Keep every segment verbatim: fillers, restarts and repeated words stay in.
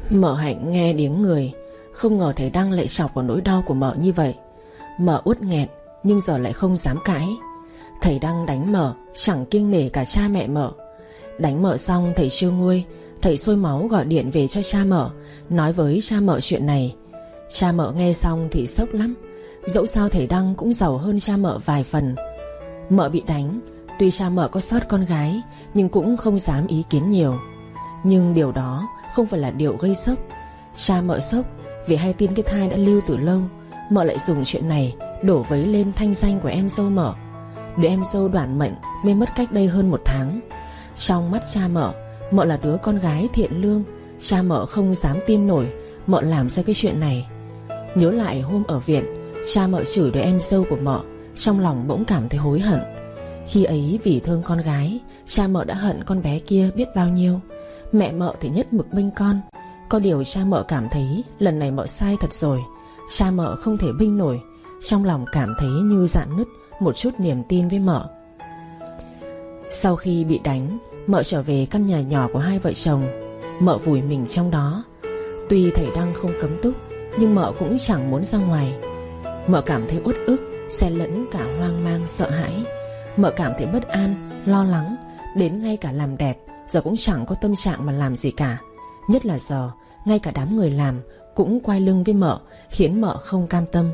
Mợ Hạnh nghe tiếng người, không ngờ thầy Đăng lại chọc vào nỗi đau của mợ như vậy. Mợ uất nghẹn nhưng giờ lại không dám cãi. Thầy Đăng đánh mợ chẳng kiêng nể cả cha mẹ mợ. Đánh mợ xong thầy chưa nguôi, thầy sôi máu gọi điện về cho cha mợ, nói với cha mợ chuyện này. Cha mợ nghe xong thì sốc lắm. Dẫu sao thầy Đăng cũng giàu hơn cha mợ vài phần. Mợ bị đánh, tuy cha mợ có sót con gái nhưng cũng không dám ý kiến nhiều. Nhưng điều đó không phải là điều gây sốc. Cha mợ sốc vì hay tin cái thai đã lưu từ lâu. Mợ lại dùng chuyện này đổ vấy lên thanh danh của em dâu mợ. Đứa em dâu đoản mệnh mới mất cách đây hơn một tháng. Trong mắt cha mợ, mợ là đứa con gái thiện lương. Cha mợ không dám tin nổi mợ làm ra cái chuyện này. Nhớ lại hôm ở viện, cha mợ chửi đứa em dâu của mợ, trong lòng bỗng cảm thấy hối hận. Khi ấy vì thương con gái, cha mợ đã hận con bé kia biết bao nhiêu. Mẹ mợ thì nhất mực bênh con. Có điều cha mợ cảm thấy lần này mợ sai thật rồi. Cha mợ không thể bênh nổi. Trong lòng cảm thấy như rạn nứt một chút niềm tin với mợ. Sau khi bị đánh, mợ trở về căn nhà nhỏ của hai vợ chồng. Mợ vùi mình trong đó. Tuy thầy Đăng không cấm túc, nhưng mợ cũng chẳng muốn ra ngoài. Mợ cảm thấy uất ức, xen lẫn cả hoang mang, sợ hãi. Mợ cảm thấy bất an, lo lắng. Đến ngay cả làm đẹp giờ cũng chẳng có tâm trạng mà làm gì cả. Nhất là giờ ngay cả đám người làm cũng quay lưng với mợ, khiến mợ không cam tâm.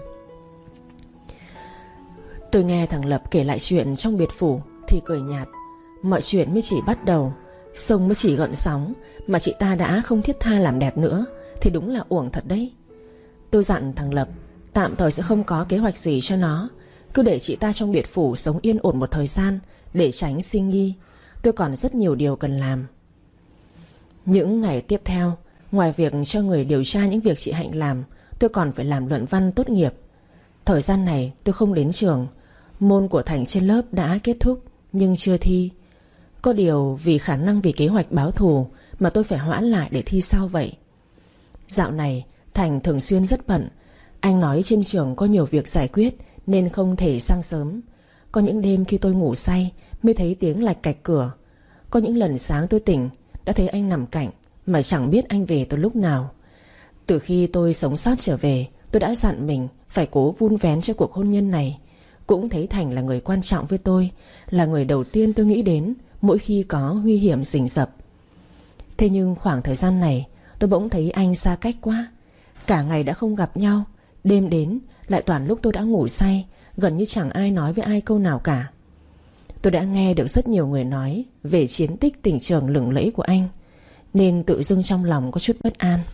Tôi nghe thằng Lập kể lại chuyện trong biệt phủ thì cười nhạt. Mọi chuyện mới chỉ bắt đầu, sông mới chỉ gợn sóng mà chị ta đã không thiết tha làm đẹp nữa thì đúng là uổng thật đấy. Tôi dặn thằng Lập tạm thời sẽ không có kế hoạch gì cho nó, cứ để chị ta trong biệt phủ sống yên ổn một thời gian để tránh sinh nghi. Tôi còn rất nhiều điều cần làm. Những ngày tiếp theo, ngoài việc cho người điều tra những việc chị Hạnh làm, tôi còn phải làm luận văn tốt nghiệp. Thời gian này tôi không đến trường. Môn của Thành trên lớp đã kết thúc nhưng chưa thi. Có điều vì khả năng vì kế hoạch báo thù mà tôi phải hoãn lại để thi sau vậy. Dạo này Thành thường xuyên rất bận. Anh nói trên trường có nhiều việc giải quyết nên không thể sang sớm. Có những đêm khi tôi ngủ say mới thấy tiếng lạch cạch cửa. Có những lần sáng tôi tỉnh đã thấy anh nằm cạnh mà chẳng biết anh về từ lúc nào. Từ khi tôi sống sót trở về, tôi đã dặn mình phải cố vun vén cho cuộc hôn nhân này. Cũng thấy Thành là người quan trọng với tôi, là người đầu tiên tôi nghĩ đến mỗi khi có nguy hiểm rình rập. Thế nhưng khoảng thời gian này tôi bỗng thấy anh xa cách quá. Cả ngày đã không gặp nhau, đêm đến lại toàn lúc tôi đã ngủ say, gần như chẳng ai nói với ai câu nào cả. Tôi đã nghe được rất nhiều người nói về chiến tích tình trường lừng lẫy của anh, nên tự dưng trong lòng có chút bất an.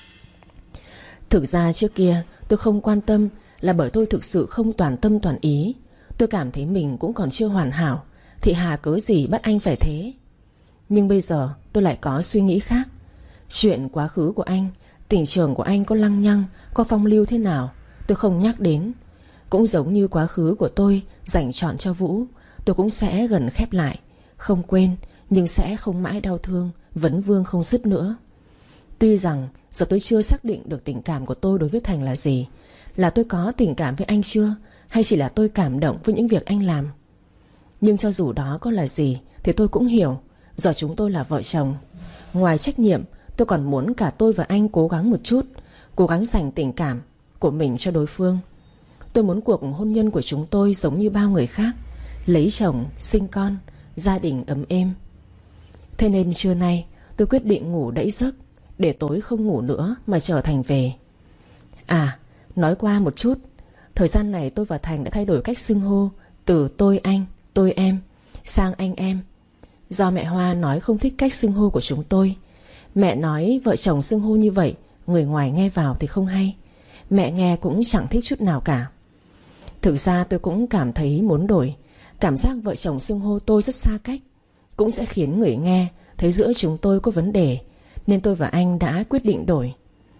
Thực ra trước kia tôi không quan tâm là bởi tôi thực sự không toàn tâm toàn ý. Tôi cảm thấy mình cũng còn chưa hoàn hảo, thì hà cớ gì bắt anh phải thế. Nhưng bây giờ tôi lại có suy nghĩ khác. Chuyện quá khứ của anh, tình trường của anh có lăng nhăng, có phong lưu thế nào tôi không nhắc đến. Cũng giống như quá khứ của tôi dành trọn cho Vũ, tôi cũng sẽ gần khép lại. Không quên nhưng sẽ không mãi đau thương, vấn vương không dứt nữa. Tuy rằng giờ tôi chưa xác định được tình cảm của tôi đối với Thành là gì. Là tôi có tình cảm với anh chưa, hay chỉ là tôi cảm động với những việc anh làm. Nhưng cho dù đó có là gì thì tôi cũng hiểu giờ chúng tôi là vợ chồng. Ngoài trách nhiệm, tôi còn muốn cả tôi và anh cố gắng một chút, cố gắng dành tình cảm của mình cho đối phương. Tôi muốn cuộc hôn nhân của chúng tôi giống như bao người khác, lấy chồng, sinh con, gia đình ấm êm. Thế nên trưa nay tôi quyết định ngủ đẫy giấc, để tối không ngủ nữa mà chở Thành về. À, nói qua một chút, thời gian này tôi và Thành đã thay đổi cách xưng hô từ tôi anh, tôi em sang anh em. Do mẹ Hoa nói không thích cách xưng hô của chúng tôi. Mẹ nói vợ chồng xưng hô như vậy người ngoài nghe vào thì không hay. Mẹ nghe cũng chẳng thích chút nào cả. Thực ra tôi cũng cảm thấy muốn đổi. Cảm giác vợ chồng xưng hô tôi rất xa cách, cũng sẽ khiến người nghe thấy giữa chúng tôi có vấn đề. Nên tôi và anh đã quyết định đổi.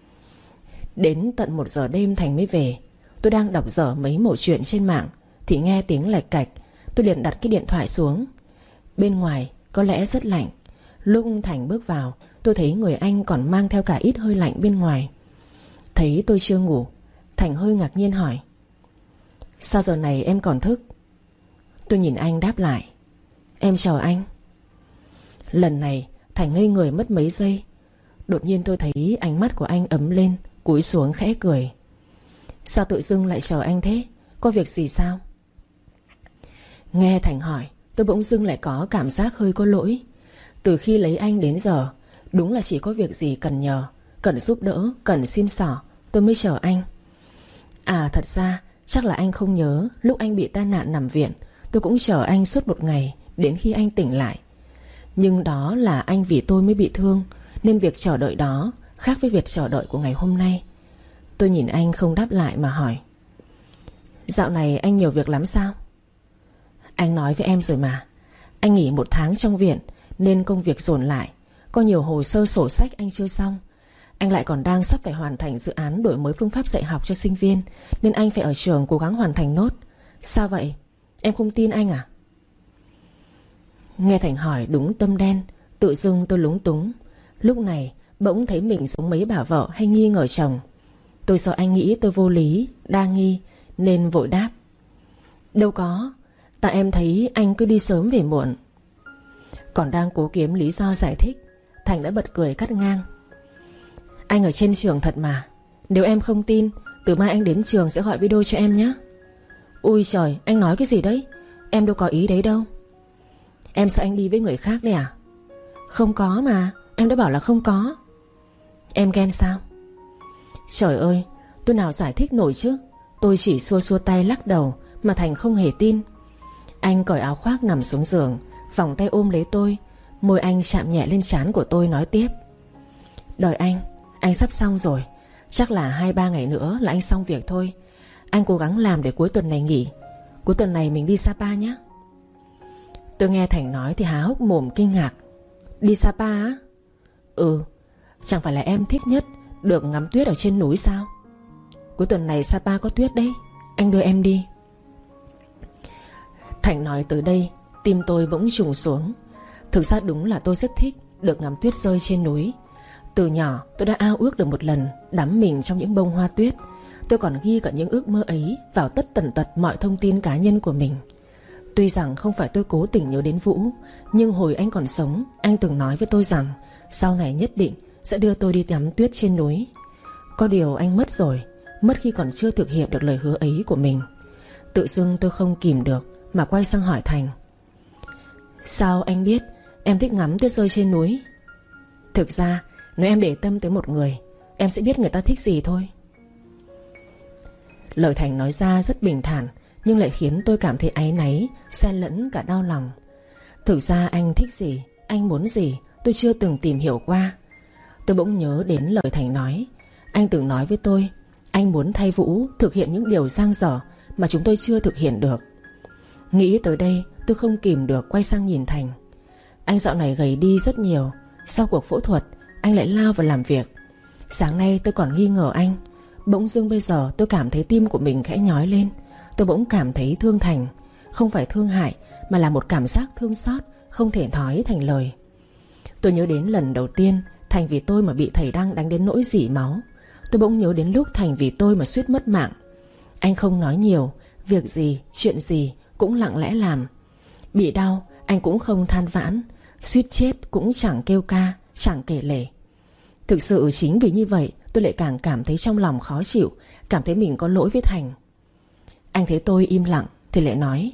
Đến tận một giờ đêm Thành mới về. Tôi đang đọc dở mấy mẩu chuyện trên mạng thì nghe tiếng lạch cạch. Tôi liền đặt cái điện thoại xuống. Bên ngoài có lẽ rất lạnh. Lúc Thành bước vào, tôi thấy người anh còn mang theo cả ít hơi lạnh bên ngoài. Thấy tôi chưa ngủ, Thành hơi ngạc nhiên hỏi: sao giờ này em còn thức? Tôi nhìn anh đáp lại: em chào anh. Lần này Thành ngây người mất mấy giây. Đột nhiên tôi thấy ánh mắt của anh ấm lên, cúi xuống khẽ cười. Sao tự dưng lại chờ anh thế? Có việc gì sao? Nghe Thành hỏi, tôi bỗng dưng lại có cảm giác hơi có lỗi. Từ khi lấy anh đến giờ, đúng là chỉ có việc gì cần nhờ, cần giúp đỡ, cần xin xỏ, tôi mới chờ anh. À thật ra chắc là anh không nhớ, lúc anh bị tai nạn nằm viện, tôi cũng chờ anh suốt một ngày, đến khi anh tỉnh lại. Nhưng đó là anh vì tôi mới bị thương, nên việc chờ đợi đó khác với việc chờ đợi của ngày hôm nay. Tôi nhìn anh không đáp lại mà hỏi, dạo này anh nhiều việc lắm sao? Anh nói với em rồi mà, anh nghỉ một tháng trong viện nên công việc dồn lại. Có nhiều hồ sơ sổ sách anh chưa xong. Anh lại còn đang sắp phải hoàn thành dự án đổi mới phương pháp dạy học cho sinh viên, nên anh phải ở trường cố gắng hoàn thành nốt. Sao vậy? Em không tin anh à? Nghe Thành hỏi đúng tâm đen, tự dưng tôi lúng túng. Lúc này bỗng thấy mình giống mấy bà vợ hay nghi ngờ chồng. Tôi sợ anh nghĩ tôi vô lý, đa nghi, nên vội đáp, đâu có, tại em thấy anh cứ đi sớm về muộn. Còn đang cố kiếm lý do giải thích, Thành đã bật cười cắt ngang. Anh ở trên trường thật mà. Nếu em không tin, từ mai anh đến trường sẽ gọi video cho em nhé. Ui trời, anh nói cái gì đấy? Em đâu có ý đấy đâu. Em sợ anh đi với người khác đấy à? Không có mà, em đã bảo là không có. Em ghen sao? Trời ơi, tôi nào giải thích nổi chứ. Tôi chỉ xua xua tay lắc đầu, mà Thành không hề tin. Anh cởi áo khoác nằm xuống giường, vòng tay ôm lấy tôi. Môi anh chạm nhẹ lên trán của tôi nói tiếp, đợi anh, anh sắp xong rồi. Chắc là hai ba ngày nữa là anh xong việc thôi. Anh cố gắng làm để cuối tuần này nghỉ. Cuối tuần này mình đi Sapa nhé. Tôi nghe Thành nói thì há hốc mồm kinh ngạc. Đi Sapa á? Ừ, chẳng phải là em thích nhất được ngắm tuyết ở trên núi sao? Cuối tuần này Sapa có tuyết đấy, anh đưa em đi. Thành nói tới đây, tim tôi bỗng trùng xuống. Thực ra đúng là tôi rất thích được ngắm tuyết rơi trên núi. Từ nhỏ tôi đã ao ước được một lần đắm mình trong những bông hoa tuyết. Tôi còn ghi cả những ước mơ ấy vào tất tần tật mọi thông tin cá nhân của mình. Tuy rằng không phải tôi cố tình nhớ đến Vũ, nhưng hồi anh còn sống, anh từng nói với tôi rằng sau này nhất định sẽ đưa tôi đi ngắm tuyết trên núi. Có điều anh mất rồi, mất khi còn chưa thực hiện được lời hứa ấy của mình. Tự dưng tôi không kìm được mà quay sang hỏi Thành, sao anh biết em thích ngắm tuyết rơi trên núi? Thực ra nếu em để tâm tới một người, em sẽ biết người ta thích gì thôi. Lời Thành nói ra rất bình thản, nhưng lại khiến tôi cảm thấy áy náy, xen lẫn cả đau lòng. Thực ra anh thích gì, anh muốn gì, tôi chưa từng tìm hiểu qua. Tôi bỗng nhớ đến lời Thành nói. Anh từng nói với tôi, anh muốn thay Vũ thực hiện những điều dang dở mà chúng tôi chưa thực hiện được. Nghĩ tới đây, tôi không kìm được quay sang nhìn Thành. Anh dạo này gầy đi rất nhiều. Sau cuộc phẫu thuật, anh lại lao vào làm việc. Sáng nay tôi còn nghi ngờ anh. Bỗng dưng bây giờ tôi cảm thấy tim của mình khẽ nhói lên. Tôi bỗng cảm thấy thương Thành. Không phải thương hại, mà là một cảm giác thương xót không thể nói thành lời. Tôi nhớ đến lần đầu tiên Thành vì tôi mà bị thầy Đăng đánh đến nỗi rỉ máu. Tôi bỗng nhớ đến lúc Thành vì tôi mà suýt mất mạng. Anh không nói nhiều, việc gì, chuyện gì cũng lặng lẽ làm. Bị đau, anh cũng không than vãn. Suýt chết cũng chẳng kêu ca, chẳng kể lể. Thực sự chính vì như vậy, tôi lại càng cảm thấy trong lòng khó chịu, cảm thấy mình có lỗi với Thành. Anh thấy tôi im lặng thì lại nói,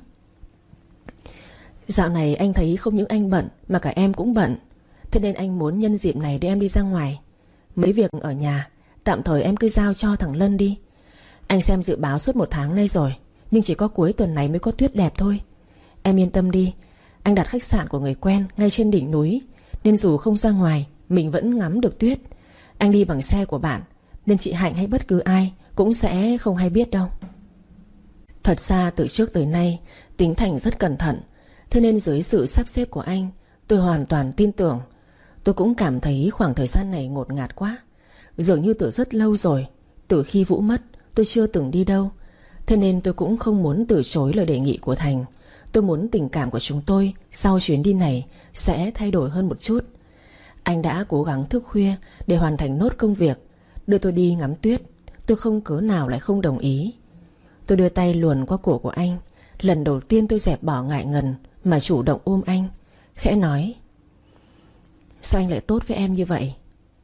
dạo này anh thấy không những anh bận mà cả em cũng bận. Thế nên anh muốn nhân dịp này để em đi ra ngoài. Mấy việc ở nhà tạm thời em cứ giao cho thằng Lân đi. Anh xem dự báo suốt một tháng nay rồi, nhưng chỉ có cuối tuần này mới có tuyết đẹp thôi. Em yên tâm đi, anh đặt khách sạn của người quen ngay trên đỉnh núi, nên dù không ra ngoài mình vẫn ngắm được tuyết. Anh đi bằng xe của bạn, nên chị Hạnh hay bất cứ ai cũng sẽ không hay biết đâu. Thật ra từ trước tới nay tính Thành rất cẩn thận. Thế nên dưới sự sắp xếp của anh, tôi hoàn toàn tin tưởng. Tôi cũng cảm thấy khoảng thời gian này ngột ngạt quá. Dường như từ rất lâu rồi, từ khi Vũ mất, tôi chưa từng đi đâu. Thế nên tôi cũng không muốn từ chối lời đề nghị của Thành. Tôi muốn tình cảm của chúng tôi sau chuyến đi này sẽ thay đổi hơn một chút. Anh đã cố gắng thức khuya để hoàn thành nốt công việc, đưa tôi đi ngắm tuyết. Tôi không cớ nào lại không đồng ý. Tôi đưa tay luồn qua cổ của anh. Lần đầu tiên tôi dẹp bỏ ngại ngần mà chủ động ôm anh, khẽ nói, sao anh lại tốt với em như vậy?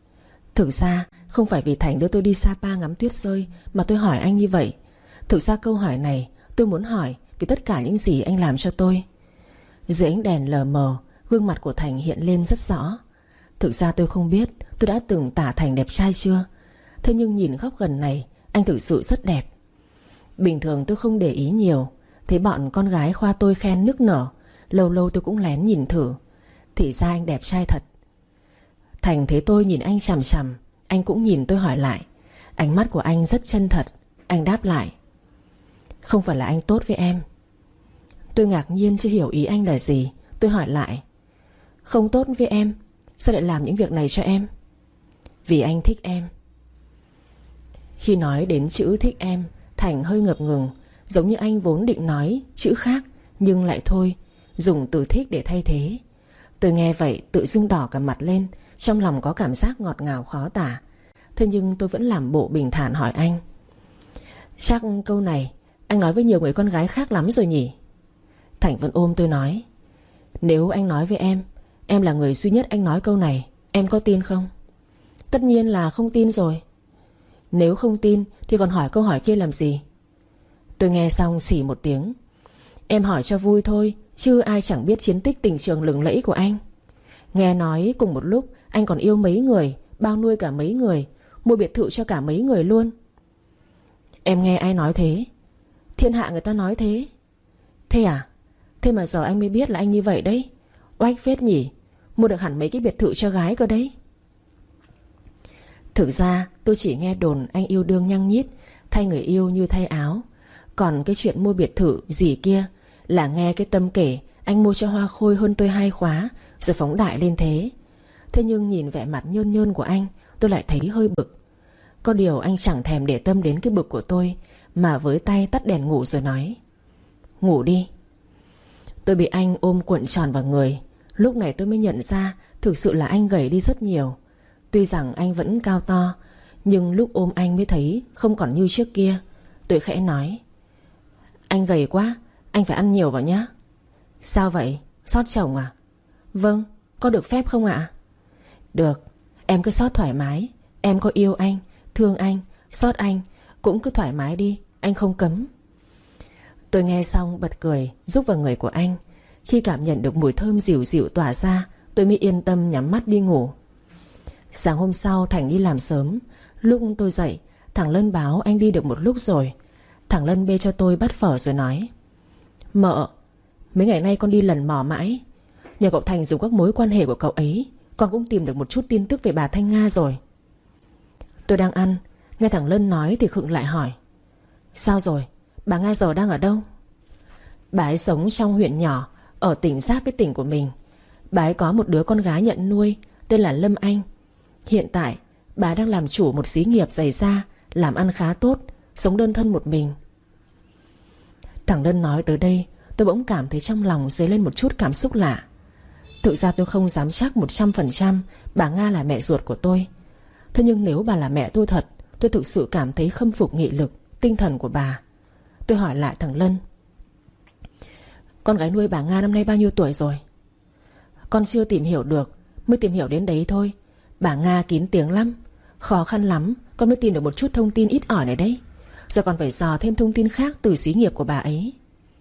Thực ra không phải vì Thành đưa tôi đi Sapa ngắm tuyết rơi mà tôi hỏi anh như vậy. Thực ra câu hỏi này tôi muốn hỏi vì tất cả những gì anh làm cho tôi. Dưới ánh đèn lờ mờ, gương mặt của Thành hiện lên rất rõ. Thực ra tôi không biết tôi đã từng tả Thành đẹp trai chưa. Thế nhưng nhìn góc gần này, anh thực sự rất đẹp. Bình thường tôi không để ý nhiều, thấy bọn con gái khoa tôi khen nức nở, lâu lâu tôi cũng lén nhìn thử. Thì ra anh đẹp trai thật. Thành thấy tôi nhìn anh chằm chằm, anh cũng nhìn tôi hỏi lại. Ánh mắt của anh rất chân thật. Anh đáp lại: không phải là anh tốt với em. Tôi ngạc nhiên chưa hiểu ý anh là gì. Tôi hỏi lại: không tốt với em? Sao lại làm những việc này cho em? Vì anh thích em. Khi nói đến chữ thích em, Thành hơi ngập ngừng, giống như anh vốn định nói chữ khác, nhưng lại thôi, dùng từ thích để thay thế. Tôi nghe vậy tự dưng đỏ cả mặt lên, trong lòng có cảm giác ngọt ngào khó tả. Thế nhưng tôi vẫn làm bộ bình thản hỏi anh: chắc câu này anh nói với nhiều người con gái khác lắm rồi nhỉ? Thành vẫn ôm tôi nói: nếu anh nói với em, em là người duy nhất anh nói câu này, em có tin không? Tất nhiên là không tin rồi. Nếu không tin thì còn hỏi câu hỏi kia làm gì? Tôi nghe xong xỉ một tiếng: em hỏi cho vui thôi, chứ ai chẳng biết chiến tích tình trường lừng lẫy của anh. Nghe nói cùng một lúc anh còn yêu mấy người, bao nuôi cả mấy người, mua biệt thự cho cả mấy người luôn. Em nghe ai nói thế? Thiên hạ người ta nói thế. Thế à? Thế mà giờ anh mới biết là anh như vậy đấy. Oách phết nhỉ, mua được hẳn mấy cái biệt thự cho gái cơ đấy. Thực ra tôi chỉ nghe đồn anh yêu đương nhăng nhít, thay người yêu như thay áo. Còn cái chuyện mua biệt thự gì kia là nghe cái Tâm kể anh mua cho Hoa Khôi hơn tôi hai khóa, rồi phóng đại lên thế. Thế nhưng nhìn vẻ mặt nhơn nhơn của anh, tôi lại thấy hơi bực. Có điều anh chẳng thèm để tâm đến cái bực của tôi, mà với tay tắt đèn ngủ rồi nói: ngủ đi. Tôi bị anh ôm cuộn tròn vào người. Lúc này tôi mới nhận ra thực sự là anh gầy đi rất nhiều. Tuy rằng anh vẫn cao to, nhưng lúc ôm anh mới thấy không còn như trước kia. Tôi khẽ nói: anh gầy quá, anh phải ăn nhiều vào nhá. Sao vậy? Sót chồng à? Vâng, có được phép không ạ? Được, em cứ sót thoải mái. Em có yêu anh, thương anh, sót anh, cũng cứ thoải mái đi, anh không cấm. Tôi nghe xong bật cười, rúc vào người của anh. Khi cảm nhận được mùi thơm dịu dịu tỏa ra, tôi mới yên tâm nhắm mắt đi ngủ. Sáng hôm sau Thành đi làm sớm. Lúc tôi dậy, thằng Lân báo anh đi được một lúc rồi. Thằng Lân bê cho tôi bát phở rồi nói: mợ, mấy ngày nay con đi lần mò mãi. Nhờ cậu Thành dùng các mối quan hệ của cậu ấy, con cũng tìm được một chút tin tức về bà Thanh Nga rồi. Tôi đang ăn, nghe thằng Lân nói thì khựng lại hỏi: sao rồi? Bà Nga giờ đang ở đâu? Bà ấy sống trong huyện nhỏ ở tỉnh giáp với tỉnh của mình. Bà ấy có một đứa con gái nhận nuôi tên là Lâm Anh. Hiện tại bà đang làm chủ một xí nghiệp giày da, làm ăn khá tốt, sống đơn thân một mình. Thằng Lân nói tới đây, tôi bỗng cảm thấy trong lòng dấy lên một chút cảm xúc lạ. Thực ra tôi không dám chắc một trăm phần trăm bà Nga là mẹ ruột của tôi. Thế nhưng nếu bà là mẹ tôi thật, tôi thực sự cảm thấy khâm phục nghị lực, tinh thần của bà. Tôi hỏi lại thằng Lân: con gái nuôi bà Nga năm nay bao nhiêu tuổi rồi? Con chưa tìm hiểu được, mới tìm hiểu đến đấy thôi. Bà Nga kín tiếng lắm, khó khăn lắm con mới tìm được một chút thông tin ít ỏi này đấy. Giờ còn phải dò thêm thông tin khác từ xí nghiệp của bà ấy.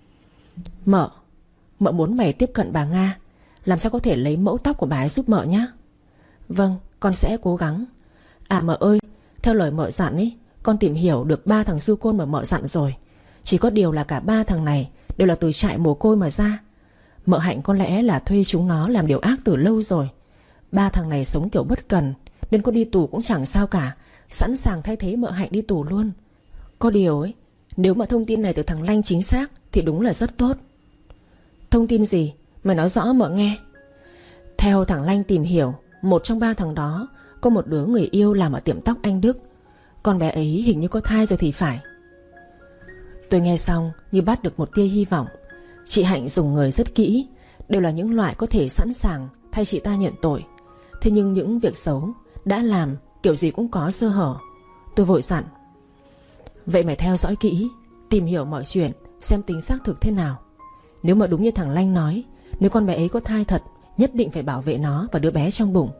Mợ, mợ muốn mày tiếp cận bà Nga, làm sao có thể lấy mẫu tóc của bà ấy giúp mợ nhá. Vâng, con sẽ cố gắng. À mợ ơi, theo lời mợ dặn ấy, con tìm hiểu được ba thằng du côn mà mợ dặn rồi. Chỉ có điều là cả ba thằng này đều là từ trại mồ côi mà ra. Mợ Hạnh có lẽ là thuê chúng nó làm điều ác từ lâu rồi. Ba thằng này sống kiểu bất cần, nên có đi tù cũng chẳng sao cả, sẵn sàng thay thế mợ Hạnh đi tù luôn. Có điều ấy, nếu mà thông tin này từ thằng Lanh chính xác thì đúng là rất tốt. Thông tin gì? Mày nói rõ mợ nghe. Theo thằng Lanh tìm hiểu, một trong ba thằng đó có một đứa người yêu làm ở tiệm tóc anh Đức. Con bé ấy hình như có thai rồi thì phải. Tôi nghe xong như bắt được một tia hy vọng. Chị Hạnh dùng người rất kỹ, đều là những loại có thể sẵn sàng thay chị ta nhận tội. Thế nhưng những việc xấu đã làm kiểu gì cũng có sơ hở. Tôi vội dặn: vậy mày theo dõi kỹ, tìm hiểu mọi chuyện, xem tính xác thực thế nào. Nếu mà đúng như thằng Lanh nói, nếu con bé ấy có thai thật, nhất định phải bảo vệ nó và đứa bé trong bụng.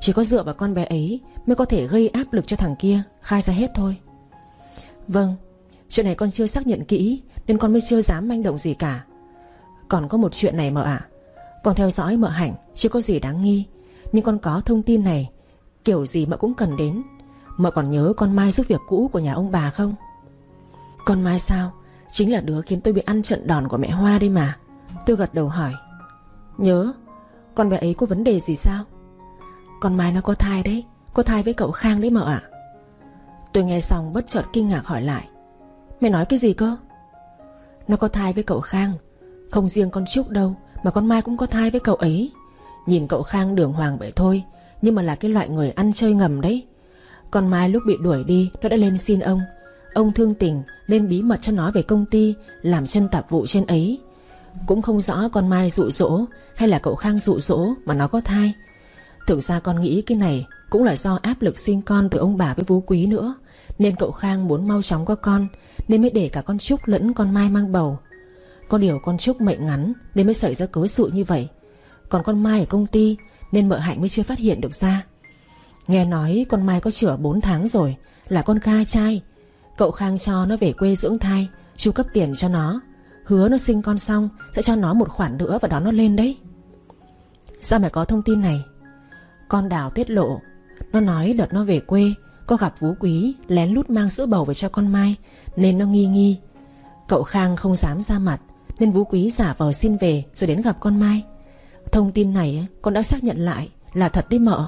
Chỉ có dựa vào con bé ấy mới có thể gây áp lực cho thằng kia khai ra hết thôi. Vâng, chuyện này con chưa xác nhận kỹ nên con mới chưa dám manh động gì cả. Còn có một chuyện này mợ ạ. Con theo dõi mợ Hạnh chưa có gì đáng nghi, nhưng con có thông tin này, kiểu gì mợ cũng cần đến. Mợ còn nhớ con Mai giúp việc cũ của nhà ông bà không? Con Mai sao? Chính là đứa khiến tôi bị ăn trận đòn của mẹ Hoa đây mà. Tôi gật đầu hỏi. Nhớ. Con bé ấy có vấn đề gì sao? Con Mai nó có thai đấy. Có thai với cậu Khang đấy mợ ạ. Tôi nghe xong bất chợt kinh ngạc hỏi lại. Mày nói cái gì cơ? Nó có thai với cậu Khang. Không riêng con Trúc đâu, mà con Mai cũng có thai với cậu ấy. Nhìn cậu Khang đường hoàng vậy thôi, nhưng mà là cái loại người ăn chơi ngầm đấy. Con Mai lúc bị đuổi đi, nó đã lên xin ông. Ông thương tình nên bí mật cho nó về công ty, làm chân tạp vụ trên ấy. Cũng không rõ con Mai dụ dỗ hay là cậu Khang dụ dỗ mà nó có thai. Thực ra con nghĩ cái này cũng là do áp lực sinh con từ ông bà với Phú Quý nữa, nên cậu Khang muốn mau chóng có con, nên mới để cả con Trúc lẫn con Mai mang bầu. Có điều con Trúc mệnh ngắn nên mới xảy ra cớ sự như vậy. Còn con Mai ở công ty nên mợ Hạnh mới chưa phát hiện được ra. Nghe nói con Mai có chữa bốn tháng rồi, là con ca trai. Cậu Khang cho nó về quê dưỡng thai, chu cấp tiền cho nó, hứa nó sinh con xong sẽ cho nó một khoản nữa và đón nó lên đấy. Sao mày có thông tin này? Con Đào tiết lộ. Nó nói đợt nó về quê có gặp Phú Quý lén lút mang sữa bầu về cho con Mai, nên nó nghi nghi. Cậu Khang không dám ra mặt nên Phú Quý giả vờ xin về rồi đến gặp con Mai. Thông tin này con đã xác nhận lại là thật đấy mợ.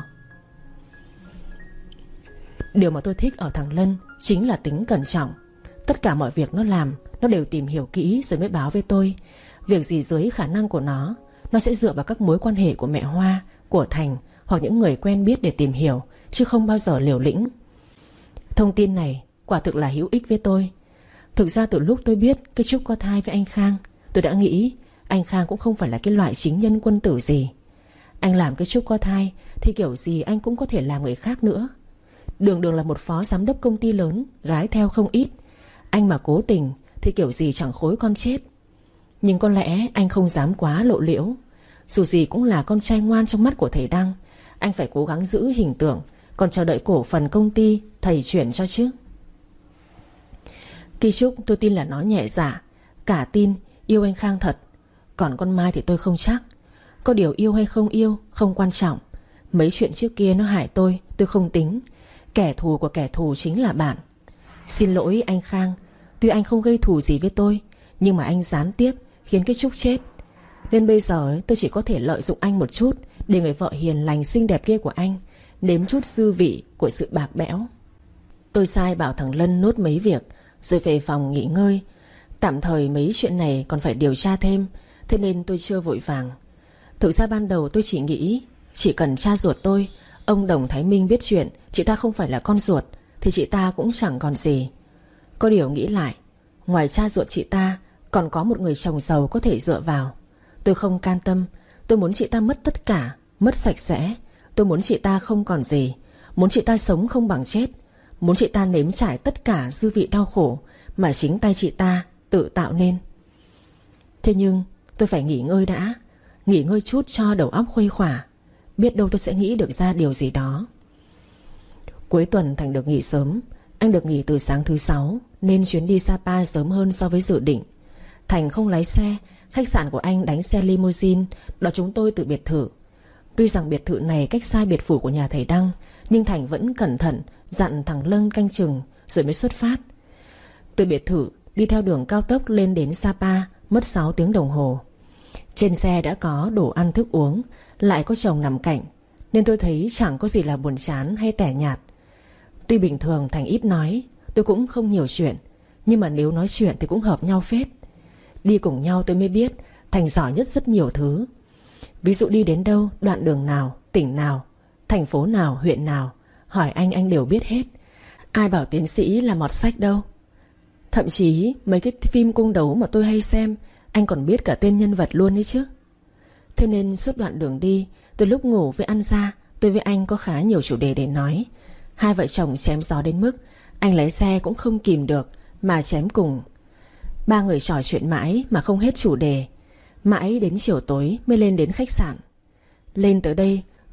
Điều mà tôi thích ở thằng Lân chính là tính cẩn trọng. Tất cả mọi việc nó làm, nó đều tìm hiểu kỹ rồi mới báo với tôi. Việc gì dưới khả năng của nó, nó sẽ dựa vào các mối quan hệ của mẹ Hoa, của Thành hoặc những người quen biết để tìm hiểu, chứ không bao giờ liều lĩnh. Thông tin này quả thực là hữu ích với tôi. Thực ra từ lúc tôi biết cái Trúc có thai với anh Khang, tôi đã nghĩ anh Khang cũng không phải là cái loại chính nhân quân tử gì. Anh làm cái Trúc có thai thì kiểu gì anh cũng có thể làm người khác nữa. Đường đường là một phó giám đốc công ty lớn, gái theo không ít. Anh mà cố tình thì kiểu gì chẳng khối con chết. Nhưng có lẽ anh không dám quá lộ liễu. Dù gì cũng là con trai ngoan trong mắt của thầy Đăng. Anh phải cố gắng giữ hình tượng, còn chờ đợi cổ phần công ty thầy chuyển cho chứ. Kỳ Trúc tôi tin là nó nhẹ dạ, cả tin yêu anh Khang thật. Còn con Mai thì tôi không chắc. Có điều yêu hay không yêu không quan trọng. Mấy chuyện trước kia nó hại tôi, tôi không tính. Kẻ thù của kẻ thù chính là bạn. Xin lỗi anh Khang, tuy anh không gây thù gì với tôi, nhưng mà anh gián tiếp khiến cái Trúc chết. Nên bây giờ tôi chỉ có thể lợi dụng anh một chút, để người vợ hiền lành xinh đẹp kia của anh nếm chút dư vị của sự bạc bẽo. Tôi sai bảo thằng Lân nốt mấy việc rồi về phòng nghỉ ngơi. Tạm thời mấy chuyện này còn phải điều tra thêm, thế nên tôi chưa vội vàng. Thực ra ban đầu tôi chỉ nghĩ chỉ cần cha ruột tôi, ông Đồng Thái Minh biết chuyện chị ta không phải là con ruột thì chị ta cũng chẳng còn gì. Có điều nghĩ lại, ngoài cha ruột chị ta còn có một người chồng giàu có thể dựa vào. Tôi không can tâm. Tôi muốn chị ta mất tất cả, mất sạch sẽ. Tôi muốn chị ta không còn gì, muốn chị ta sống không bằng chết, muốn chị ta nếm trải tất cả dư vị đau khổ mà chính tay chị ta tự tạo nên. Thế nhưng tôi phải nghỉ ngơi đã, nghỉ ngơi chút cho đầu óc khuây khỏa. Biết đâu tôi sẽ nghĩ được ra điều gì đó. Cuối tuần Thành được nghỉ sớm. Anh được nghỉ từ sáng thứ sáu, nên chuyến đi Sapa sớm hơn so với dự định. Thành không lái xe, khách sạn của anh đánh xe limousine đón chúng tôi từ biệt thự. Tuy rằng biệt thự này cách xa biệt phủ của nhà thầy Đăng, nhưng Thành vẫn cẩn thận dặn thằng Lân canh chừng rồi mới xuất phát. Từ biệt thự đi theo đường cao tốc lên đến Sapa mất sáu tiếng đồng hồ. Trên xe đã có đồ ăn thức uống, lại có chồng nằm cạnh, nên tôi thấy chẳng có gì là buồn chán hay tẻ nhạt. Tuy bình thường Thành ít nói, tôi cũng không nhiều chuyện, nhưng mà nếu nói chuyện thì cũng hợp nhau phết. Đi cùng nhau tôi mới biết Thành giỏi nhất rất nhiều thứ. Ví dụ đi đến đâu, đoạn đường nào, tỉnh nào, thành phố nào, huyện nào, hỏi anh anh đều biết hết. Ai bảo tiến sĩ là mọt sách đâu. Thậm chí mấy cái phim cung đấu mà tôi hay xem, anh còn biết cả tên nhân vật luôn đấy chứ. Thế nên suốt đoạn đường đi, từ lúc ngủ với ăn ra, tôi với anh có khá nhiều chủ đề để nói. Hai vợ chồng chém gió đến mức anh lái xe cũng không kìm được mà chém cùng. Ba người trò chuyện mãi mà không hết chủ đề. Mãi đến chiều tối mới lên đến khách sạn. Lên tới đây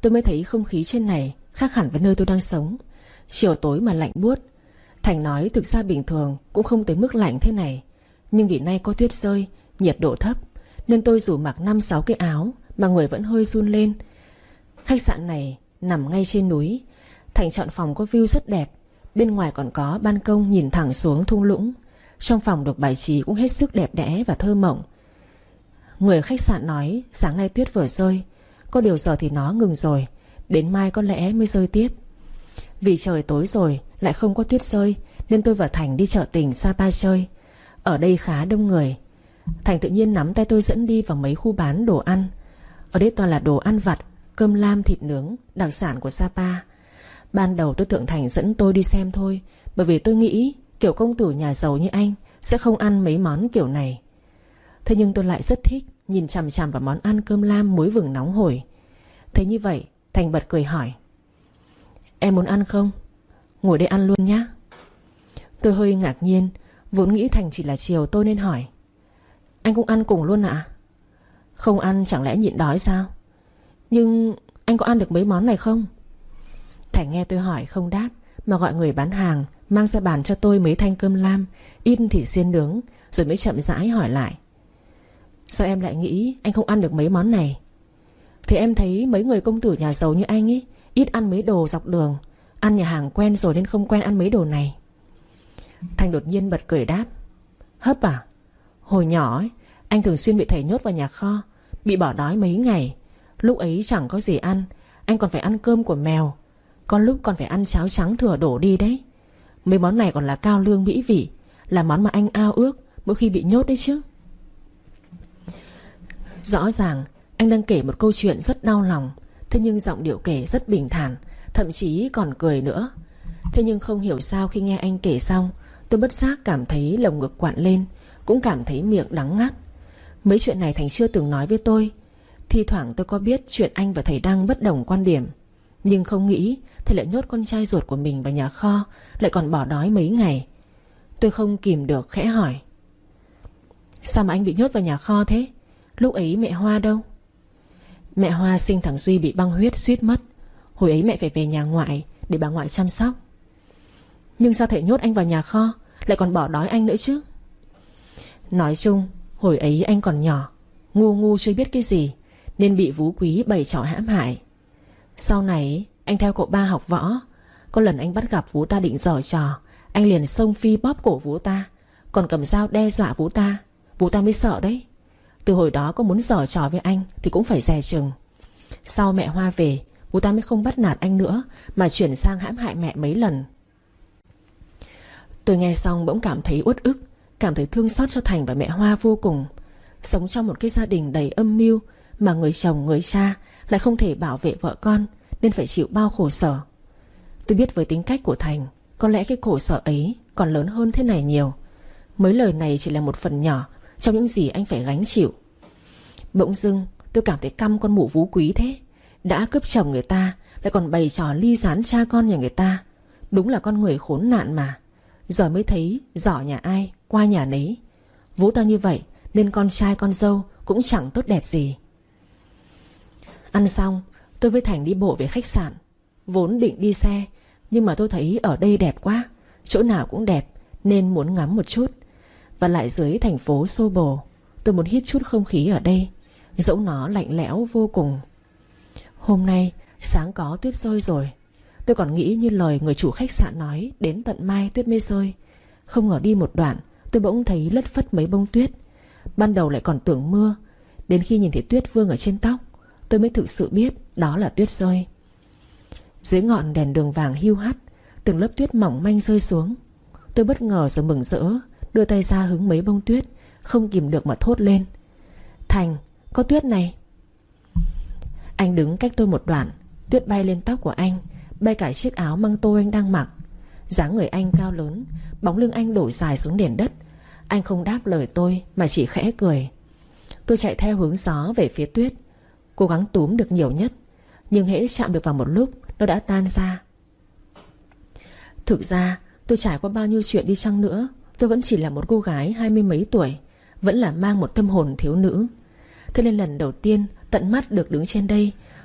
tôi mới thấy không khí trên này khác hẳn với nơi tôi đang sống. Chiều tối mà lạnh buốt. Thành nói thực ra bình thường cũng không tới mức lạnh thế này, nhưng vì nay có tuyết rơi, nhiệt độ thấp, nên tôi dù mặc năm sáu cái áo mà người vẫn hơi run lên. Khách sạn này nằm ngay trên núi. Thành chọn phòng có view rất đẹp. Bên ngoài còn có ban công nhìn thẳng xuống thung lũng. Trong phòng được bài trí cũng hết sức đẹp đẽ và thơ mộng. Người ở khách sạn nói sáng nay tuyết vừa rơi, có điều giờ thì nó ngừng rồi, đến mai có lẽ mới rơi tiếp. Vì trời tối rồi lại không có tuyết rơi, nên tôi và Thành đi chợ tình Sapa chơi. Ở đây khá đông người. Thành tự nhiên nắm tay tôi dẫn đi vào mấy khu bán đồ ăn. Ở đây toàn là đồ ăn vặt, cơm lam, thịt nướng, đặc sản của Sapa. Ban đầu tôi tưởng Thành dẫn tôi đi xem thôi, bởi vì tôi nghĩ kiểu công tử nhà giàu như anh sẽ không ăn mấy món kiểu này. Thế nhưng tôi lại rất thích nhìn chằm chằm vào món ăn cơm lam muối vừng nóng hổi. Thế như vậy Thành bật cười hỏi: "Em muốn ăn không? Ngồi đây ăn luôn nhá." Tôi hơi ngạc nhiên, vốn nghĩ Thành chỉ là chiều tôi nên hỏi: "Anh cũng ăn cùng luôn ạ?" À? Không ăn chẳng lẽ nhịn đói sao? Nhưng anh có ăn được mấy món này không? Thành nghe tôi hỏi không đáp, mà gọi người bán hàng mang ra bàn cho tôi mấy thanh cơm lam, ít thịt xiên nướng, rồi mới chậm rãi hỏi lại: "Sao em lại nghĩ anh không ăn được mấy món này?" "Thì em thấy mấy người công tử nhà giàu như anh ấy ít ăn mấy đồ dọc đường, ăn nhà hàng quen rồi nên không quen ăn mấy đồ này." Thành đột nhiên bật cười đáp: "Hấp à? Hồi nhỏ ấy, anh thường xuyên bị thầy nhốt vào nhà kho, bị bỏ đói mấy ngày. Lúc ấy chẳng có gì ăn, anh còn phải ăn cơm của mèo, có lúc còn phải ăn cháo trắng thừa đổ đi đấy. Mấy món này còn là cao lương mỹ vị, là món mà anh ao ước mỗi khi bị nhốt đấy chứ." Rõ ràng anh đang kể một câu chuyện rất đau lòng, thế nhưng giọng điệu kể rất bình thản, thậm chí còn cười nữa. Thế nhưng không hiểu sao khi nghe anh kể xong, tôi bất giác cảm thấy lồng ngực quặn lên, cũng cảm thấy miệng đắng ngắt. Mấy chuyện này Thành chưa từng nói với tôi. Thi thoảng tôi có biết chuyện anh và thầy Đăng bất đồng quan điểm, nhưng không nghĩ thầy lại nhốt con trai ruột của mình vào nhà kho, lại còn bỏ đói mấy ngày. Tôi không kìm được khẽ hỏi: "Sao mà anh bị nhốt vào nhà kho thế? Lúc ấy mẹ Hoa đâu?" "Mẹ Hoa sinh thằng Duy bị băng huyết suýt mất. Hồi ấy mẹ phải về nhà ngoại để bà ngoại chăm sóc." "Nhưng sao thầy nhốt anh vào nhà kho, lại còn bỏ đói anh nữa chứ?" "Nói chung hồi ấy anh còn nhỏ, ngu ngu chưa biết cái gì, nên bị Vú Quý bày trò hãm hại. Sau này anh theo cậu ba học võ. Có lần anh bắt gặp Vú ta định giở trò, anh liền xông phi bóp cổ Vú ta, còn cầm dao đe dọa Vú ta. Vú ta mới sợ đấy. Từ hồi đó có muốn giở trò với anh thì cũng phải dè chừng. Sau mẹ Hoa về, Vú ta mới không bắt nạt anh nữa, mà chuyển sang hãm hại mẹ mấy lần." Tôi nghe xong bỗng cảm thấy uất ức, cảm thấy thương xót cho Thành và mẹ Hoa vô cùng. Sống trong một cái gia đình đầy âm mưu, mà người chồng người cha lại không thể bảo vệ vợ con, nên phải chịu bao khổ sở. Tôi biết với tính cách của Thành, có lẽ cái khổ sở ấy còn lớn hơn thế này nhiều. Mấy lời này chỉ là một phần nhỏ trong những gì anh phải gánh chịu. Bỗng dưng tôi cảm thấy căm con mụ Vú Quý thế. Đã cướp chồng người ta, lại còn bày trò ly gián cha con nhà người ta. Đúng là con người khốn nạn mà. Giờ mới thấy giỏ nhà ai qua nhà nấy. Vú ta như vậy nên con trai con dâu cũng chẳng tốt đẹp gì. Ăn xong, tôi với Thành đi bộ về khách sạn. Vốn định đi xe, nhưng mà tôi thấy ở đây đẹp quá, chỗ nào cũng đẹp, nên muốn ngắm một chút. Và lại dưới thành phố xô bồ, tôi muốn hít chút không khí ở đây, dẫu nó lạnh lẽo vô cùng. Hôm nay sáng có tuyết rơi rồi. Tôi còn nghĩ như lời người chủ khách sạn nói, đến tận mai tuyết mới rơi. Không ngờ đi một đoạn, tôi bỗng thấy lất phất mấy bông tuyết. Ban đầu lại còn tưởng mưa, đến khi nhìn thấy tuyết vương ở trên tóc, tôi mới thực sự biết đó là tuyết rơi. Dưới ngọn đèn đường vàng hiu hắt, từng lớp tuyết mỏng manh rơi xuống. Tôi bất ngờ rồi mừng rỡ, đưa tay ra hứng mấy bông tuyết, không kìm được mà thốt lên: "Thành, có tuyết này." Anh đứng cách tôi một đoạn, tuyết bay lên tóc của anh, bay cả chiếc áo măng tô anh đang mặc. Dáng người anh cao lớn, bóng lưng anh đổ dài xuống nền đất. Anh không đáp lời tôi mà chỉ khẽ cười. Tôi chạy theo hướng gió về phía tuyết, cố gắng túm được nhiều nhất, nhưng hễ chạm được vào một lúc, nó đã tan ra. Thực ra tôi trải qua bao nhiêu chuyện đi chăng nữa, tôi vẫn chỉ là một cô gái hai mươi mấy tuổi, vẫn là mang một tâm hồn thiếu nữ. Thế nên lần đầu tiên tận mắt được đứng trên đây,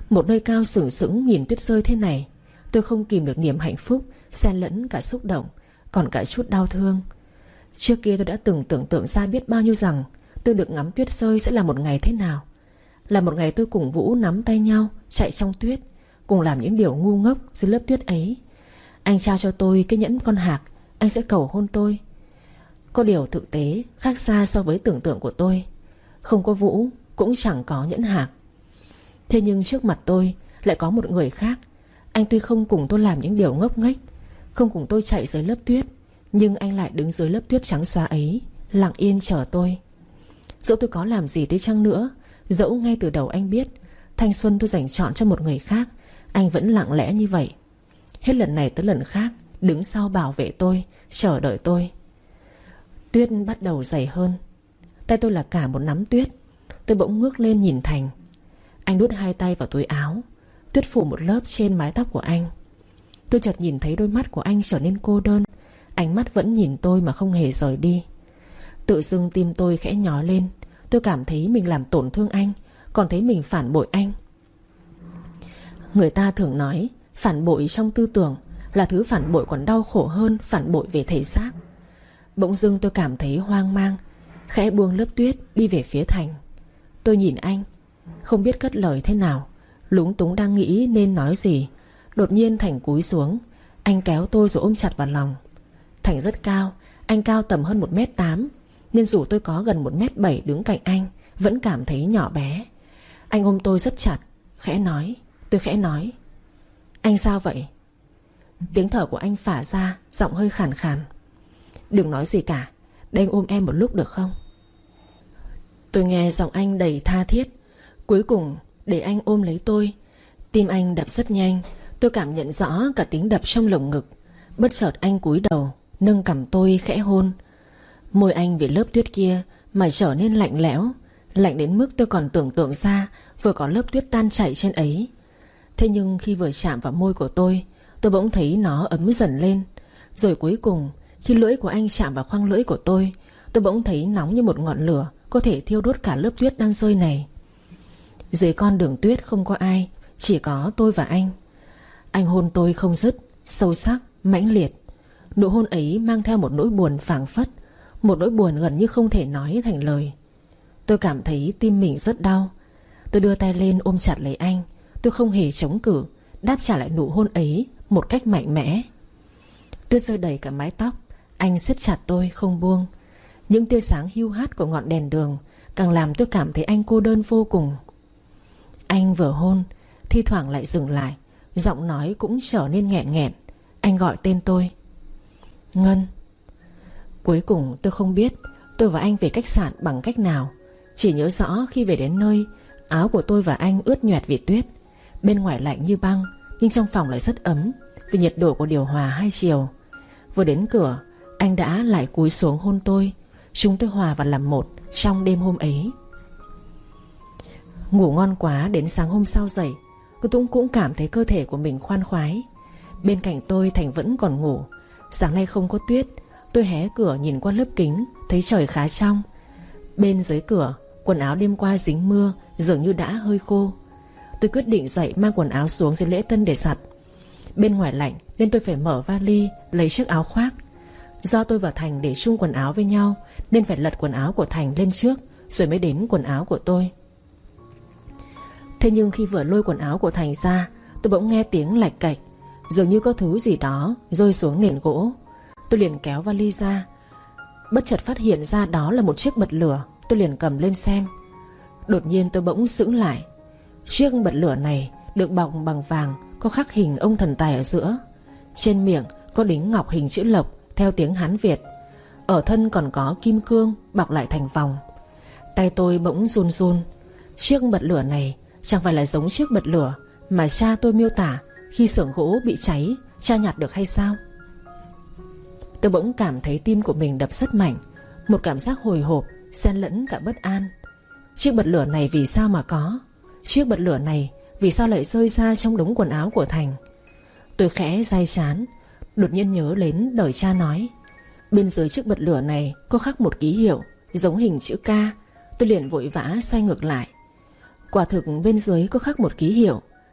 Một nơi cao sừng sững nhìn tuyết rơi thế này, tôi không kìm được niềm hạnh phúc, xen lẫn cả xúc động, còn cả chút đau thương. Trước kia tôi đã từng tưởng tượng ra biết bao nhiêu rằng tôi được ngắm tuyết rơi sẽ là một ngày thế nào. Là một ngày tôi cùng Vũ nắm tay nhau chạy trong tuyết, cùng làm những điều ngu ngốc dưới lớp tuyết ấy. Anh trao cho tôi cái nhẫn con hạc, anh sẽ cầu hôn tôi. Có điều thực tế khác xa so với tưởng tượng của tôi. Không có Vũ, cũng chẳng có nhẫn hạc. Thế nhưng trước mặt tôi lại có một người khác. Anh tuy không cùng tôi làm những điều ngốc nghếch, không cùng tôi chạy dưới lớp tuyết, nhưng anh lại đứng dưới lớp tuyết trắng xóa ấy, lặng yên chờ tôi. Dẫu tôi có làm gì đi chăng nữa, dẫu ngay từ đầu anh biết thanh xuân tôi dành chọn cho một người khác, anh vẫn lặng lẽ như vậy, hết lần này tới lần khác đứng sau bảo vệ tôi, chờ đợi tôi. Tuyết bắt đầu dày hơn. Tay tôi là cả một nắm tuyết. Tôi bỗng ngước lên nhìn Thành. Anh đút hai tay vào túi áo. Tuyết phủ một lớp trên mái tóc của anh. Tôi chợt nhìn thấy đôi mắt của anh trở nên cô đơn. Ánh mắt vẫn nhìn tôi mà không hề rời đi. Tự dưng tim tôi khẽ nhói lên. Tôi cảm thấy mình làm tổn thương anh, còn thấy mình phản bội anh. Người ta thường nói phản bội trong tư tưởng là thứ phản bội còn đau khổ hơn phản bội về thể xác. Bỗng dưng tôi cảm thấy hoang mang, khẽ buông lớp tuyết đi về phía Thành. Tôi nhìn anh, không biết cất lời thế nào, lúng túng đang nghĩ nên nói gì. Đột nhiên Thành cúi xuống. Anh kéo tôi rồi ôm chặt vào lòng. Thành rất cao, anh cao tầm hơn một mét tám, nên dù tôi có gần một mét bảy đứng cạnh anh vẫn cảm thấy nhỏ bé. Anh ôm tôi rất chặt, khẽ nói. Tôi khẽ nói: Anh sao vậy? Tiếng thở của anh phả ra, giọng hơi khàn khàn. Đừng nói gì cả, để anh ôm em một lúc được không? Tôi nghe giọng anh đầy tha thiết. Cuối cùng để anh ôm lấy tôi. Tim anh đập rất nhanh. Tôi cảm nhận rõ cả tiếng đập trong lồng ngực. Bất chợt anh cúi đầu, nâng cằm tôi khẽ hôn. Môi anh vì lớp tuyết kia mà trở nên lạnh lẽo, lạnh đến mức tôi còn tưởng tượng ra vừa có lớp tuyết tan chảy trên ấy. Thế nhưng khi vừa chạm vào môi của tôi, tôi bỗng thấy nó ấm dần lên. Rồi cuối cùng khi lưỡi của anh chạm vào khoang lưỡi của tôi, tôi bỗng thấy nóng như một ngọn lửa có thể thiêu đốt cả lớp tuyết đang rơi này. Dưới con đường tuyết không có ai, chỉ có tôi và anh. Anh hôn tôi không dứt, sâu sắc, mãnh liệt. Nụ hôn ấy mang theo một nỗi buồn phảng phất, một nỗi buồn gần như không thể nói thành lời. Tôi cảm thấy tim mình rất đau. Tôi đưa tay lên ôm chặt lấy anh. Tôi không hề chống cự, đáp trả lại nụ hôn ấy một cách mạnh mẽ. Tuyết rơi đầy cả mái tóc. Anh siết chặt tôi không buông. Những tia sáng hiu hắt của ngọn đèn đường càng làm tôi cảm thấy anh cô đơn vô cùng. Anh vừa hôn, thi thoảng lại dừng lại, giọng nói cũng trở nên nghẹn nghẹn. Anh gọi tên tôi: Ngân. Cuối cùng tôi không biết tôi và anh về khách sạn bằng cách nào. Chỉ nhớ rõ khi về đến nơi, áo của tôi và anh ướt nhoẹt vì tuyết. Bên ngoài lạnh như băng, nhưng trong phòng lại rất ấm vì nhiệt độ của điều hòa hai chiều. Vừa đến cửa, anh đã lại cúi xuống hôn tôi. Chúng tôi hòa vào làm một trong đêm hôm ấy. Ngủ ngon quá, đến sáng hôm sau dậy tôi cũng cũng cảm thấy cơ thể của mình khoan khoái. Bên cạnh tôi Thành vẫn còn ngủ. Sáng nay không có tuyết. Tôi hé cửa nhìn qua lớp kính, thấy trời khá trong. Bên dưới cửa, quần áo đêm qua dính mưa dường như đã hơi khô. Tôi quyết định dậy mang quần áo xuống dưới lễ tân để giặt. Bên ngoài lạnh nên tôi phải mở vali lấy chiếc áo khoác. Do tôi và Thành để chung quần áo với nhau nên phải lật quần áo của Thành lên trước, rồi mới đến quần áo của tôi. Thế nhưng khi vừa lôi quần áo của Thành ra, tôi bỗng nghe tiếng lạch cạch, dường như có thứ gì đó rơi xuống nền gỗ. Tôi liền kéo vali ra. Bất chợt phát hiện ra đó là một chiếc bật lửa. Tôi liền cầm lên xem. Đột nhiên tôi bỗng sững lại. Chiếc bật lửa này được bọc bằng vàng, có khắc hình ông thần tài ở giữa. Trên miệng có đính ngọc hình chữ lộc theo tiếng Hán Việt. Ở thân còn có kim cương bọc lại thành vòng. Tay tôi bỗng run run. Chiếc bật lửa này chẳng phải là giống chiếc bật lửa mà cha tôi miêu tả khi xưởng gỗ bị cháy, cha nhặt được hay sao? Tôi bỗng cảm thấy tim của mình đập rất mạnh. Một cảm giác hồi hộp xen lẫn cả bất an. Chiếc bật lửa này vì sao mà có? Chiếc bật lửa này vì sao lại rơi ra trong đống quần áo của Thành? Tôi khẽ day trán. Đột nhiên nhớ đến lời cha nói. Bên dưới chiếc bật lửa này có khắc một ký hiệu giống hình chữ K. Tôi liền vội vã xoay ngược lại. Quả thực bên dưới có khắc một ký hiệu.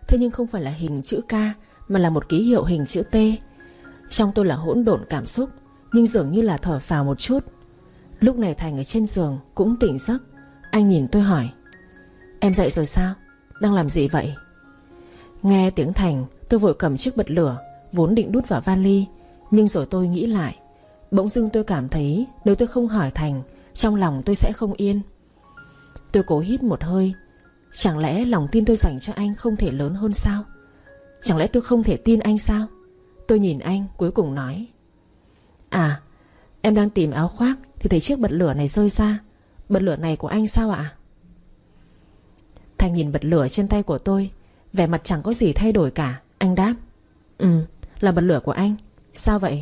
Thế nhưng không phải là hình chữ K, mà là một ký hiệu hình chữ T. Trong tôi là hỗn độn cảm xúc, nhưng dường như là thở phào một chút. Lúc này Thành ở trên giường cũng tỉnh giấc. Anh nhìn tôi hỏi: Em dậy rồi sao? Đang làm gì vậy? Nghe tiếng Thành, tôi vội cầm chiếc bật lửa vốn định đút vào vali. Nhưng rồi tôi nghĩ lại. Bỗng dưng tôi cảm thấy nếu tôi không hỏi Thành, trong lòng tôi sẽ không yên. Tôi cố hít một hơi. Chẳng lẽ lòng tin tôi dành cho anh không thể lớn hơn sao? Chẳng lẽ tôi không thể tin anh sao? Tôi nhìn anh cuối cùng nói: À, em đang tìm áo khoác thì thấy chiếc bật lửa này rơi ra. Bật lửa này của anh sao ạ? Thành nhìn bật lửa trên tay của tôi, vẻ mặt chẳng có gì thay đổi cả. Anh đáp: Ừ, là bật lửa của anh. Sao vậy?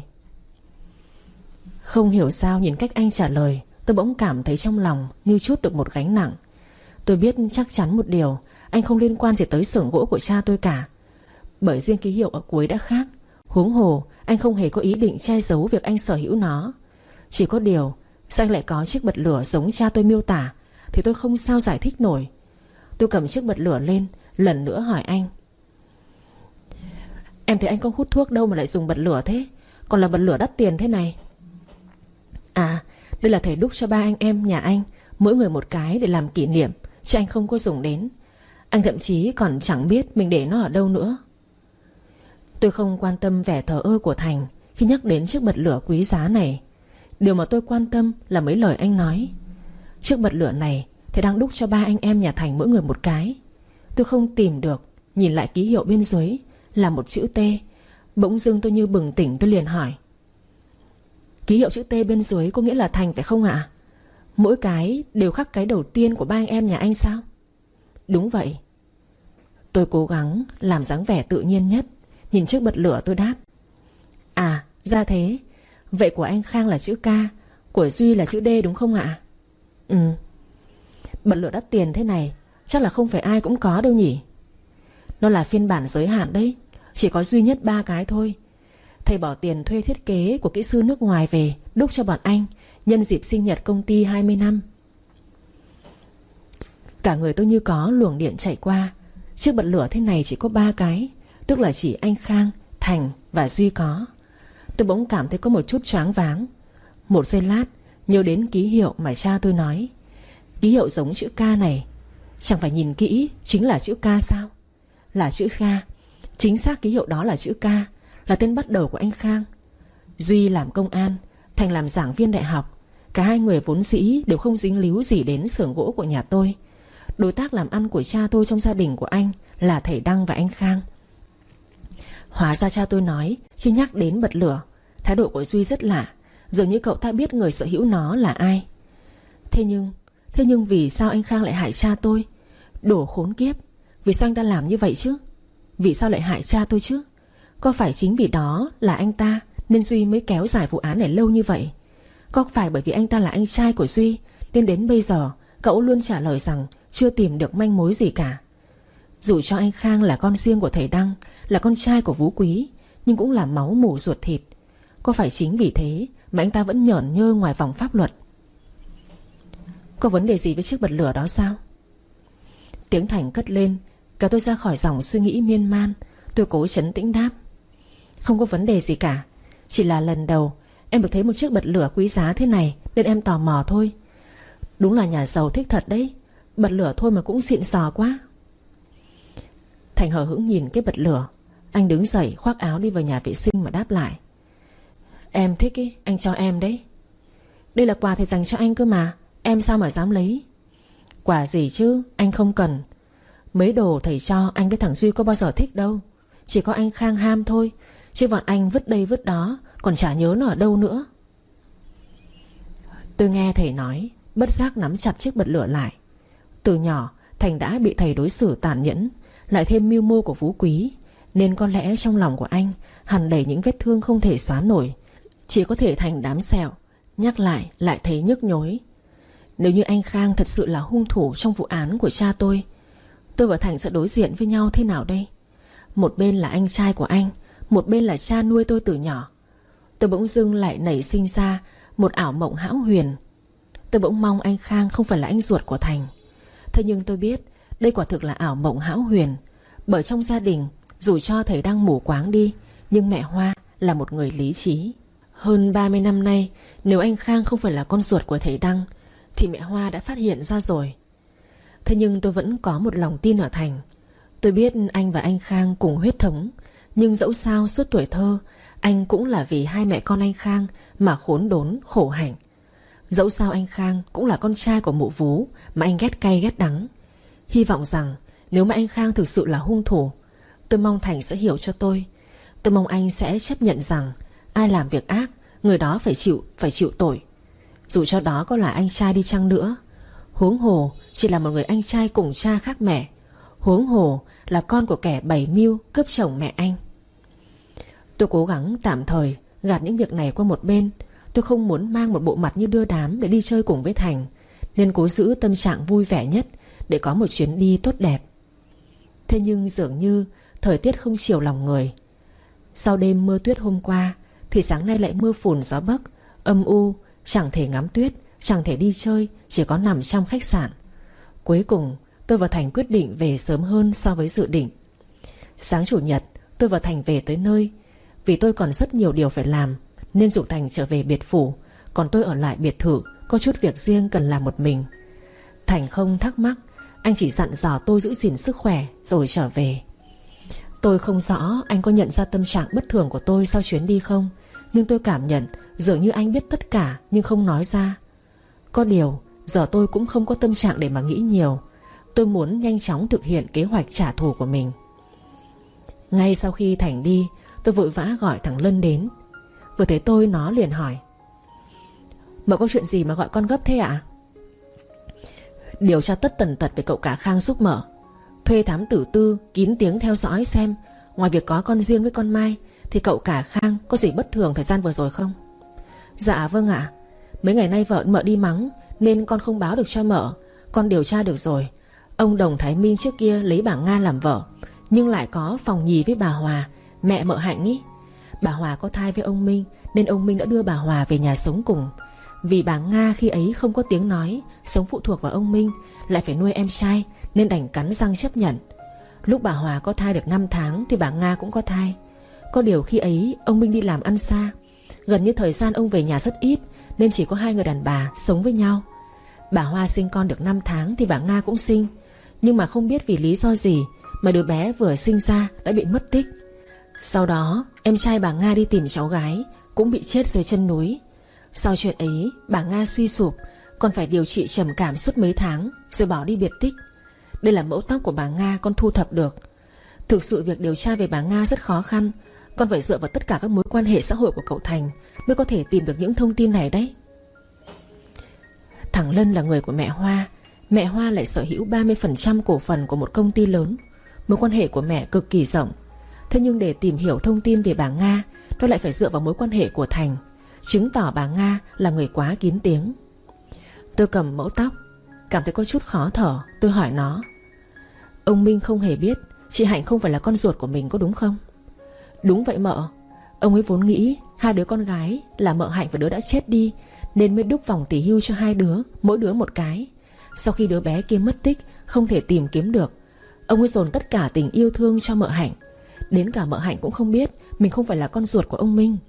Không hiểu sao nhìn cách anh trả lời, tôi bỗng cảm thấy trong lòng như trút được một gánh nặng. Tôi biết chắc chắn một điều, anh không liên quan gì tới xưởng gỗ của cha tôi cả. Bởi riêng ký hiệu ở cuối đã khác. Huống hồ anh không hề có ý định che giấu việc anh sở hữu nó. Chỉ có điều, sao anh lại có chiếc bật lửa giống cha tôi miêu tả thì tôi không sao giải thích nổi. Tôi cầm chiếc bật lửa lên, lần nữa hỏi anh: Em thấy anh không hút thuốc đâu mà lại dùng bật lửa thế? Còn là bật lửa đắt tiền thế này. À, đây là thầy đúc cho ba anh em nhà anh, mỗi người một cái để làm kỷ niệm, chứ anh không có dùng đến. Anh thậm chí còn chẳng biết mình để nó ở đâu nữa. Tôi không quan tâm vẻ thờ ơ của Thành khi nhắc đến chiếc bật lửa quý giá này. Điều mà tôi quan tâm là mấy lời anh nói. Chiếc bật lửa này thầy đang đúc cho ba anh em nhà Thành mỗi người một cái. Tôi không tìm được. Nhìn lại ký hiệu bên dưới là một chữ T. Bỗng dưng tôi như bừng tỉnh, tôi liền hỏi: Ký hiệu chữ T bên dưới có nghĩa là Thành phải không ạ? Mỗi cái đều khắc cái đầu tiên của ba anh em nhà anh sao? Đúng vậy. Tôi cố gắng làm dáng vẻ tự nhiên nhất. Nhìn chiếc bật lửa tôi đáp: À, ra thế. Vậy của anh Khang là chữ K, của Duy là chữ D đúng không ạ? Ừ. Bật lửa đắt tiền thế này chắc là không phải ai cũng có đâu nhỉ? Nó là phiên bản giới hạn đấy, chỉ có duy nhất ba cái thôi. Thầy bỏ tiền thuê thiết kế của kỹ sư nước ngoài về đúc cho bọn anh nhân dịp sinh nhật công ty hai mươi năm. Cả người tôi như có luồng điện chạy qua. Chiếc bật lửa thế này chỉ có ba cái, tức là chỉ anh Khang, Thành và Duy có. Tôi bỗng cảm thấy có một chút choáng váng. Một giây lát nhớ đến ký hiệu mà cha tôi nói. Ký hiệu giống chữ K này, chẳng phải nhìn kỹ chính là chữ K sao? Là chữ K. Chính xác ký hiệu đó là chữ K, là tên bắt đầu của anh Khang. Duy làm công an, Thành làm giảng viên đại học. Cả hai người vốn dĩ đều không dính líu gì đến xưởng gỗ của nhà tôi. Đối tác làm ăn của cha tôi trong gia đình của anh là thầy Đăng và anh Khang. Hóa ra cha tôi nói khi nhắc đến bật lửa, thái độ của Duy rất lạ, dường như cậu ta biết người sở hữu nó là ai. Thế nhưng Thế nhưng vì sao anh Khang lại hại cha tôi? Đồ khốn kiếp. Vì sao anh ta làm như vậy chứ? Vì sao lại hại cha tôi chứ? Có phải chính vì đó là anh ta nên Duy mới kéo dài vụ án này lâu như vậy? Có phải bởi vì anh ta là anh trai của Duy nên đến bây giờ cậu luôn trả lời rằng chưa tìm được manh mối gì cả? Dù cho anh Khang là con riêng của thầy Đăng, là con trai của Vũ Quý, nhưng cũng là máu mủ ruột thịt. Có phải chính vì thế mà anh ta vẫn nhởn nhơ ngoài vòng pháp luật? Có vấn đề gì với chiếc bật lửa đó sao? Tiếng Thành cất lên, kéo tôi ra khỏi dòng suy nghĩ miên man. Tôi cố trấn tĩnh đáp: Không có vấn đề gì cả. Chỉ là lần đầu em được thấy một chiếc bật lửa quý giá thế này nên em tò mò thôi. Đúng là nhà giàu thích thật đấy. Bật lửa thôi mà cũng xịn sò quá. Thành hờ hững nhìn cái bật lửa. Anh đứng dậy khoác áo đi vào nhà vệ sinh mà đáp lại: Em thích ý, anh cho em đấy. Đây là quà thầy dành cho anh cơ mà, em sao mà dám lấy? Quà gì chứ, anh không cần. Mấy đồ thầy cho anh với thằng Duy có bao giờ thích đâu. Chỉ có anh Khang ham thôi, chứ bọn anh vứt đây vứt đó, còn chả nhớ nó ở đâu nữa. Tôi nghe thầy nói, bất giác nắm chặt chiếc bật lửa lại. Từ nhỏ Thành đã bị thầy đối xử tàn nhẫn, lại thêm mưu mô của Phú Quý, nên có lẽ trong lòng của anh hằn đầy những vết thương không thể xóa nổi, chỉ có thể thành đám sẹo. Nhắc lại lại thấy nhức nhối. Nếu như anh Khang thật sự là hung thủ trong vụ án của cha tôi, tôi và Thành sẽ đối diện với nhau thế nào đây? Một bên là anh trai của anh, một bên là cha nuôi tôi từ nhỏ. Tôi bỗng dưng lại nảy sinh ra một ảo mộng hão huyền. Tôi bỗng mong anh Khang không phải là anh ruột của Thành. Thế nhưng tôi biết đây quả thực là ảo mộng hão huyền, Bởi trong gia đình, dù cho thầy Đăng mù quáng đi, nhưng mẹ Hoa là một người lý trí. Hơn ba mươi năm nay, nếu anh Khang không phải là con ruột của thầy Đăng thì mẹ Hoa đã phát hiện ra rồi. Thế nhưng tôi vẫn có một lòng tin ở Thành. Tôi biết anh và anh Khang cùng huyết thống, nhưng dẫu sao suốt tuổi thơ anh cũng là vì hai mẹ con anh Khang mà khốn đốn khổ hạnh. Dẫu sao anh Khang cũng là con trai của mụ Vú mà anh ghét cay ghét đắng. Hy vọng rằng nếu mà anh Khang thực sự là hung thủ, tôi mong Thành sẽ hiểu cho tôi. Tôi mong anh sẽ chấp nhận rằng ai làm việc ác, người đó phải chịu, phải chịu tội. Dù cho đó có là anh trai đi chăng nữa. Huống hồ chỉ là một người anh trai cùng cha khác mẹ. Huống hồ là con của kẻ bày mưu cướp chồng mẹ anh. Tôi cố gắng tạm thời gạt những việc này qua một bên. Tôi không muốn mang một bộ mặt như đưa đám để đi chơi cùng với Thành, nên cố giữ tâm trạng vui vẻ nhất để có một chuyến đi tốt đẹp. Thế nhưng dường như thời tiết không chiều lòng người. Sau đêm mưa tuyết hôm qua thì sáng nay lại mưa phùn gió bấc, âm u, chẳng thể ngắm tuyết, chẳng thể đi chơi, chỉ có nằm trong khách sạn. Cuối cùng tôi và Thành quyết định về sớm hơn so với dự định. Sáng chủ nhật tôi và Thành về tới nơi. Vì tôi còn rất nhiều điều phải làm nên rủ Thành trở về biệt phủ, còn tôi ở lại biệt thự, có chút việc riêng cần làm một mình. Thành không thắc mắc, anh chỉ dặn dò tôi giữ gìn sức khỏe rồi trở về. Tôi không rõ anh có nhận ra tâm trạng bất thường của tôi sau chuyến đi không, nhưng tôi cảm nhận dường như anh biết tất cả nhưng không nói ra. Có điều giờ tôi cũng không có tâm trạng để mà nghĩ nhiều. Tôi muốn nhanh chóng thực hiện kế hoạch trả thù của mình. Ngay sau khi Thành đi, tôi vội vã gọi thằng Lân đến. Vừa thấy tôi nó liền hỏi: Mợ có chuyện gì mà gọi con gấp thế ạ? Điều tra tất tần tật về cậu cả Khang giúp mợ. Thuê thám tử tư kín tiếng theo dõi xem ngoài việc có con riêng với con Mai thì cậu cả Khang có gì bất thường thời gian vừa rồi không? Dạ vâng ạ. Mấy ngày nay vợ mợ đi mắng nên con không báo được cho mợ. Con điều tra được rồi. Ông Đồng Thái Minh trước kia lấy bà Nga làm vợ, nhưng lại có phòng nhì với bà Hòa, mẹ mợ Hạnh ý. Bà Hòa có thai với ông Minh nên ông Minh đã đưa bà Hòa về nhà sống cùng. Vì bà Nga khi ấy không có tiếng nói, sống phụ thuộc vào ông Minh, lại phải nuôi em trai nên đành cắn răng chấp nhận. Lúc bà Hòa có thai được năm tháng thì bà Nga cũng có thai. Có điều khi ấy ông Minh đi làm ăn xa, gần như thời gian ông về nhà rất ít, nên chỉ có hai người đàn bà sống với nhau. Bà Hoa sinh con được năm tháng thì bà Nga cũng sinh, nhưng mà không biết vì lý do gì mà đứa bé vừa sinh ra đã bị mất tích. Sau đó em trai bà Nga đi tìm cháu gái cũng bị chết dưới chân núi. Sau chuyện ấy bà Nga suy sụp, còn phải điều trị trầm cảm suốt mấy tháng rồi bỏ đi biệt tích. Đây là mẫu tóc của bà Nga con thu thập được. Thực sự việc điều tra về bà Nga rất khó khăn. Con phải dựa vào tất cả các mối quan hệ xã hội của cậu Thành mới có thể tìm được những thông tin này đấy. Thằng Lân là người của mẹ Hoa. Mẹ Hoa lại sở hữu ba mươi phần trăm cổ phần của một công ty lớn. Mối quan hệ của mẹ cực kỳ rộng. Thế nhưng để tìm hiểu thông tin về bà Nga, nó lại phải dựa vào mối quan hệ của Thành, chứng tỏ bà Nga là người quá kín tiếng. Tôi cầm mẫu tóc, cảm thấy có chút khó thở. Tôi hỏi nó: Ông Minh không hề biết chị Hạnh không phải là con ruột của mình có đúng không? Đúng vậy mợ. Ông ấy vốn nghĩ hai đứa con gái là mợ Hạnh và đứa đã chết đi, nên mới đúc vòng tỷ hưu cho hai đứa, mỗi đứa một cái. Sau khi đứa bé kia mất tích, không thể tìm kiếm được, ông ấy dồn tất cả tình yêu thương cho mợ Hạnh. Đến cả mợ Hạnh cũng không biết mình không phải là con ruột của ông Minh.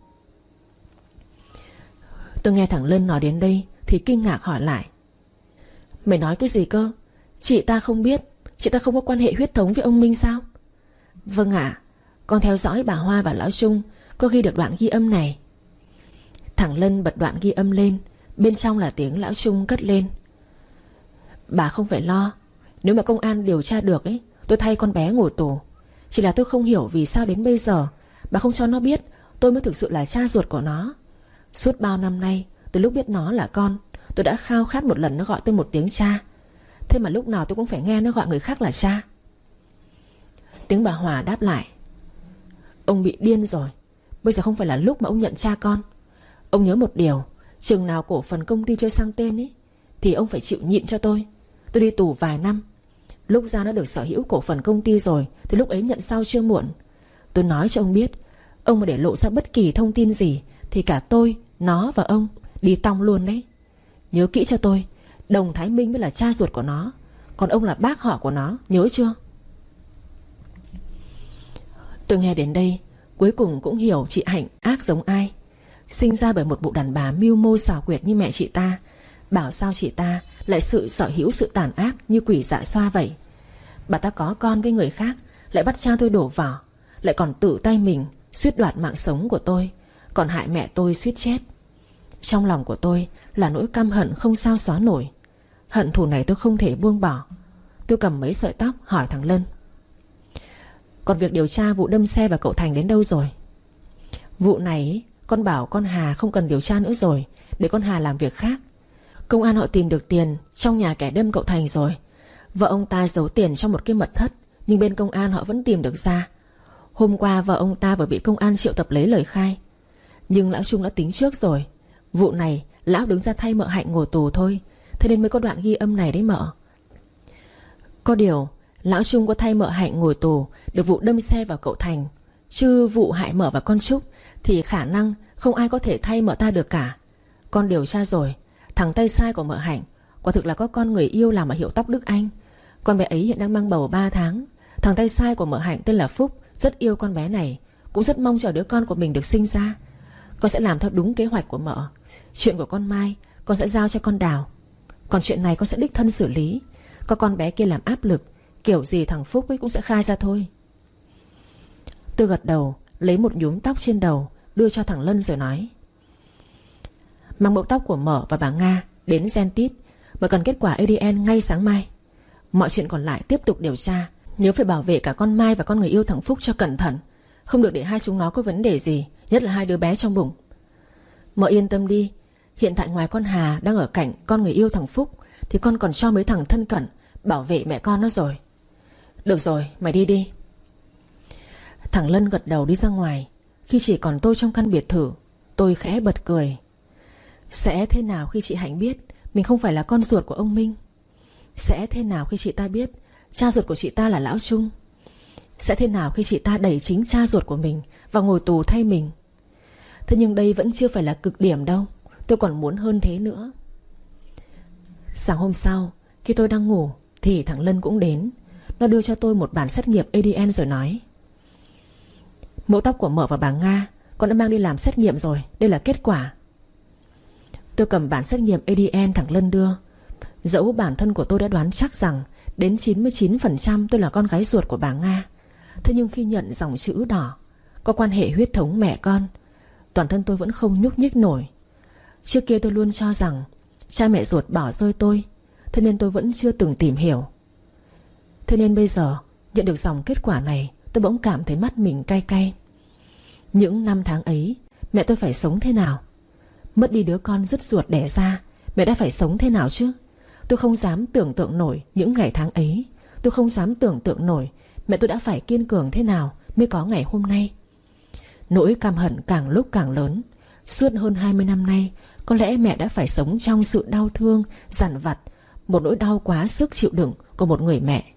Tôi nghe thằng Lân nói đến đây thì kinh ngạc hỏi lại: Mày nói cái gì cơ? Chị ta không biết, chị ta không có quan hệ huyết thống với ông Minh sao? Vâng ạ, à, con theo dõi bà Hoa và Lão Trung, có ghi được đoạn ghi âm này. Thằng Lân bật đoạn ghi âm lên. Bên trong là tiếng Lão Trung cất lên: Bà không phải lo. Nếu mà công an điều tra được ấy, tôi thay con bé ngồi tù. Chỉ là tôi không hiểu vì sao đến bây giờ bà không cho nó biết tôi mới thực sự là cha ruột của nó. Suốt bao năm nay, từ lúc biết nó là con, tôi đã khao khát một lần nó gọi tôi một tiếng cha. Thế mà lúc nào tôi cũng phải nghe nó gọi người khác là cha. Tiếng bà Hòa đáp lại: Ông bị điên rồi. Bây giờ không phải là lúc mà ông nhận cha con. Ông nhớ một điều, chừng nào cổ phần công ty chơi sang tên ấy thì ông phải chịu nhịn cho tôi. Tôi đi tù vài năm, lúc ra nó được sở hữu cổ phần công ty rồi thì lúc ấy nhận sau chưa muộn. Tôi nói cho ông biết, ông mà để lộ ra bất kỳ thông tin gì thì cả tôi, nó và ông đi tong luôn đấy. Nhớ kỹ cho tôi, Đồng Thái Minh mới là cha ruột của nó, còn ông là bác họ của nó, nhớ chưa? Tôi nghe đến đây cuối cùng cũng hiểu chị Hạnh ác giống ai. Sinh ra bởi một bộ đàn bà mưu mô xảo quyệt như mẹ chị ta, bảo sao chị ta lại sự sở hữu sự tàn ác như quỷ dạ xoa vậy. Bà ta có con với người khác, lại bắt cha tôi đổ vỏ, lại còn tự tay mình suýt đoạt mạng sống của tôi, còn hại mẹ tôi suýt chết. Trong lòng của tôi là nỗi căm hận không sao xóa nổi. Hận thù này tôi không thể buông bỏ. Tôi cầm mấy sợi tóc hỏi thằng Lân: Còn việc điều tra vụ đâm xe vào cậu Thành đến đâu rồi? Vụ này con bảo con Hà không cần điều tra nữa rồi, để con Hà làm việc khác. Công an họ tìm được tiền trong nhà kẻ đâm cậu Thành rồi. Vợ ông ta giấu tiền trong một cái mật thất, nhưng bên công an họ vẫn tìm được ra. Hôm qua vợ ông ta vừa bị công an triệu tập lấy lời khai. Nhưng lão Trung đã tính trước rồi. Vụ này lão đứng ra thay mợ Hạnh ngồi tù thôi, thế nên mới có đoạn ghi âm này đấy mợ. Có điều lão Trung có thay mợ Hạnh ngồi tù được vụ đâm xe vào cậu Thành, chứ vụ hại mợ và con Trúc thì khả năng không ai có thể thay mợ ta được cả. Con điều tra rồi, thằng tay sai của mợ Hạnh quả thực là có con người yêu làm ở hiệu tóc Đức Anh. Con bé ấy hiện đang mang bầu ba tháng. Thằng tay sai của mợ Hạnh tên là Phúc rất yêu con bé này, cũng rất mong chờ đứa con của mình được sinh ra. Con sẽ làm theo đúng kế hoạch của mợ. Chuyện của con Mai con sẽ giao cho con Đào. Còn chuyện này con sẽ đích thân xử lý. Có con bé kia làm áp lực, kiểu gì thằng Phúc ấy cũng sẽ khai ra thôi. Tôi gật đầu, lấy một nhúm tóc trên đầu đưa cho thằng Lân rồi nói: Mang mẫu tóc của mợ và bà Nga đến Gentit. Mợ cần kết quả a đê en ngay sáng mai. Mọi chuyện còn lại tiếp tục điều tra. Nhớ phải bảo vệ cả con Mai và con người yêu thằng Phúc cho cẩn thận, không được để hai chúng nó có vấn đề gì, nhất là hai đứa bé trong bụng. Mợ yên tâm đi. Hiện tại ngoài con Hà đang ở cạnh con người yêu thằng Phúc thì con còn cho mấy thằng thân cận bảo vệ mẹ con nó rồi. Được rồi, mày đi đi. Thằng Lân gật đầu đi ra ngoài. Khi chỉ còn tôi trong căn biệt thự, tôi khẽ bật cười. Sẽ thế nào khi chị Hạnh biết mình không phải là con ruột của ông Minh? Sẽ thế nào khi chị ta biết cha ruột của chị ta là lão Trung? Sẽ thế nào khi chị ta đẩy chính cha ruột của mình vào ngồi tù thay mình? Thế nhưng đây vẫn chưa phải là cực điểm đâu. Tôi còn muốn hơn thế nữa. Sáng hôm sau, khi tôi đang ngủ thì thằng Lân cũng đến. Nó đưa cho tôi một bản xét nghiệm a đê en rồi nói: Mẫu tóc của mợ và bà Nga con đã mang đi làm xét nghiệm rồi. Đây là kết quả. Tôi cầm bản xét nghiệm a đê en thằng Lân đưa. Dẫu bản thân của tôi đã đoán chắc rằng đến chín mươi chín phần trăm tôi là con gái ruột của bà Nga, thế nhưng khi nhận dòng chữ đỏ có quan hệ huyết thống mẹ con, toàn thân tôi vẫn không nhúc nhích nổi. Trước kia tôi luôn cho rằng cha mẹ ruột bỏ rơi tôi, thế nên tôi vẫn chưa từng tìm hiểu. Thế nên bây giờ nhận được dòng kết quả này, tôi bỗng cảm thấy mắt mình cay cay. Những năm tháng ấy mẹ tôi phải sống thế nào? Mất đi đứa con dứt ruột đẻ ra, mẹ đã phải sống thế nào chứ? Tôi không dám tưởng tượng nổi những ngày tháng ấy. Tôi không dám tưởng tượng nổi mẹ tôi đã phải kiên cường thế nào mới có ngày hôm nay. Nỗi căm hận càng lúc càng lớn. Suốt hơn hai mươi năm nay, có lẽ mẹ đã phải sống trong sự đau thương, dằn vặt, một nỗi đau quá sức chịu đựng của một người mẹ.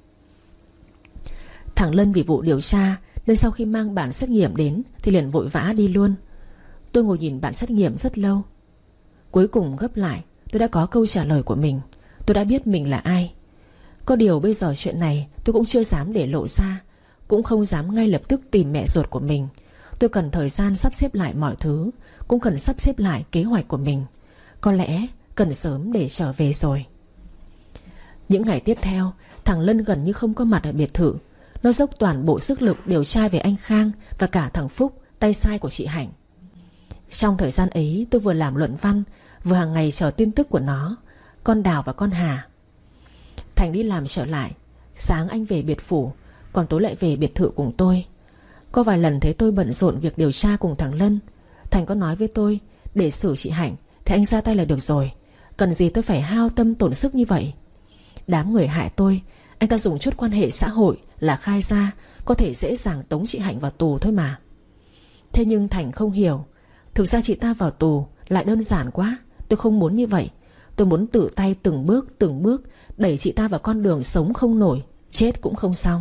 Thằng Lân vì vụ điều tra nên sau khi mang bản xét nghiệm đến thì liền vội vã đi luôn. Tôi ngồi nhìn bản xét nghiệm rất lâu. Cuối cùng gấp lại, tôi đã có câu trả lời của mình. Tôi đã biết mình là ai. Có điều bây giờ chuyện này tôi cũng chưa dám để lộ ra, cũng không dám ngay lập tức tìm mẹ ruột của mình. Tôi cần thời gian sắp xếp lại mọi thứ, cũng cần sắp xếp lại kế hoạch của mình. Có lẽ cần sớm để trở về rồi. Những ngày tiếp theo, thằng Lân gần như không có mặt ở biệt thự. Nó dốc toàn bộ sức lực điều tra về anh Khang và cả thằng Phúc, tay sai của chị Hạnh. Trong thời gian ấy tôi vừa làm luận văn, vừa hàng ngày chờ tin tức của nó, con Đào và con Hà. Thành đi làm trở lại. Sáng anh về biệt phủ, còn tối lại về biệt thự cùng tôi. Có vài lần thấy tôi bận rộn việc điều tra cùng thằng Lân, Thành có nói với tôi để xử chị Hạnh thì anh ra tay là được rồi, cần gì tôi phải hao tâm tổn sức như vậy. Đám người hại tôi, anh ta dùng chút quan hệ xã hội là khai ra, có thể dễ dàng tống chị Hạnh vào tù thôi mà. Thế nhưng Thành không hiểu. Thực ra chị ta vào tù lại đơn giản quá. Tôi không muốn như vậy. Tôi muốn tự tay từng bước từng bước đẩy chị ta vào con đường sống không nổi, chết cũng không xong.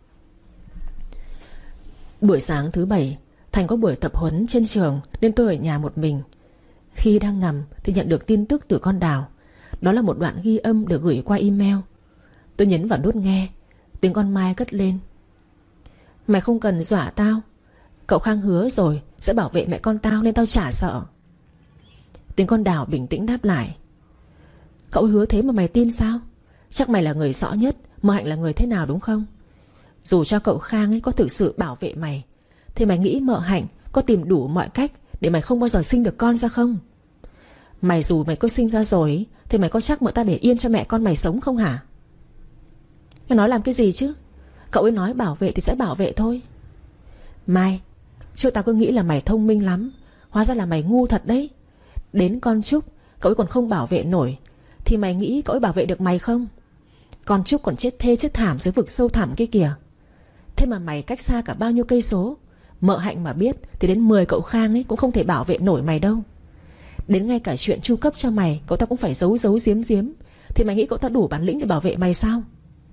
Buổi sáng thứ bảy, Thành có buổi tập huấn trên trường nên tôi ở nhà một mình. Khi đang nằm thì nhận được tin tức từ con Đào. Đó là một đoạn ghi âm được gửi qua email. Tôi nhấn vào nút nghe. Tiếng con Mai cất lên: Mày không cần dọa tao. Cậu Khang hứa rồi sẽ bảo vệ mẹ con tao nên tao chả sợ. Tiếng con Đào bình tĩnh đáp lại. Cậu hứa thế mà mày tin sao? Chắc mày là người rõ nhất Mợ Hạnh là người thế nào đúng không? Dù cho cậu Khang ấy có thực sự bảo vệ mày thì mày nghĩ Mợ Hạnh có tìm đủ mọi cách để mày không bao giờ sinh được con ra không? Mày dù mày có sinh ra rồi ấy, thì mày có chắc mợ ta để yên cho mẹ con mày sống không hả? Mày nói làm cái gì chứ? Cậu ấy nói bảo vệ thì sẽ bảo vệ thôi. Mai, trước tao cứ nghĩ là mày thông minh lắm, hóa ra là mày ngu thật đấy. Đến con Trúc cậu ấy còn không bảo vệ nổi thì mày nghĩ cậu ấy bảo vệ được mày không? Con Trúc còn chết thê chết thảm dưới vực sâu thẳm kia kìa. Thế mà mày cách xa cả bao nhiêu cây số, Mợ Hạnh mà biết thì đến mười cậu Khang ấy cũng không thể bảo vệ nổi mày đâu. Đến ngay cả chuyện chu cấp cho mày cậu ta cũng phải giấu giấu giếm giếm, thì mày nghĩ cậu ta đủ bản lĩnh để bảo vệ mày sao?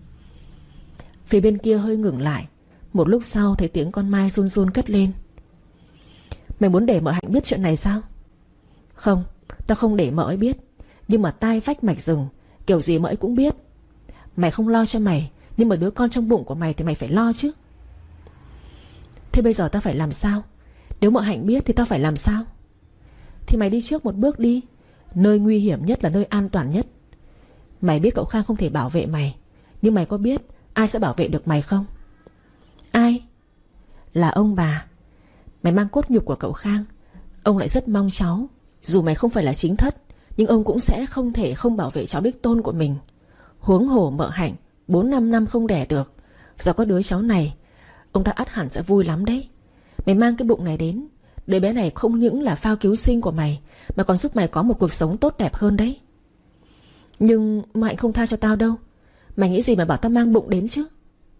Phía bên kia hơi ngừng lại. Một lúc sau thấy tiếng con Mai run run cất lên. Mày muốn để Mợ Hạnh biết chuyện này sao? Không, tao không để mợ ấy biết. Nhưng mà tai vách mạch rừng, kiểu gì mợ ấy cũng biết. Mày không lo cho mày, nhưng mà đứa con trong bụng của mày thì mày phải lo chứ. Thế bây giờ tao phải làm sao? Nếu Mợ Hạnh biết thì tao phải làm sao? Thì mày đi trước một bước đi. Nơi nguy hiểm nhất là nơi an toàn nhất. Mày biết cậu Khang không thể bảo vệ mày, nhưng mày có biết ai sẽ bảo vệ được mày không? Ai? Là ông bà. Mày mang cốt nhục của cậu Khang. Ông lại rất mong cháu. Dù mày không phải là chính thất, nhưng ông cũng sẽ không thể không bảo vệ cháu đích tôn của mình. Huống hồ Mợ Hạnh bốn năm năm không đẻ được, giờ có đứa cháu này, ông ta ắt hẳn sẽ vui lắm đấy. Mày mang cái bụng này đến, đứa bé này không những là phao cứu sinh của mày, mà còn giúp mày có một cuộc sống tốt đẹp hơn đấy. Nhưng Mợ Hạnh không tha cho tao đâu. Mày nghĩ gì mà bảo tao mang bụng đến chứ?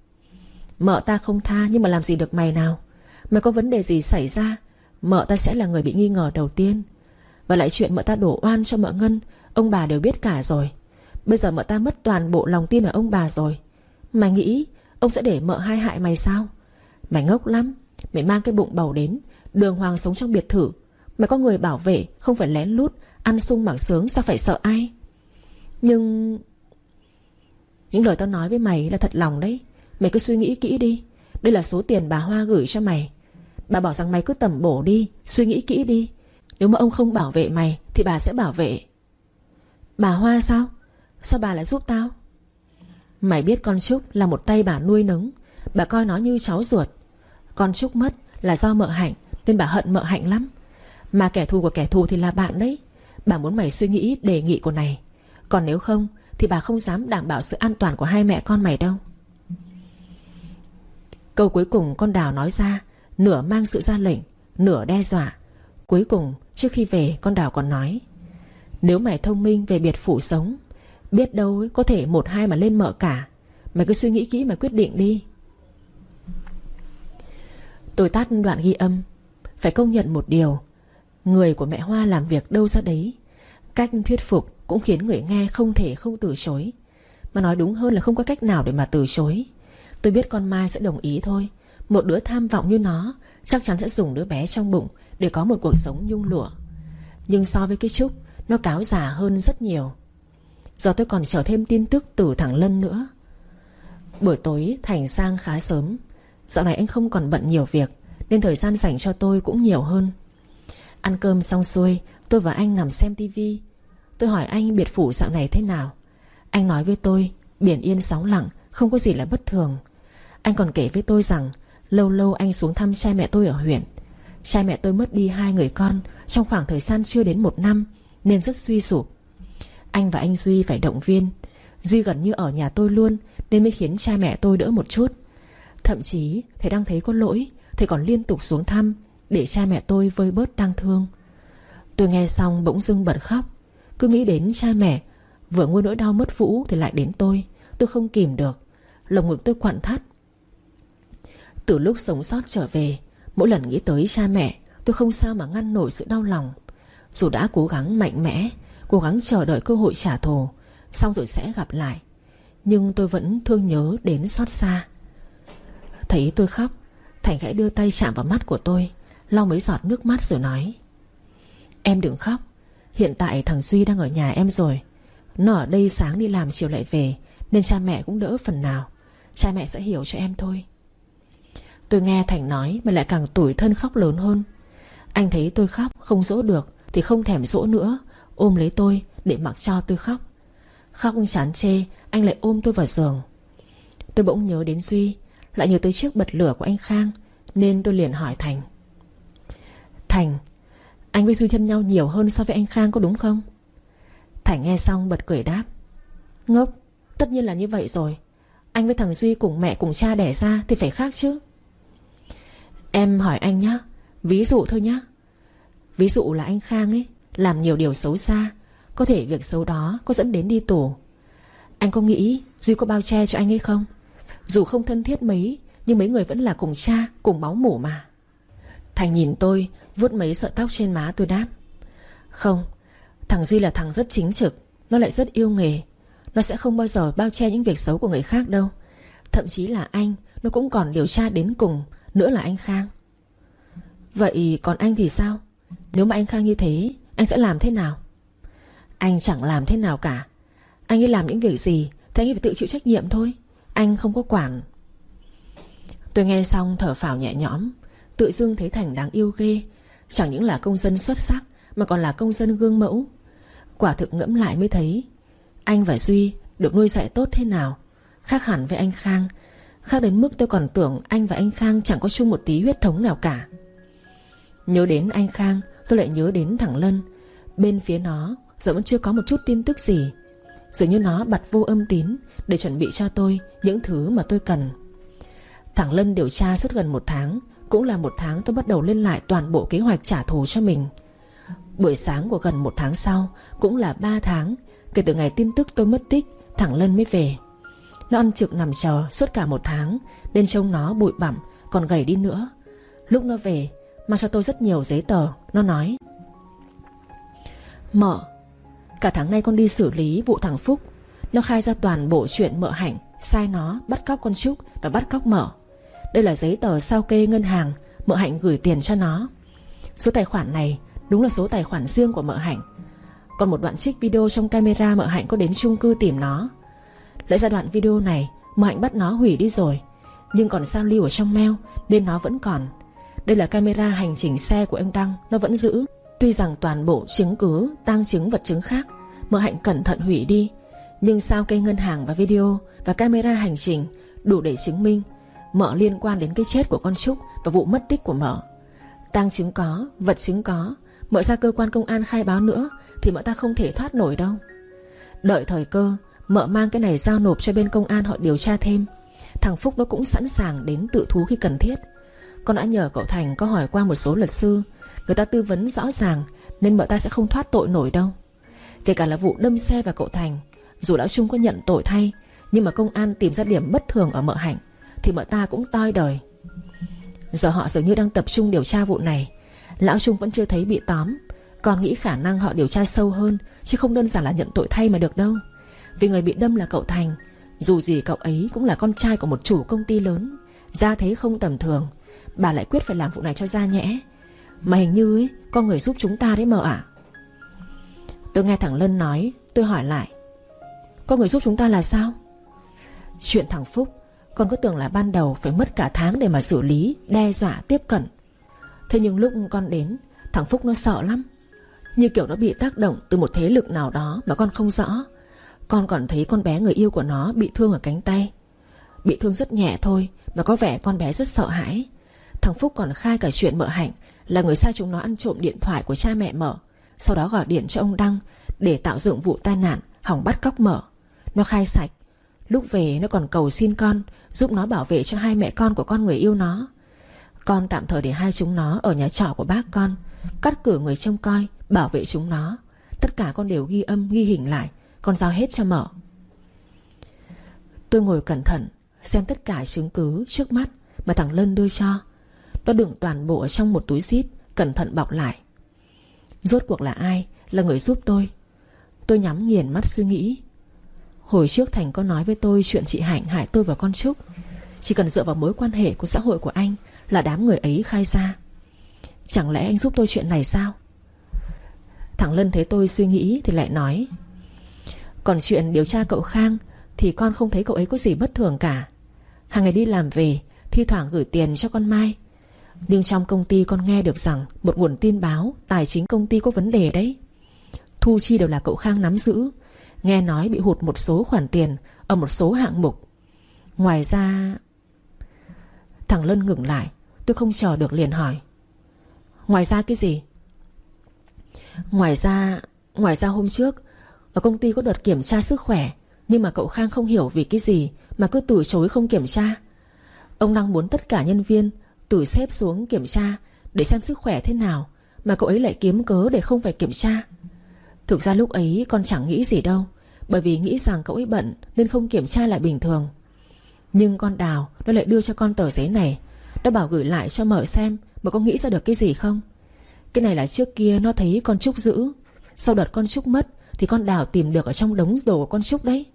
Mợ ta không tha nhưng mà làm gì được mày nào. Mày có vấn đề gì xảy ra, mợ ta sẽ là người bị nghi ngờ đầu tiên. Và lại chuyện mợ ta đổ oan cho mợ Ngân, ông bà đều biết cả rồi. Bây giờ mợ ta mất toàn bộ lòng tin ở ông bà rồi. Mày nghĩ ông sẽ để mợ hai hại mày sao? Mày ngốc lắm. Mày mang cái bụng bầu đến, đường hoàng sống trong biệt thự. Mày có người bảo vệ, không phải lén lút ăn sung mặc sướng, sao phải sợ ai? Nhưng những lời tao nói với mày là thật lòng đấy. Mày cứ suy nghĩ kỹ đi. Đây là số tiền bà Hoa gửi cho mày. Bà bảo rằng mày cứ tầm bổ đi, suy nghĩ kỹ đi. Nếu mà ông không bảo vệ mày thì bà sẽ bảo vệ. Bà Hoa sao? Sao bà lại giúp tao? Mày biết con Trúc là một tay bà nuôi nấng. Bà coi nó như cháu ruột. Con Trúc mất là do Mợ Hạnh, nên bà hận Mợ Hạnh lắm. Mà kẻ thù của kẻ thù thì là bạn đấy. Bà muốn mày suy nghĩ đề nghị của này. Còn nếu không thì bà không dám đảm bảo sự an toàn của hai mẹ con mày đâu. Câu cuối cùng con Đào nói ra, nửa mang sự ra lệnh, nửa đe dọa. Cuối cùng trước khi về, con Đào còn nói: nếu mày thông minh về biệt phủ sống, biết đâu ấy, có thể một hai mà lên Mợ cả. Mày cứ suy nghĩ kỹ mà quyết định đi. Tôi tắt đoạn ghi âm. Phải công nhận một điều, người của mẹ Hoa làm việc đâu ra đấy. Cách thuyết phục cũng khiến người nghe không thể không từ chối. Mà nói đúng hơn là không có cách nào để mà từ chối. Tôi biết con Mai sẽ đồng ý thôi. Một đứa tham vọng như nó chắc chắn sẽ dùng đứa bé trong bụng để có một cuộc sống nhung lụa. Nhưng so với cái Trúc, nó cáo già hơn rất nhiều. Giờ tôi còn chờ thêm tin tức từ thằng Lân nữa. Buổi tối Thành sang khá sớm. Dạo này anh không còn bận nhiều việc, nên thời gian dành cho tôi cũng nhiều hơn. Ăn cơm xong xuôi, tôi và anh nằm xem tivi. Tôi hỏi anh biệt phủ dạo này thế nào. Anh nói với tôi biển yên sóng lặng, không có gì là bất thường. Anh còn kể với tôi rằng lâu lâu anh xuống thăm cha mẹ tôi ở huyện. Cha mẹ tôi mất đi hai người con trong khoảng thời gian chưa đến một năm, nên rất suy sụp. Anh và anh Duy phải động viên. Duy gần như ở nhà tôi luôn, nên mới khiến cha mẹ tôi đỡ một chút. Thậm chí thầy đang thấy có lỗi, thầy còn liên tục xuống thăm để cha mẹ tôi vơi bớt tang thương. Tôi nghe xong bỗng dưng bật khóc. Cứ nghĩ đến cha mẹ, vừa nguôi nỗi đau mất Vũ thì lại đến tôi. Tôi không kìm được, lồng ngực tôi quặn thắt. Từ lúc sống sót trở về, mỗi lần nghĩ tới cha mẹ, tôi không sao mà ngăn nổi sự đau lòng. Dù đã cố gắng mạnh mẽ, cố gắng chờ đợi cơ hội trả thù, xong rồi sẽ gặp lại, nhưng tôi vẫn thương nhớ đến xót xa. Thấy tôi khóc, Thành khẽ đưa tay chạm vào mắt của tôi, lau mấy giọt nước mắt rồi nói: em đừng khóc. Hiện tại thằng Duy đang ở nhà em rồi. Nó ở đây sáng đi làm chiều lại về, nên cha mẹ cũng đỡ phần nào. Cha mẹ sẽ hiểu cho em thôi. Tôi nghe Thành nói mà lại càng tủi thân khóc lớn hơn. Anh thấy tôi khóc không dỗ được thì không thèm dỗ nữa, ôm lấy tôi để mặc cho tôi khóc. Khóc chán chê, anh lại ôm tôi vào giường. Tôi bỗng nhớ đến Duy, lại nhớ tới chiếc bật lửa của anh Khang, nên tôi liền hỏi Thành: Thành, anh với Duy thân nhau nhiều hơn so với anh Khang có đúng không? Thành nghe xong bật cười đáp: Ngốc, tất nhiên là như vậy rồi. Anh với thằng Duy cùng mẹ cùng cha đẻ ra thì phải khác chứ. Em hỏi anh nhá, ví dụ thôi nhá. Ví dụ là anh Khang ấy làm nhiều điều xấu xa, có thể việc xấu đó có dẫn đến đi tù. Anh có nghĩ Duy có bao che cho anh hay không? Dù không thân thiết mấy, nhưng mấy người vẫn là cùng cha, cùng máu mủ mà. Thành nhìn tôi, vuốt mấy sợi tóc trên má tôi đáp: Không, thằng Duy là thằng rất chính trực, nó lại rất yêu nghề. Nó sẽ không bao giờ bao che những việc xấu của người khác đâu. Thậm chí là anh, nó cũng còn điều tra đến cùng, nữa là anh Khang. Vậy còn anh thì sao? Nếu mà anh Khang như thế, anh sẽ làm thế nào? Anh chẳng làm thế nào cả. Anh ấy làm những việc gì thì anh ấy phải tự chịu trách nhiệm thôi. Anh không có quản. Tôi nghe xong thở phào nhẹ nhõm. Tự dưng thấy Thành đáng yêu ghê. Chẳng những là công dân xuất sắc mà còn là công dân gương mẫu. Quả thực ngẫm lại mới thấy anh và Duy được nuôi dạy tốt thế nào. Khác hẳn với anh Khang. Khác đến mức tôi còn tưởng anh và anh Khang chẳng có chung một tí huyết thống nào cả. Nhớ đến anh Khang, tôi lại nhớ đến thằng Lân. Bên phía nó giờ vẫn chưa có một chút tin tức gì. Dường như nó bật vô âm tín để chuẩn bị cho tôi những thứ mà tôi cần. Thằng Lân điều tra suốt gần một tháng. Cũng là một tháng tôi bắt đầu lên lại toàn bộ kế hoạch trả thù cho mình. Buổi sáng của gần một tháng sau, cũng là ba tháng kể từ ngày tin tức tôi mất tích, thằng Lân mới về. Nó ăn trực nằm chờ suốt cả một tháng, nên trông nó bụi bặm, còn gầy đi nữa. Lúc nó về mang cho tôi rất nhiều giấy tờ. Nó nói: Mợ, cả tháng nay con đi xử lý vụ thằng Phúc. Nó khai ra toàn bộ chuyện mợ Hạnh sai nó bắt cóc con Trúc và bắt cóc mợ. Đây là giấy tờ sao kê ngân hàng mợ Hạnh gửi tiền cho nó. Số tài khoản này đúng là số tài khoản riêng của mợ Hạnh. Còn một đoạn trích video trong camera mợ Hạnh có đến chung cư tìm nó. Lẽ ra đoạn video này mợ Hạnh bắt nó hủy đi rồi, nhưng còn sao lưu ở trong mail nên nó vẫn còn. Đây là camera hành trình xe của anh Đăng, nó vẫn giữ. Tuy rằng toàn bộ chứng cứ, tang chứng, vật chứng khác mợ Hạnh cẩn thận hủy đi, nhưng sao kê ngân hàng và video và camera hành trình đủ để chứng minh mợ liên quan đến cái chết của con Trúc và vụ mất tích của mợ. Tang chứng có, vật chứng có, mợ ra cơ quan công an khai báo nữa thì mợ ta không thể thoát nổi đâu. Đợi thời cơ, mợ mang cái này giao nộp cho bên công an họ điều tra thêm. Thằng Phúc nó cũng sẵn sàng đến tự thú khi cần thiết. Con đã nhờ cậu Thành có hỏi qua một số luật sư, người ta tư vấn rõ ràng, nên mợ ta sẽ không thoát tội nổi đâu. Kể cả là vụ đâm xe vào cậu Thành, dù lão Trung có nhận tội thay, nhưng mà công an tìm ra điểm bất thường ở mợ Hạnh thì mợ ta cũng toi đời. Giờ họ dường như đang tập trung điều tra vụ này. Lão Trung vẫn chưa thấy bị tóm. Con nghĩ khả năng họ điều tra sâu hơn, chứ không đơn giản là nhận tội thay mà được đâu. Vì người bị đâm là cậu Thành. Dù gì cậu ấy cũng là con trai của một chủ công ty lớn, gia thế không tầm thường. Bà lại quyết phải làm vụ này cho ra nhẽ. Mà hình như ấy, có người giúp chúng ta đấy mợ ạ. Tôi nghe thằng Lân nói. Tôi hỏi lại: Có người giúp chúng ta là sao? Chuyện thằng Phúc con cứ tưởng là ban đầu phải mất cả tháng để mà xử lý, đe dọa, tiếp cận. Thế nhưng lúc con đến, thằng Phúc nó sợ lắm. Như kiểu nó bị tác động từ một thế lực nào đó mà con không rõ. Con còn thấy con bé người yêu của nó bị thương ở cánh tay. Bị thương rất nhẹ thôi mà có vẻ con bé rất sợ hãi. Thằng Phúc còn khai cả chuyện mợ Hạnh là người sai chúng nó ăn trộm điện thoại của cha mẹ mợ, sau đó gọi điện cho ông Đăng để tạo dựng vụ tai nạn hỏng bắt cóc mợ. Nó khai sạch. Lúc về nó còn cầu xin con giúp nó bảo vệ cho hai mẹ con của con người yêu nó. Con tạm thời để hai chúng nó ở nhà trọ của bác con, cắt cử người trông coi, bảo vệ chúng nó. Tất cả con đều ghi âm ghi hình lại, con giao hết cho mợ. Tôi ngồi cẩn thận xem tất cả chứng cứ trước mắt mà thằng Lân đưa cho. Nó đựng toàn bộ ở trong một túi zip, cẩn thận bọc lại. Rốt cuộc là ai là người giúp tôi? Tôi nhắm nghiền mắt suy nghĩ. Hồi trước Thành có nói với tôi chuyện chị Hạnh hại tôi và con Trúc. Chỉ cần dựa vào mối quan hệ của xã hội của anh là đám người ấy khai ra. Chẳng lẽ anh giúp tôi chuyện này sao? Thằng Lân thấy tôi suy nghĩ thì lại nói: Còn chuyện điều tra cậu Khang thì con không thấy cậu ấy có gì bất thường cả. Hàng ngày đi làm về thi thoảng gửi tiền cho con Mai. Nhưng trong công ty con nghe được rằng một nguồn tin báo tài chính công ty có vấn đề đấy. Thu chi đều là cậu Khang nắm giữ. Nghe nói bị hụt một số khoản tiền ở một số hạng mục. Ngoài ra... Thằng Lân ngừng lại. Tôi không chờ được liền hỏi: Ngoài ra cái gì? Ngoài ra... Ngoài ra hôm trước ở công ty có đợt kiểm tra sức khỏe, nhưng mà cậu Khang không hiểu vì cái gì mà cứ từ chối không kiểm tra. Ông đang muốn tất cả nhân viên từ sếp xuống kiểm tra để xem sức khỏe thế nào, mà cậu ấy lại kiếm cớ để không phải kiểm tra. Thực ra lúc ấy con chẳng nghĩ gì đâu, bởi vì nghĩ rằng cậu ấy bận nên không kiểm tra lại bình thường. Nhưng con Đào nó lại đưa cho con tờ giấy này. Nó bảo gửi lại cho Mợ xem. Mà con nghĩ ra được cái gì không? Cái này là trước kia nó thấy con Trúc giữ. Sau đợt con Trúc mất thì con Đào tìm được ở trong đống đồ của con Trúc đấy.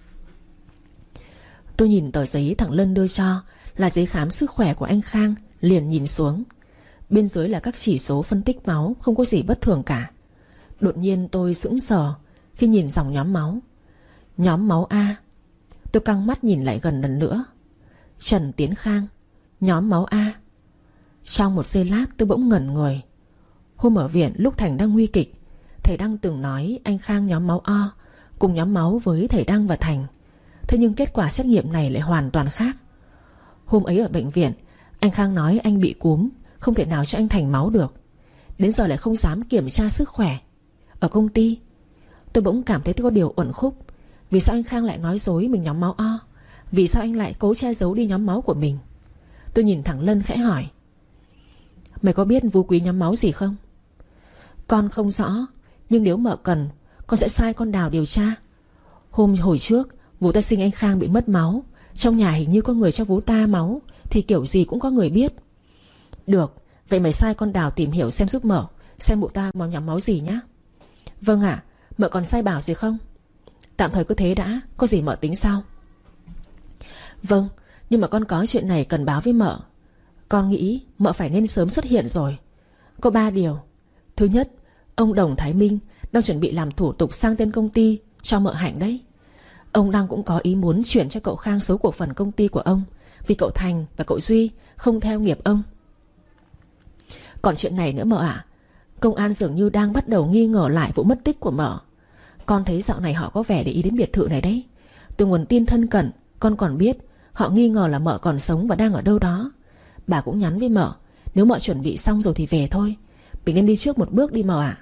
Tôi nhìn tờ giấy thằng Lân đưa cho, là giấy khám sức khỏe của anh Khang, liền nhìn xuống. Bên dưới là các chỉ số phân tích máu, không có gì bất thường cả. Đột nhiên tôi sững sờ khi nhìn dòng nhóm máu. Nhóm máu A. Tôi căng mắt nhìn lại gần lần nữa. Trần Tiến Khang, nhóm máu A. Trong một giây lát tôi bỗng ngẩn người. Hôm ở viện lúc Thành đang nguy kịch, thầy Đăng từng nói anh Khang nhóm máu O, cùng nhóm máu với thầy Đăng và Thành. Thế nhưng kết quả xét nghiệm này lại hoàn toàn khác. Hôm ấy ở bệnh viện, anh Khang nói anh bị cúm, không thể nào cho anh Thành máu được. Đến giờ lại không dám kiểm tra sức khỏe. Ở công ty tôi bỗng cảm thấy có điều uẩn khúc. Vì sao anh Khang lại nói dối mình nhóm máu O? Vì sao anh lại cố che giấu đi nhóm máu của mình? Tôi nhìn thằng Lân khẽ hỏi: Mày có biết Phú Quý nhóm máu gì không? Con không rõ, nhưng nếu Mợ cần, con sẽ sai con Đào điều tra. Hôm hồi trước Vú ta sinh anh Khang bị mất máu, trong nhà hình như có người cho Vú ta máu, thì kiểu gì cũng có người biết. Được, vậy mày sai con Đào tìm hiểu xem giúp Mợ, xem mụ ta mong nhóm máu gì nhá. Vâng ạ. À, Mợ còn sai bảo gì không? Tạm thời cứ thế đã, có gì Mợ tính sau. Vâng, nhưng mà con có chuyện này cần báo với Mợ. Con nghĩ Mợ phải nên sớm xuất hiện rồi. Có ba điều. Thứ nhất, ông Đồng Thái Minh đang chuẩn bị làm thủ tục sang tên công ty cho Mợ Hạnh đấy. Ông đang cũng có ý muốn chuyển cho cậu Khang số cổ phần công ty của ông, vì cậu Thành và cậu Duy không theo nghiệp ông. Còn chuyện này nữa Mợ ạ. À, công an dường như đang bắt đầu nghi ngờ lại vụ mất tích của Mợ. Con thấy dạo này họ có vẻ để ý đến biệt thự này đấy. Từ nguồn tin thân cận, con còn biết họ nghi ngờ là Mợ còn sống và đang ở đâu đó. Bà cũng nhắn với Mợ, nếu Mợ chuẩn bị xong rồi thì về thôi. Mình nên đi trước một bước đi Mợ ạ. À.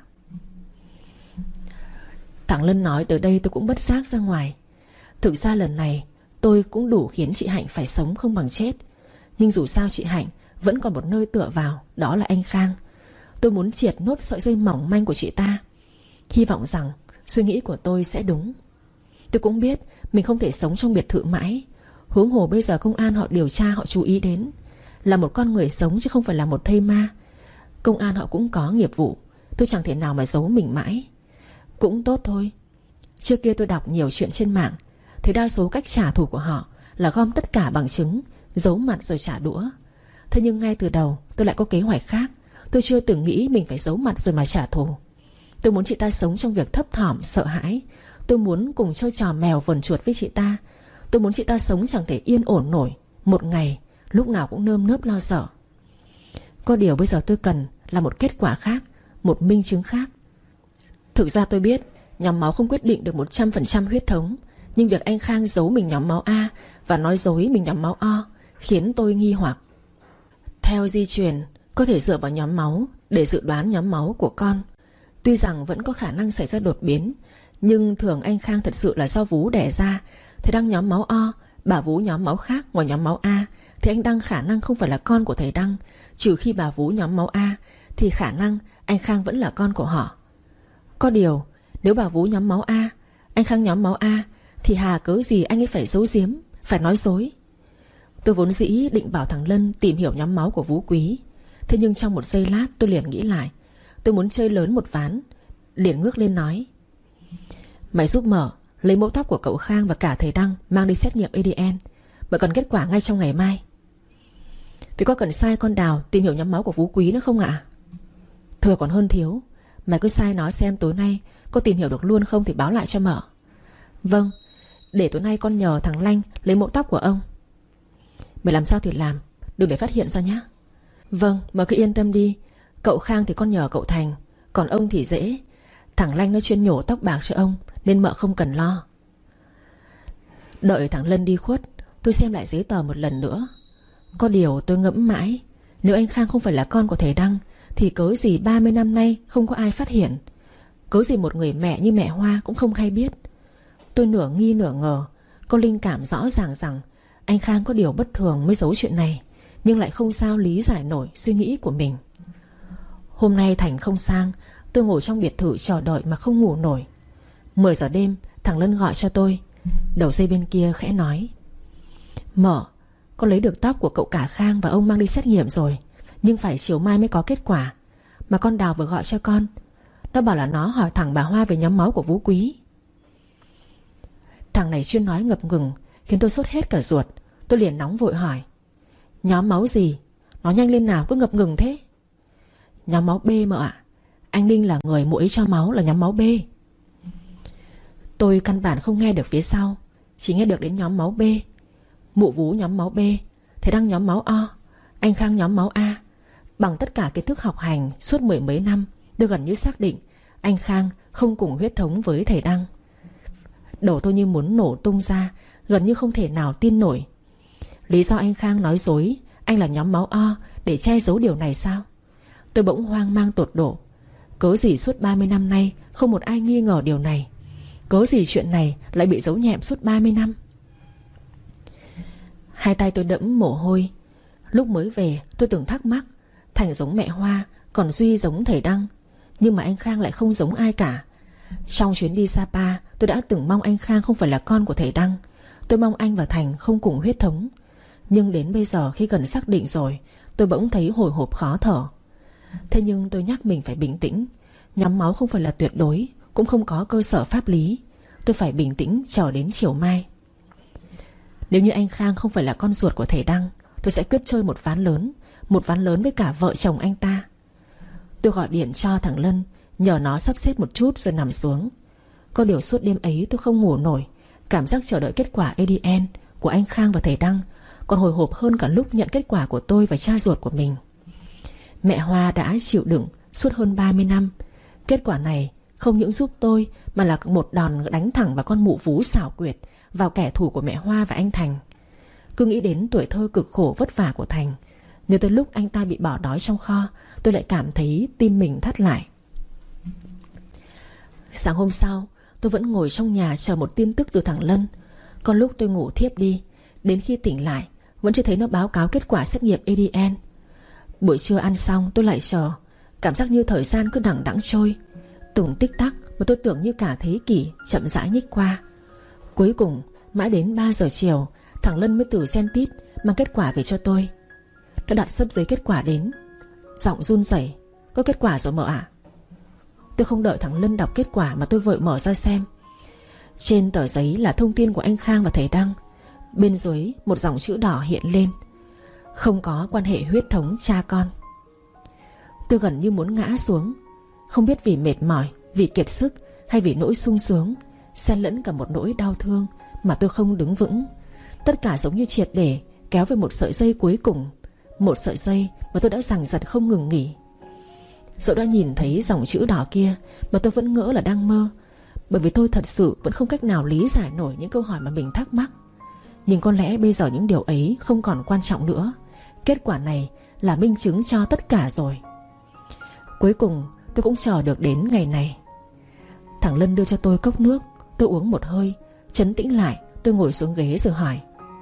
Thằng Lân nói tới đây tôi cũng bất giác ra ngoài. Thực ra lần này tôi cũng đủ khiến chị Hạnh phải sống không bằng chết. Nhưng dù sao chị Hạnh vẫn còn một nơi tựa vào, đó là anh Khang. Tôi muốn triệt nốt sợi dây mỏng manh của chị ta. Hy vọng rằng suy nghĩ của tôi sẽ đúng. Tôi cũng biết mình không thể sống trong biệt thự mãi. Huống hồ bây giờ công an họ điều tra, họ chú ý đến là một con người sống chứ không phải là một thây ma. Công an họ cũng có nghiệp vụ. Tôi chẳng thể nào mà giấu mình mãi. Cũng tốt thôi. Trước kia tôi đọc nhiều chuyện trên mạng, thấy đa số cách trả thù của họ là gom tất cả bằng chứng, giấu mặt rồi trả đũa. Thế nhưng ngay từ đầu tôi lại có kế hoạch khác. Tôi chưa từng nghĩ mình phải giấu mặt rồi mà trả thù. Tôi muốn chị ta sống trong việc thấp thỏm, sợ hãi. Tôi muốn cùng chơi trò mèo vờn chuột với chị ta. Tôi muốn chị ta sống chẳng thể yên ổn nổi một ngày, lúc nào cũng nơm nớp lo sợ. Có điều bây giờ tôi cần là một kết quả khác, một minh chứng khác. Thực ra tôi biết nhóm máu không quyết định được một trăm phần trăm huyết thống, nhưng việc anh Khang giấu mình nhóm máu A và nói dối mình nhóm máu O khiến tôi nghi hoặc. Theo di truyền, có thể dựa vào nhóm máu để dự đoán nhóm máu của con. Tuy rằng vẫn có khả năng xảy ra đột biến, nhưng thường anh Khang thật sự là do Vú đẻ ra. Thầy Đăng nhóm máu O, bà Vú nhóm máu khác ngoài nhóm máu A, thì anh Đăng khả năng không phải là con của thầy Đăng. Trừ khi bà Vú nhóm máu A, thì khả năng anh Khang vẫn là con của họ. Có điều, nếu bà Vú nhóm máu A, anh Khang nhóm máu A, thì hà cớ gì anh ấy phải giấu giếm, phải nói dối. Tôi vốn dĩ định bảo thằng Lân tìm hiểu nhóm máu của Phú Quý. Thế nhưng trong một giây lát tôi liền nghĩ lại. Tôi muốn chơi lớn một ván. Liền ngước lên nói: Mày giúp Mở lấy mẫu tóc của cậu Khang và cả thầy Đăng mang đi xét nghiệm a đê en. Mày cần kết quả ngay trong ngày mai. Vì có cần sai con Đào tìm hiểu nhóm máu của Phú Quý nữa không ạ? À? Thừa còn hơn thiếu. Mày cứ sai nói xem tối nay có tìm hiểu được luôn không thì báo lại cho Mở. Vâng. Để tối nay con nhờ thằng Lanh lấy mẫu tóc của ông. Mày làm sao thì làm, đừng để phát hiện ra nhá. Vâng, mà cứ yên tâm đi. Cậu Khang thì con nhờ cậu Thành, còn ông thì dễ. Thằng Lanh nó chuyên nhổ tóc bạc cho ông, nên mợ không cần lo. Đợi thằng Lân đi khuất, tôi xem lại giấy tờ một lần nữa. Có điều tôi ngẫm mãi, nếu anh Khang không phải là con của thầy Đăng thì cớ gì ba mươi năm nay không có ai phát hiện, cớ gì một người mẹ như mẹ Hoa cũng không hay biết. Tôi nửa nghi nửa ngờ, có linh cảm rõ ràng rằng anh Khang có điều bất thường mới giấu chuyện này, nhưng lại không sao lý giải nổi suy nghĩ của mình. Hôm nay Thành không sang, tôi ngồi trong biệt thự chờ đợi mà không ngủ nổi. Mười giờ đêm thằng Lân gọi cho tôi. Đầu dây bên kia khẽ nói: Mở, con lấy được tóc của cậu cả Khang và ông mang đi xét nghiệm rồi, nhưng phải chiều mai mới có kết quả. Mà con Đào vừa gọi cho con, nó bảo là nó hỏi thẳng bà Hoa về nhóm máu của Vũ Quý. Thằng này chuyên nói ngập ngừng, khiến tôi sốt hết cả ruột. Tôi liền nóng vội hỏi: Nhóm máu gì? Nói nhanh lên nào, cứ ngập ngừng thế. Nhóm máu B mà ạ. Anh Ninh là người muội ấy cho máu là nhóm máu B. Tôi căn bản không nghe được phía sau, chỉ nghe được đến nhóm máu B. Mụ Vú nhóm máu B, thầy Đăng nhóm máu O, anh Khang nhóm máu A. Bằng tất cả kiến thức học hành suốt mười mấy năm, tôi gần như xác định anh Khang không cùng huyết thống với thầy Đăng. Đầu tôi như muốn nổ tung ra, gần như không thể nào tin nổi. Lý do anh Khang nói dối anh là nhóm máu O để che giấu điều này sao? Tôi bỗng hoang mang tột độ. Cớ gì suốt ba mươi năm nay không một ai nghi ngờ điều này? Cớ gì chuyện này lại bị giấu nhẹm suốt ba mươi năm? Hai tay tôi đẫm mồ hôi. Lúc mới về tôi từng thắc mắc, Thành giống mẹ Hoa, còn Duy giống thầy Đăng, nhưng mà anh Khang lại không giống ai cả. Trong chuyến đi Sapa, tôi đã từng mong anh Khang không phải là con của thầy Đăng. Tôi mong anh và Thành không cùng huyết thống. Nhưng đến bây giờ khi gần xác định rồi, tôi bỗng thấy hồi hộp khó thở. Thế nhưng tôi nhắc mình phải bình tĩnh. Nhóm máu không phải là tuyệt đối, cũng không có cơ sở pháp lý. Tôi phải bình tĩnh chờ đến chiều mai. Nếu như anh Khang không phải là con ruột của thầy Đăng, tôi sẽ quyết chơi một ván lớn. Một ván lớn với cả vợ chồng anh ta. Tôi gọi điện cho thằng Lân, nhờ nó sắp xếp một chút rồi nằm xuống. Có điều suốt đêm ấy tôi không ngủ nổi. Cảm giác chờ đợi kết quả a đê en của anh Khang và thầy Đăng còn hồi hộp hơn cả lúc nhận kết quả của tôi và cha ruột của mình. Mẹ Hoa đã chịu đựng suốt hơn ba mươi năm. Kết quả này không những giúp tôi, mà là một đòn đánh thẳng vào con mụ Vú xảo quyệt, vào kẻ thù của mẹ Hoa và anh Thành. Cứ nghĩ đến tuổi thơ cực khổ vất vả của Thành, nhớ tới lúc anh ta bị bỏ đói trong kho, tôi lại cảm thấy tim mình thắt lại. Sáng hôm sau, tôi vẫn ngồi trong nhà chờ một tin tức từ thằng Lân. Có lúc tôi ngủ thiếp đi, đến khi tỉnh lại vẫn chưa thấy nó báo cáo kết quả xét nghiệm a đê en. Buổi trưa ăn xong tôi lại chờ, cảm giác như thời gian cứ đằng đẵng trôi. Từng tích tắc mà tôi tưởng như cả thế kỷ chậm rãi nhích qua. Cuối cùng mãi đến ba giờ chiều, thằng Lân mới từ Gen Tít mang kết quả về cho tôi. Nó đặt xấp giấy kết quả đến, giọng run rẩy: Có kết quả rồi mợ ạ. Tôi không đợi thằng Lân đọc kết quả mà tôi vội mở ra xem. Trên tờ giấy là thông tin của anh Khang và thầy Đăng. Bên dưới một dòng chữ đỏ hiện lên: Không có quan hệ huyết thống cha con. Tôi gần như muốn ngã xuống. Không biết vì mệt mỏi, vì kiệt sức, hay vì nỗi sung sướng, xen lẫn cả một nỗi đau thương, mà tôi không đứng vững. Tất cả giống như triệt để kéo về một sợi dây cuối cùng. Một sợi dây mà tôi đã giằng giật không ngừng nghỉ. Dẫu đã nhìn thấy dòng chữ đỏ kia mà tôi vẫn ngỡ là đang mơ, bởi vì tôi thật sự vẫn không cách nào lý giải nổi những câu hỏi mà mình thắc mắc. Nhưng có lẽ bây giờ những điều ấy không còn quan trọng nữa. Kết quả này là minh chứng cho tất cả rồi. Cuối cùng tôi cũng chờ được đến ngày này. Thằng Lân đưa cho tôi cốc nước. Tôi uống một hơi, trấn tĩnh lại. Tôi ngồi xuống ghế rồi hỏi: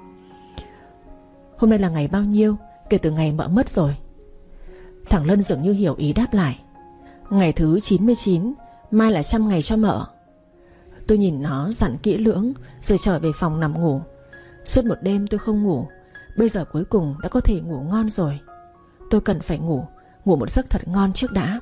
Hôm nay là ngày bao nhiêu kể từ ngày mợ mất rồi? Thằng Lân dường như hiểu ý đáp lại: Ngày thứ chín mươi chín, mai là trăm ngày cho mợ. Tôi nhìn nó dặn kỹ lưỡng rồi trở về phòng nằm ngủ. Suốt một đêm tôi không ngủ. Bây giờ cuối cùng đã có thể ngủ ngon rồi. Tôi cần phải ngủ, ngủ một giấc thật ngon trước đã.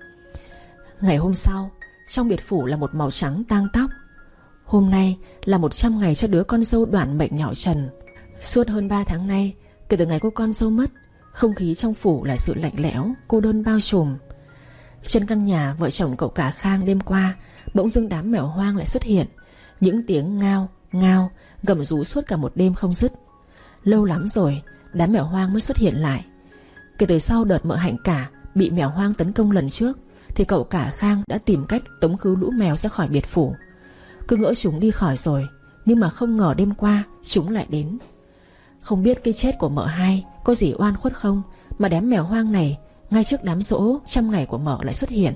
Ngày hôm sau, trong biệt phủ là một màu trắng tang tóc. Hôm nay là một trăm ngày cho đứa con dâu đoản mệnh nhỏ Trần. Suốt hơn ba tháng nay, kể từ ngày cô con dâu mất, không khí trong phủ là sự lạnh lẽo, cô đơn bao trùm. Trên căn nhà vợ chồng cậu cả Khang đêm qua, bỗng dưng đám mèo hoang lại xuất hiện. Những tiếng ngao, ngao, gầm rú suốt cả một đêm không dứt. Lâu lắm rồi đám mèo hoang mới xuất hiện lại. Kể từ sau đợt mợ Hạnh Cả bị mèo hoang tấn công lần trước thì cậu cả Khang đã tìm cách tống khứ lũ mèo ra khỏi biệt phủ. Cứ ngỡ chúng đi khỏi rồi, nhưng mà không ngờ đêm qua chúng lại đến. Không biết cái chết của mợ hai có gì oan khuất không mà đám mèo hoang này ngay trước đám giỗ trăm ngày của mợ lại xuất hiện.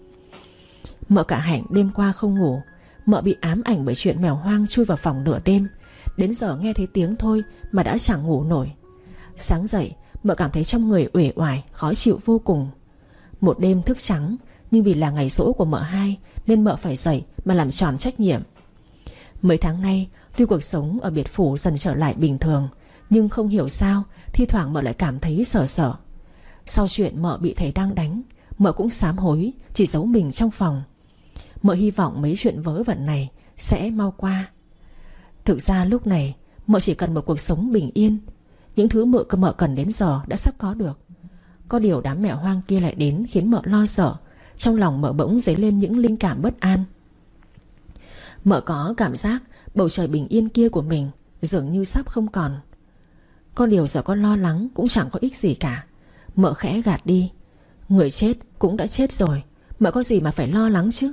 Mợ cả Hạnh đêm qua không ngủ. Mợ bị ám ảnh bởi chuyện mèo hoang chui vào phòng nửa đêm. Đến giờ nghe thấy tiếng thôi mà đã chẳng ngủ nổi. Sáng dậy mợ cảm thấy trong người uể oải, khó chịu vô cùng. Một đêm thức trắng, nhưng vì là ngày giỗ của mợ hai nên mợ phải dậy mà làm tròn trách nhiệm. Mấy tháng nay tuy cuộc sống ở biệt phủ dần trở lại bình thường, nhưng không hiểu sao thi thoảng mợ lại cảm thấy sợ sợ. Sau chuyện mợ bị thầy đang đánh, mợ cũng sám hối, chỉ giấu mình trong phòng. Mợ hy vọng mấy chuyện vớ vẩn này sẽ mau qua. Thực ra lúc này mợ chỉ cần một cuộc sống bình yên. Những thứ mợ mợ cần đến giờ đã sắp có được. Có điều đám mèo hoang kia lại đến khiến mợ lo sợ. Trong lòng mợ bỗng dấy lên những linh cảm bất an. Mợ có cảm giác bầu trời bình yên kia của mình dường như sắp không còn. Có điều giờ con lo lắng cũng chẳng có ích gì cả. Mợ khẽ gạt đi. Người chết cũng đã chết rồi, mợ có gì mà phải lo lắng chứ.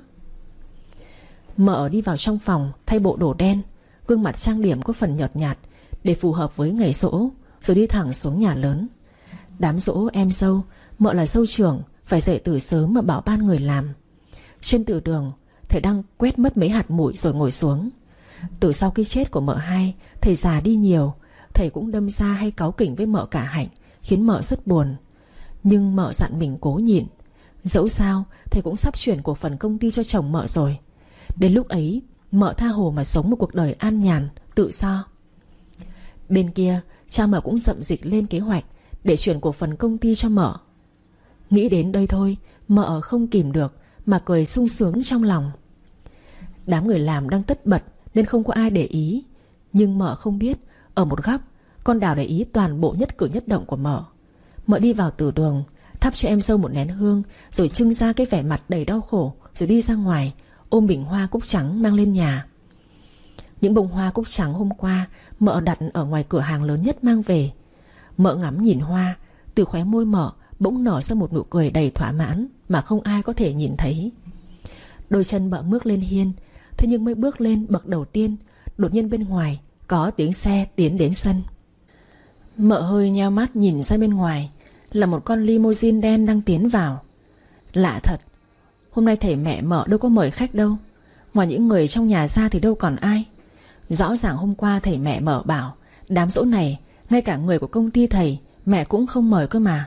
Mợ đi vào trong phòng thay bộ đồ đen, gương mặt trang điểm có phần nhợt nhạt để phù hợp với ngày giỗ, rồi đi thẳng xuống nhà lớn. Đám giỗ em dâu, mợ là dâu trưởng, phải dậy từ sớm mà bảo ban người làm. Trên từ đường, thầy đang quét mất mấy hạt bụi rồi ngồi xuống. Từ sau cái chết của mợ hai, thầy già đi nhiều. Thầy cũng đâm ra hay cáu kỉnh với mợ cả Hạnh, khiến mợ rất buồn. Nhưng mợ dặn mình cố nhịn. Dẫu sao thầy cũng sắp chuyển cổ phần công ty cho chồng mợ rồi. Đến lúc ấy mợ tha hồ mà sống một cuộc đời an nhàn, tự do. Bên kia cha mợ cũng rậm dịch lên kế hoạch để chuyển cổ phần công ty cho mợ. Nghĩ đến đây thôi mợ không kìm được mà cười sung sướng trong lòng. Đám người làm đang tất bật nên không có ai để ý. Nhưng mợ không biết ở một góc con Đào để ý toàn bộ nhất cử nhất động của mợ. Mợ đi vào từ đường, thắp cho em dâu một nén hương, rồi trưng ra cái vẻ mặt đầy đau khổ, rồi đi ra ngoài ôm bình hoa cúc trắng mang lên nhà. Những bông hoa cúc trắng hôm qua mợ đặt ở ngoài cửa hàng lớn nhất mang về. Mợ ngắm nhìn hoa, từ khóe môi mợ bỗng nở ra một nụ cười đầy thỏa mãn mà không ai có thể nhìn thấy. Đôi chân mợ bước lên hiên. Thế nhưng mới bước lên bậc đầu tiên, đột nhiên bên ngoài có tiếng xe tiến đến sân. Mợ hơi nheo mắt nhìn ra bên ngoài, là một con limousine đen đang tiến vào. Lạ thật, hôm nay thầy mẹ mợ đâu có mời khách đâu. Ngoài những người trong nhà ra thì đâu còn ai. Rõ ràng hôm qua thầy mẹ mợ bảo đám giỗ này ngay cả người của công ty thầy mẹ cũng không mời cơ mà.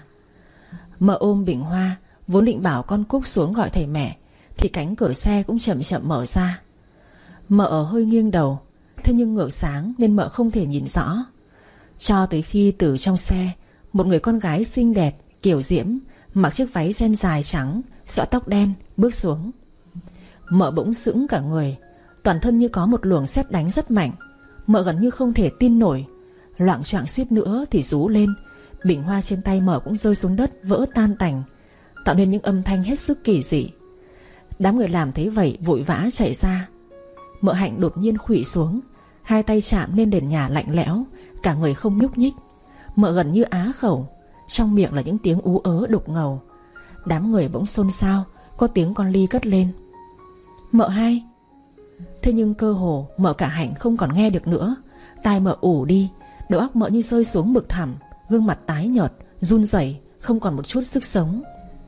Mợ ôm bình hoa, vốn định bảo con Cúc xuống gọi thầy mẹ, thì cánh cửa xe cũng chậm chậm mở ra. Mợ hơi nghiêng đầu, thế nhưng ngược sáng nên mợ không thể nhìn rõ. Cho tới khi từ trong xe, một người con gái xinh đẹp, kiểu diễm, mặc chiếc váy ren dài trắng, xõa tóc đen, bước xuống. Mợ bỗng sững cả người, toàn thân như có một luồng sét đánh rất mạnh. Mợ gần như không thể tin nổi, loạng choạng suýt nữa thì rú lên. Bình hoa trên tay mợ cũng rơi xuống đất, vỡ tan tành, tạo nên những âm thanh hết sức kỳ dị. Đám người làm thấy vậy vội vã chạy ra. Mợ Hạnh đột nhiên khuỵu xuống, hai tay chạm lên nền nhà lạnh lẽo, cả người không nhúc nhích. Mợ gần như á khẩu, trong miệng là những tiếng ú ớ đục ngầu. Đám người bỗng xôn xao, có tiếng con Ly cất lên: "Mợ hai." Thế nhưng cơ hồ mợ cả Hạnh không còn nghe được nữa. Tai mợ ù đi, đầu óc mợ như rơi xuống vực thẳm, gương mặt tái nhợt, run rẩy, không còn một chút sức sống.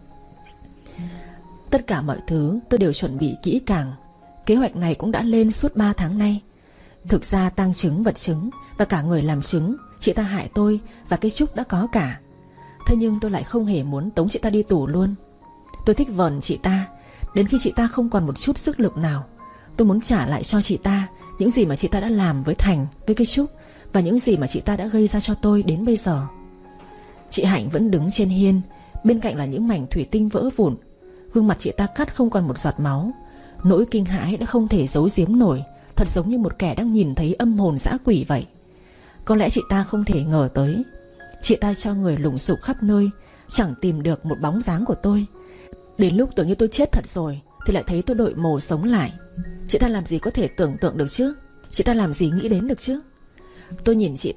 Tất cả mọi thứ tôi đều chuẩn bị kỹ càng. Kế hoạch này cũng đã lên suốt ba tháng nay. Thực ra tang chứng vật chứng và cả người làm chứng, chị ta hại tôi và cái Trúc đã có cả. Thế nhưng tôi lại không hề muốn tống chị ta đi tù luôn. Tôi thích vờn chị ta đến khi chị ta không còn một chút sức lực nào. Tôi muốn trả lại cho chị ta những gì mà chị ta đã làm với Thành, với cái Trúc, và những gì mà chị ta đã gây ra cho tôi đến bây giờ. Chị Hạnh vẫn đứng trên hiên, bên cạnh là những mảnh thủy tinh vỡ vụn. Gương mặt chị ta cắt không còn một giọt máu. Nỗi kinh hãi đã không thể giấu giếm nổi, thật giống như một kẻ đang nhìn thấy âm hồn dã quỷ vậy. Có lẽ chị ta không thể ngờ tới, chị ta cho người lùng sục khắp nơi, chẳng tìm được một bóng dáng của tôi. Đến lúc tưởng như tôi chết thật rồi thì lại thấy tôi đội mồ sống lại. Chị ta làm gì có thể tưởng tượng được chứ? Chị ta làm gì nghĩ đến được chứ? Tôi nhìn chị ta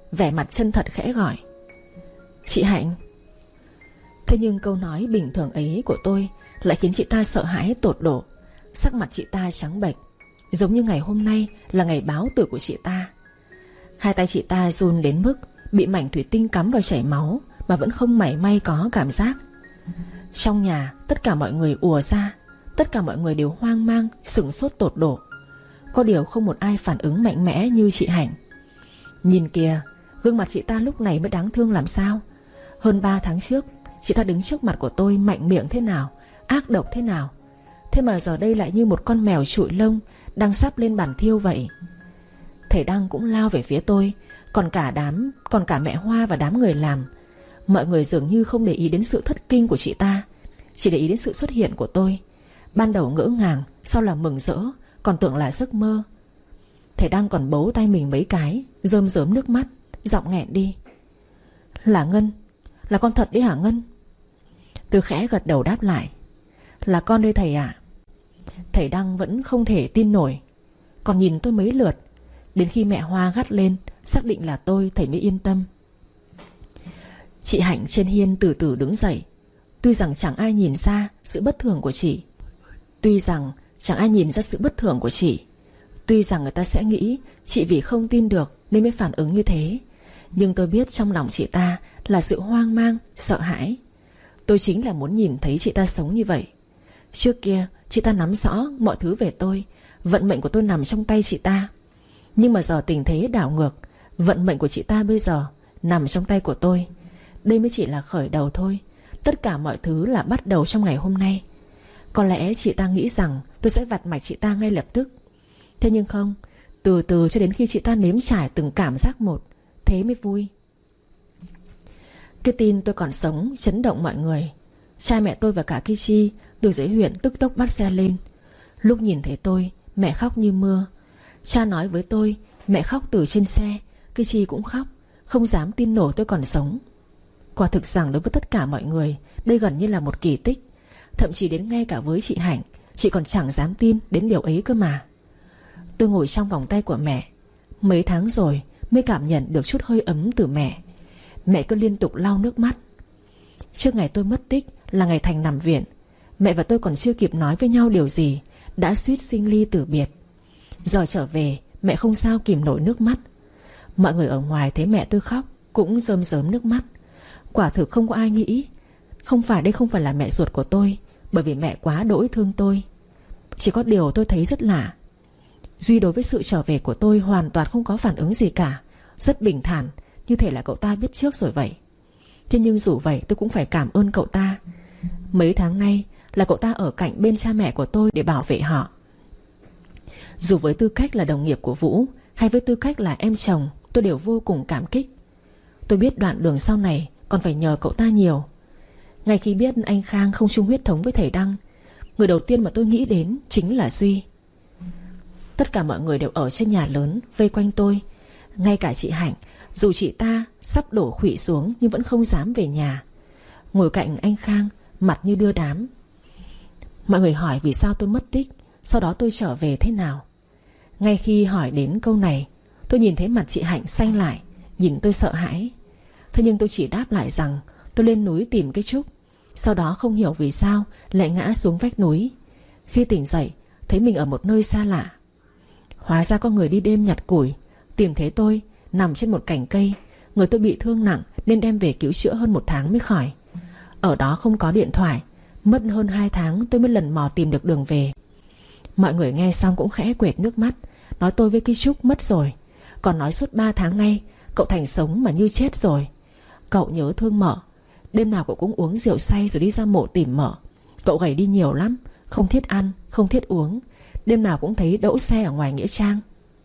vẻ mặt chân thật khẽ gọi: "Chị Hạnh." Thế nhưng câu nói bình thường ấy của tôi lại khiến chị ta sợ hãi tột độ. Sắc mặt chị ta trắng bệch, giống như ngày hôm nay là ngày báo tử của chị ta. Hai tay chị ta run đến mức bị mảnh thủy tinh cắm vào chảy máu mà vẫn không mảy may có cảm giác. Trong nhà tất cả mọi người ùa ra. Tất cả mọi người đều hoang mang, sửng sốt tột độ. Có điều không một ai phản ứng mạnh mẽ như chị Hạnh. Nhìn kìa, gương mặt chị ta lúc này mới đáng thương làm sao. Hơn ba tháng trước chị ta đứng trước mặt của tôi mạnh miệng thế nào, ác độc thế nào. Thế mà giờ đây lại như một con mèo trụi lông đang sắp lên bàn thiêu vậy. Thầy Đăng cũng lao về phía tôi. Còn cả đám Còn cả mẹ Hoa và đám người làm. Mọi người dường như không để ý đến sự thất kinh của chị ta, chỉ để ý đến sự xuất hiện của tôi. Ban đầu ngỡ ngàng, sau là mừng rỡ, còn tưởng là giấc mơ. Thầy Đăng còn bấu tay mình mấy cái, rơm rớm nước mắt, giọng nghẹn đi: "Là Ngân, là con thật đấy hả Ngân?" Tôi khẽ gật đầu đáp lại: "Là con đây thầy ạ." Thầy Đăng vẫn không thể tin nổi, còn nhìn tôi mấy lượt. Đến khi mẹ Hoa gắt lên xác định là tôi, thầy mới yên tâm. Chị Hạnh trên hiên từ từ đứng dậy. Tuy rằng chẳng ai nhìn ra sự bất thường của chị Tuy rằng chẳng ai nhìn ra sự bất thường của chị Tuy rằng người ta sẽ nghĩ chị vì không tin được nên mới phản ứng như thế. Nhưng tôi biết trong lòng chị ta là sự hoang mang, sợ hãi. Tôi chính là muốn nhìn thấy chị ta sống như vậy. Trước kia chị ta nắm rõ mọi thứ về tôi. Vận mệnh của tôi nằm trong tay chị ta. Nhưng mà giờ tình thế đảo ngược. Vận mệnh của chị ta bây giờ nằm trong tay của tôi. Đây mới chỉ là khởi đầu thôi. Tất cả mọi thứ là bắt đầu trong ngày hôm nay. Có lẽ chị ta nghĩ rằng tôi sẽ vặt mạch chị ta ngay lập tức. Thế nhưng không. Từ từ cho đến khi chị ta nếm trải từng cảm giác một, thế mới vui. Cái tin tôi còn sống chấn động mọi người. Cha mẹ tôi và cả Kichi từ dưới huyện tức tốc bắt xe lên. Lúc nhìn thấy tôi, mẹ khóc như mưa. Cha nói với tôi, mẹ khóc từ trên xe. Kichi cũng khóc, không dám tin nổi tôi còn sống. Quả thực rằng đối với tất cả mọi người, đây gần như là một kỳ tích. Thậm chí đến ngay cả với chị Hạnh, chị còn chẳng dám tin đến điều ấy cơ mà. Tôi ngồi trong vòng tay của mẹ. Mấy tháng rồi mới cảm nhận được chút hơi ấm từ mẹ. Mẹ cứ liên tục lau nước mắt. Trước ngày tôi mất tích là ngày Thành nằm viện. Mẹ và tôi còn chưa kịp nói với nhau điều gì đã suýt sinh ly tử biệt. Giờ trở về, mẹ không sao kìm nổi nước mắt. Mọi người ở ngoài thấy mẹ tôi khóc cũng rơm rớm nước mắt. Quả thực không có ai nghĩ Không phải đây không phải là mẹ ruột của tôi, bởi vì mẹ quá đỗi thương tôi. Chỉ có điều tôi thấy rất lạ. Duy đối với sự trở về của tôi hoàn toàn không có phản ứng gì cả. Rất bình thản, như thể là cậu ta biết trước rồi vậy. Thế nhưng dù vậy tôi cũng phải cảm ơn cậu ta. Mấy tháng nay là cậu ta ở cạnh bên cha mẹ của tôi để bảo vệ họ. Dù với tư cách là đồng nghiệp của Vũ hay với tư cách là em chồng, tôi đều vô cùng cảm kích. Tôi biết đoạn đường sau này còn phải nhờ cậu ta nhiều. Ngay khi biết anh Khang không chung huyết thống với thầy Đăng, người đầu tiên mà tôi nghĩ đến chính là Duy. Tất cả mọi người đều ở trên nhà lớn vây quanh tôi. Ngay cả chị Hạnh, dù chị ta sắp đổ khuỵu xuống nhưng vẫn không dám về nhà, ngồi cạnh anh Khang, mặt như đưa đám. Mọi người hỏi vì sao tôi mất tích, sau đó tôi trở về thế nào. Ngay khi hỏi đến câu này, tôi nhìn thấy mặt chị Hạnh xanh lại, nhìn tôi sợ hãi. Thế nhưng tôi chỉ đáp lại rằng tôi lên núi tìm cái trúc. Sau đó không hiểu vì sao lại ngã xuống vách núi. Khi tỉnh dậy thấy mình ở một nơi xa lạ. Hóa ra có người đi đêm nhặt củi, tìm thấy tôi nằm trên một cành cây. Người tôi bị thương nặng nên đem về cứu chữa hơn một tháng mới khỏi. Ở đó không có điện thoại. Mất hơn hai tháng tôi mới lần mò tìm được đường về. Mọi người nghe xong cũng khẽ quệt nước mắt, nói tôi với cái Trúc mất rồi. Còn nói suốt ba tháng nay cậu Thành sống mà như chết rồi. Cậu nhớ thương Mợ. Đêm nào cậu cũng uống rượu say rồi đi ra mộ tìm Mợ. Cậu gầy đi nhiều lắm, không thiết ăn, không thiết uống. Đêm nào cũng thấy đỗ xe ở ngoài nghĩa trang.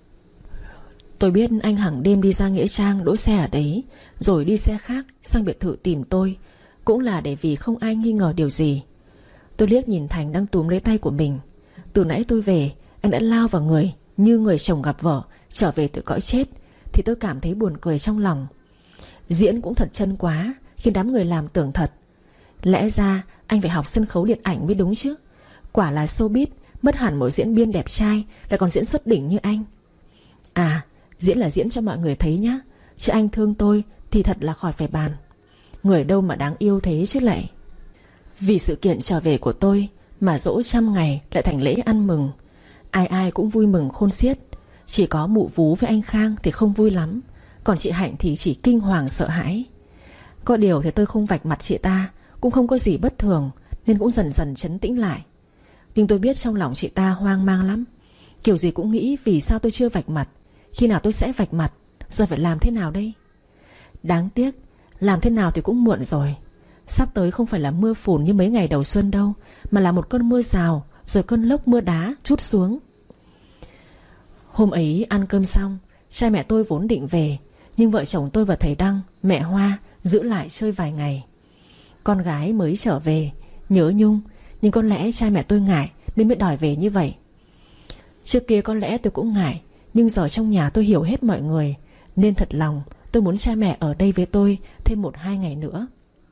Tôi biết anh hằng đêm đi ra nghĩa trang đỗ xe ở đấy, rồi đi xe khác sang biệt thự tìm tôi, cũng là để vì không ai nghi ngờ điều gì. Tôi liếc nhìn Thành đang túm lấy tay của mình. Từ nãy tôi về, anh đã lao vào người như người chồng gặp vợ trở về từ cõi chết, thì tôi cảm thấy buồn cười trong lòng. Diễn cũng thật chân quá, khiến đám người làm tưởng thật. Lẽ ra anh phải học sân khấu điện ảnh mới đúng chứ. Quả là showbiz mất hẳn một diễn viên đẹp trai lại còn diễn xuất đỉnh như anh. À, diễn là diễn cho mọi người thấy nhá, Chứ anh thương tôi thì thật là khỏi phải bàn. Người đâu mà đáng yêu thế chứ lại. Vì sự kiện trở về của tôi mà dỗ trăm ngày lại thành lễ ăn mừng. Ai ai cũng vui mừng khôn xiết. Chỉ có mụ Vú với anh Khang thì không vui lắm. Còn chị Hạnh thì chỉ kinh hoàng sợ hãi. Có điều thì tôi không vạch mặt chị ta, cũng không có gì bất thường, nên cũng dần dần trấn tĩnh lại. Nhưng tôi biết trong lòng chị ta hoang mang lắm. Kiểu gì cũng nghĩ vì sao tôi chưa vạch mặt. Khi nào tôi sẽ vạch mặt? Giờ phải làm thế nào đây? Đáng tiếc, làm thế nào thì cũng muộn rồi. Sắp tới không phải là mưa phùn như mấy ngày đầu xuân đâu, mà là một cơn mưa rào, rồi cơn lốc mưa đá trút xuống. Hôm ấy ăn cơm xong, cha mẹ tôi vốn định về, nhưng vợ chồng tôi và thầy Đăng, mẹ Hoa giữ lại chơi vài ngày. Con gái mới trở về, nhớ nhung, nhưng có lẽ cha mẹ tôi ngại nên mới đòi về như vậy. Trước kia có lẽ tôi cũng ngại, nhưng giờ trong nhà tôi hiểu hết mọi người, nên thật lòng tôi muốn cha mẹ ở đây với tôi thêm một hai ngày nữa.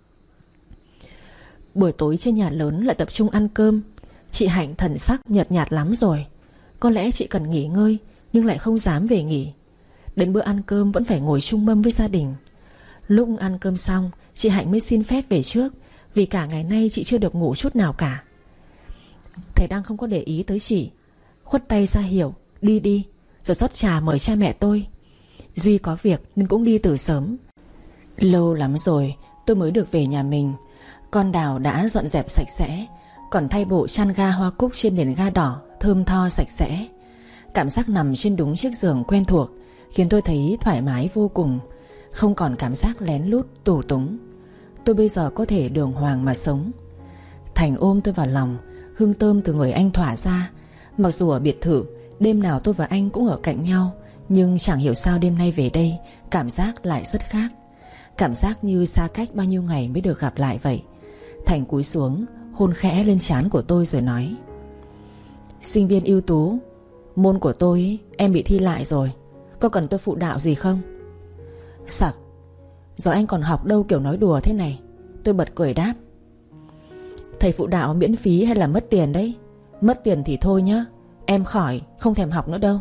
Buổi tối trên nhà lớn lại tập trung ăn cơm. Chị Hạnh thần sắc nhợt nhạt lắm rồi. Có lẽ chị cần nghỉ ngơi, nhưng lại không dám về nghỉ. Đến bữa ăn cơm vẫn phải ngồi chung mâm với gia đình. Lúc ăn cơm xong, chị Hạnh mới xin phép về trước, vì cả ngày nay chị chưa được ngủ chút nào cả. Thầy đang không có để ý tới chị, khuất tay ra hiệu đi đi, rồi rót trà mời cha mẹ tôi. Duy có việc nên cũng đi từ sớm. Lâu lắm rồi tôi mới được về nhà mình. Con Đào đã dọn dẹp sạch sẽ, còn thay bộ chăn ga hoa cúc trên nền ga đỏ thơm tho sạch sẽ. Cảm giác nằm trên đúng chiếc giường quen thuộc khiến tôi thấy thoải mái vô cùng, không còn cảm giác lén lút tù túng. Tôi bây giờ có thể đường hoàng mà sống. Thành ôm tôi vào lòng, hương thơm từ người anh tỏa ra. Mặc dù ở biệt thự đêm nào tôi và anh cũng ở cạnh nhau, nhưng chẳng hiểu sao đêm nay về đây cảm giác lại rất khác. Cảm giác như xa cách bao nhiêu ngày mới được gặp lại vậy. Thành cúi xuống hôn khẽ lên trán của tôi rồi nói: Sinh viên ưu tú, môn của tôi ý, em bị thi lại rồi, có cần tôi phụ đạo gì không? Sặc, giờ anh còn học đâu kiểu nói đùa thế này. Tôi bật cười đáp: Thầy phụ đạo miễn phí hay là mất tiền đấy? Mất tiền thì thôi nhá, em khỏi, không thèm học nữa đâu.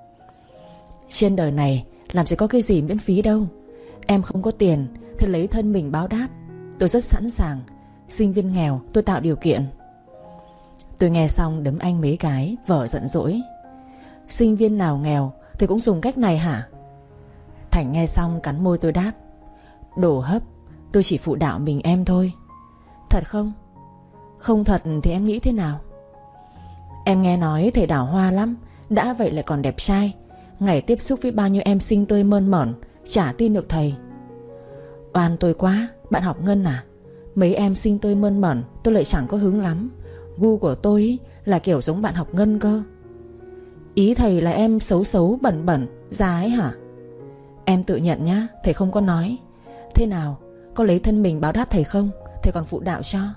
Trên đời này làm gì có cái gì miễn phí đâu. Em không có tiền thì lấy thân mình báo đáp. Tôi rất sẵn sàng. Sinh viên nghèo tôi tạo điều kiện. Tôi nghe xong đấm anh mấy cái, vợ giận dỗi: Sinh viên nào nghèo thì cũng dùng cách này hả? Thành nghe xong cắn môi tôi đáp: Đồ hấp, tôi chỉ phụ đạo mình em thôi. Thật không? Không thật thì em nghĩ thế nào? Em nghe nói thầy Đào hoa lắm, đã vậy lại còn đẹp trai. Ngày tiếp xúc với bao nhiêu em xinh tươi mơn mởn, chả tin được thầy. Oan tôi quá, bạn học Ngân à? Mấy em xinh tươi mơn mởn tôi lại chẳng có hứng lắm. Gu của tôi ý, là kiểu giống bạn học Ngân cơ. Ý thầy là em xấu xấu bẩn bẩn già ấy hả? Em tự nhận nhá, thầy không có nói. Thế nào, có lấy thân mình báo đáp thầy không? Thầy còn phụ đạo cho.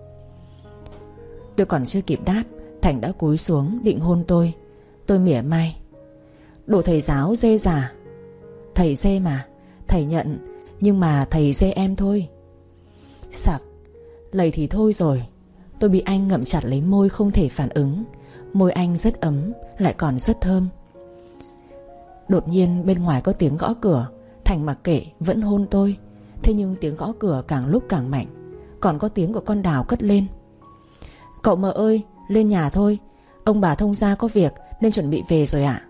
Tôi còn chưa kịp đáp, Thành đã cúi xuống định hôn tôi. Tôi mỉa mai: Đồ thầy giáo dê già. Thầy dê mà, thầy nhận, nhưng mà thầy dê em thôi. Sặc, lầy thì thôi rồi. Tôi bị anh ngậm chặt lấy môi không thể phản ứng. Môi anh rất ấm, lại còn rất thơm. Đột nhiên bên ngoài có tiếng gõ cửa. Thành mặc kệ vẫn hôn tôi. Thế nhưng tiếng gõ cửa càng lúc càng mạnh. Còn có tiếng của con Đào cất lên: Cậu mợ ơi, lên nhà thôi. Ông bà thông gia có việc nên chuẩn bị về rồi ạ.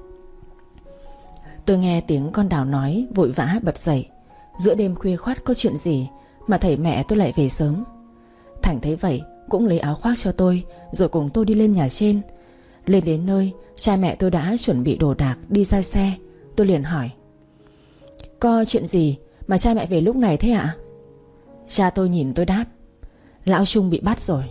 Tôi nghe tiếng con Đào nói, vội vã bật dậy. Giữa đêm khuya khoắt có chuyện gì mà thầy mẹ tôi lại về sớm? Thành thấy vậy cũng lấy áo khoác cho tôi, rồi cùng tôi đi lên nhà trên. Lên đến nơi, cha mẹ tôi đã chuẩn bị đồ đạc đi ra xe. Tôi liền hỏi: Có chuyện gì mà cha mẹ về lúc này thế ạ? Cha tôi nhìn tôi đáp: Lão Trung bị bắt rồi.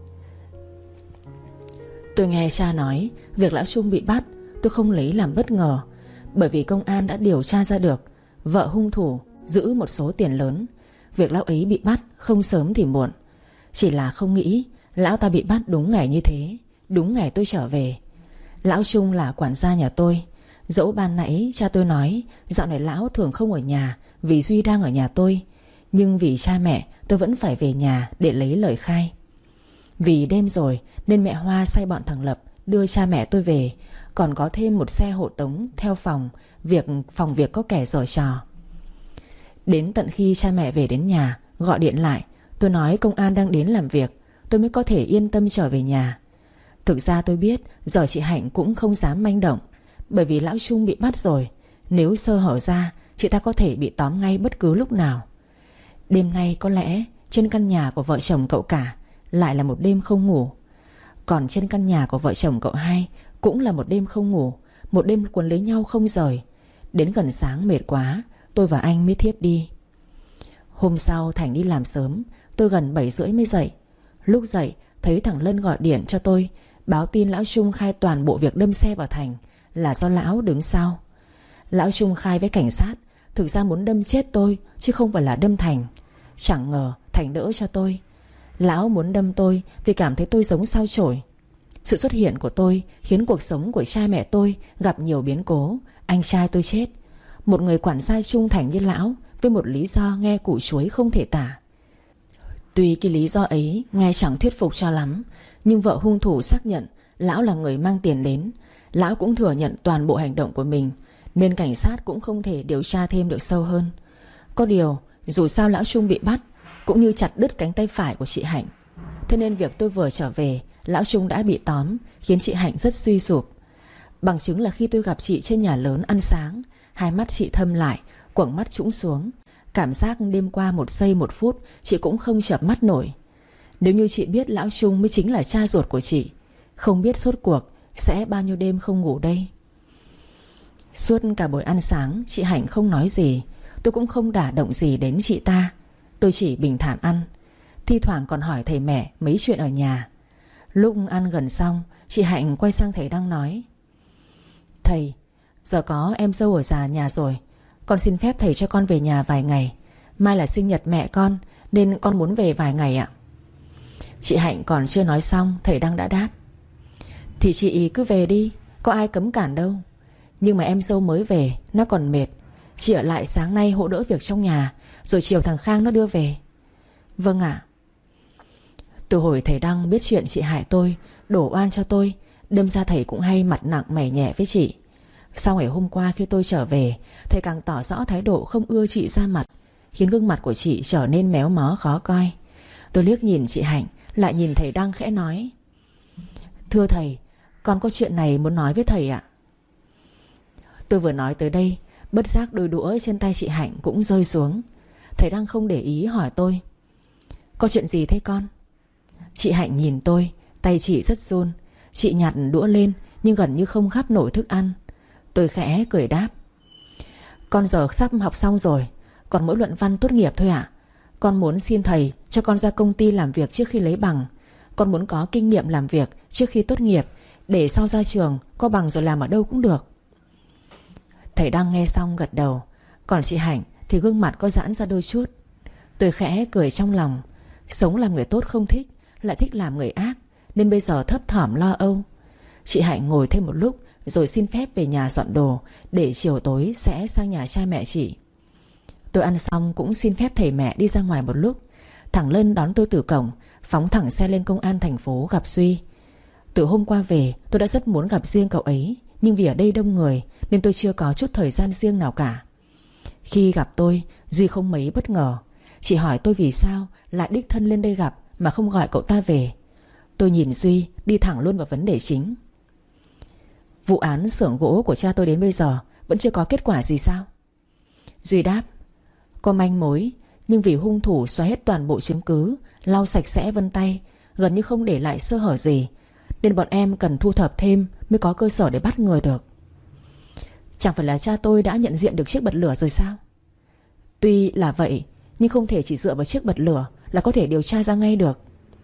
Tôi nghe cha nói việc lão Trung bị bắt, tôi không lấy làm bất ngờ, bởi vì công an đã điều tra ra được vợ hung thủ giữ một số tiền lớn. Việc lão ấy bị bắt không sớm thì muộn. Chỉ là không nghĩ lão ta bị bắt đúng ngày như thế, đúng ngày tôi trở về. Lão Trung là quản gia nhà tôi. Dẫu ban nãy cha tôi nói dạo này lão thường không ở nhà vì Duy đang ở nhà tôi, nhưng vì cha mẹ tôi vẫn phải về nhà để lấy lời khai. Vì đêm rồi nên mẹ Hoa sai bọn thằng Lập đưa cha mẹ tôi về, Còn có thêm một xe hộ tống theo phòng Việc phòng việc có kẻ giở trò. Đến tận khi cha mẹ về đến nhà, gọi điện lại, tôi nói công an đang đến làm việc, tôi mới có thể yên tâm trở về nhà. Thực ra tôi biết giờ chị Hạnh cũng không dám manh động, bởi vì lão Trung bị bắt rồi. Nếu sơ hở ra, chị ta có thể bị tóm ngay bất cứ lúc nào. Đêm nay có lẽ trên căn nhà của vợ chồng cậu cả lại là một đêm không ngủ. Còn trên căn nhà của vợ chồng cậu hai cũng là một đêm không ngủ, một đêm quấn lấy nhau không rời. Đến gần sáng mệt quá, tôi và anh mới thiếp đi. Hôm sau Thành đi làm sớm, tôi gần bảy rưỡi mới dậy. Lúc dậy thấy thằng Lân gọi điện cho tôi, báo tin lão Trung khai toàn bộ việc đâm xe vào Thành là do lão đứng sau. Lão Trung khai với cảnh sát thực ra muốn đâm chết tôi, chứ không phải là đâm Thành. Chẳng ngờ Thành đỡ cho tôi. Lão muốn đâm tôi vì cảm thấy tôi giống sao chổi. Sự xuất hiện của tôi khiến cuộc sống của cha mẹ tôi gặp nhiều biến cố. Anh trai tôi chết, một người quản gia trung thành như lão, với một lý do nghe củ chuối không thể tả. Tuy cái lý do ấy nghe chẳng thuyết phục cho lắm, nhưng vợ hung thủ xác nhận lão là người mang tiền đến. Lão cũng thừa nhận toàn bộ hành động của mình, nên cảnh sát cũng không thể điều tra thêm được sâu hơn. Có điều dù sao lão Trung bị bắt, cũng như chặt đứt cánh tay phải của chị Hạnh. Thế nên việc tôi vừa trở về, lão Trung đã bị tóm, khiến chị Hạnh rất suy sụp. Bằng chứng là khi tôi gặp chị trên nhà lớn ăn sáng, hai mắt chị thâm lại, quầng mắt trũng xuống. Cảm giác đêm qua một giây một phút chị cũng không chợp mắt nổi. Nếu như chị biết lão Trung mới chính là cha ruột của chị, không biết sốt cuộc sẽ bao nhiêu đêm không ngủ đây. Suốt cả buổi ăn sáng, chị Hạnh không nói gì. Tôi cũng không đả động gì đến chị ta. Tôi chỉ bình thản ăn, thi thoảng còn hỏi thầy mẹ mấy chuyện ở nhà. Lúc ăn gần xong, chị Hạnh quay sang thầy Đăng nói: Thầy, giờ có em dâu ở già nhà rồi, con xin phép thầy cho con về nhà vài ngày. Mai là sinh nhật mẹ con, nên con muốn về vài ngày ạ. Chị Hạnh còn chưa nói xong, thầy Đăng đã đáp: Thì chị cứ về đi, có ai cấm cản đâu. Nhưng mà em dâu mới về, nó còn mệt. Chị ở lại sáng nay hộ đỡ việc trong nhà, rồi chiều thằng Khang nó đưa về. Vâng ạ. Từ hồi thầy Đăng biết chuyện chị hại tôi, đổ oan cho tôi, đâm ra thầy cũng hay mặt nặng mày nhẹ với chị. Sau ngày hôm qua khi tôi trở về, thầy càng tỏ rõ thái độ không ưa chị ra mặt, khiến gương mặt của chị trở nên méo mó khó coi. Tôi liếc nhìn chị Hạnh, lại nhìn thầy Đăng khẽ nói: Thưa thầy, con có chuyện này muốn nói với thầy ạ. Tôi vừa nói tới đây, bất giác đôi đũa trên tay chị Hạnh cũng rơi xuống. Thầy Đăng không để ý hỏi tôi: Có chuyện gì thế con? Chị Hạnh nhìn tôi, tay chị rất run. Chị nhặt đũa lên nhưng gần như không gắp nổi thức ăn. Tôi khẽ cười đáp: Con giờ sắp học xong rồi, còn mỗi luận văn tốt nghiệp thôi ạ. Con muốn xin thầy cho con ra công ty làm việc trước khi lấy bằng. Con muốn có kinh nghiệm làm việc trước khi tốt nghiệp, để sau ra trường có bằng rồi làm ở đâu cũng được. Thầy Đăng nghe xong gật đầu, còn chị Hạnh thì gương mặt có giãn ra đôi chút. Tôi khẽ cười trong lòng. Sống làm người tốt không thích, lại thích làm người ác, nên bây giờ thấp thỏm lo âu. Chị Hạnh ngồi thêm một lúc rồi xin phép về nhà dọn đồ, để chiều tối sẽ sang nhà cha mẹ chị. Tôi ăn xong cũng xin phép thầy mẹ đi ra ngoài một lúc. Thằng Lân đón tôi từ cổng, phóng thẳng xe lên công an thành phố gặp Duy. Từ hôm qua về tôi đã rất muốn gặp riêng cậu ấy, nhưng vì ở đây đông người nên tôi chưa có chút thời gian riêng nào cả. Khi gặp tôi, Duy không mấy bất ngờ, chỉ hỏi tôi vì sao lại đích thân lên đây gặp mà không gọi cậu ta về. Tôi nhìn Duy, đi thẳng luôn vào vấn đề chính. Vụ án xưởng gỗ của cha tôi đến bây giờ vẫn chưa có kết quả gì sao? Duy đáp: Có manh mối, nhưng vì hung thủ xóa hết toàn bộ chứng cứ, lau sạch sẽ vân tay, gần như không để lại sơ hở gì, nên bọn em cần thu thập thêm mới có cơ sở để bắt người được. Chẳng phải là cha tôi đã nhận diện được chiếc bật lửa rồi sao? Tuy là vậy, nhưng không thể chỉ dựa vào chiếc bật lửa là có thể điều tra ra ngay được.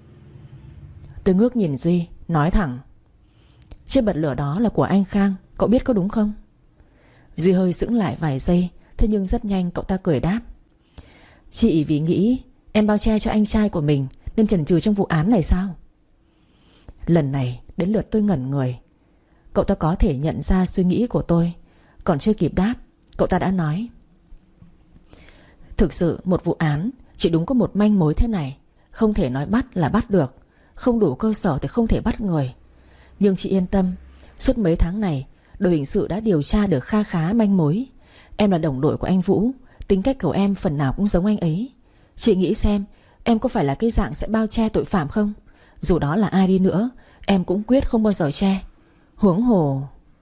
Tôi ngước nhìn Duy, nói thẳng: Chiếc bật lửa đó là của anh Khang, cậu biết có đúng không? Duy hơi sững lại vài giây, thế nhưng rất nhanh cậu ta cười đáp: Chị vì nghĩ em bao che cho anh trai của mình nên chần chừ trong vụ án này sao? Lần này đến lượt tôi ngẩn người. Cậu ta có thể nhận ra suy nghĩ của tôi. Còn chưa kịp đáp, cậu ta đã nói: Thực sự một vụ án chỉ đúng có một manh mối thế này, không thể nói bắt là bắt được, không đủ cơ sở thì không thể bắt người. Nhưng chị yên tâm, Suốt mấy tháng này, đội hình sự đã điều tra được kha khá manh mối. Em là đồng đội của anh Vũ, tính cách của em phần nào cũng giống anh ấy. Chị nghĩ xem, em có phải là cái dạng sẽ bao che tội phạm không? Dù đó là ai đi nữa, em cũng quyết không bao giờ che. Huống hồ...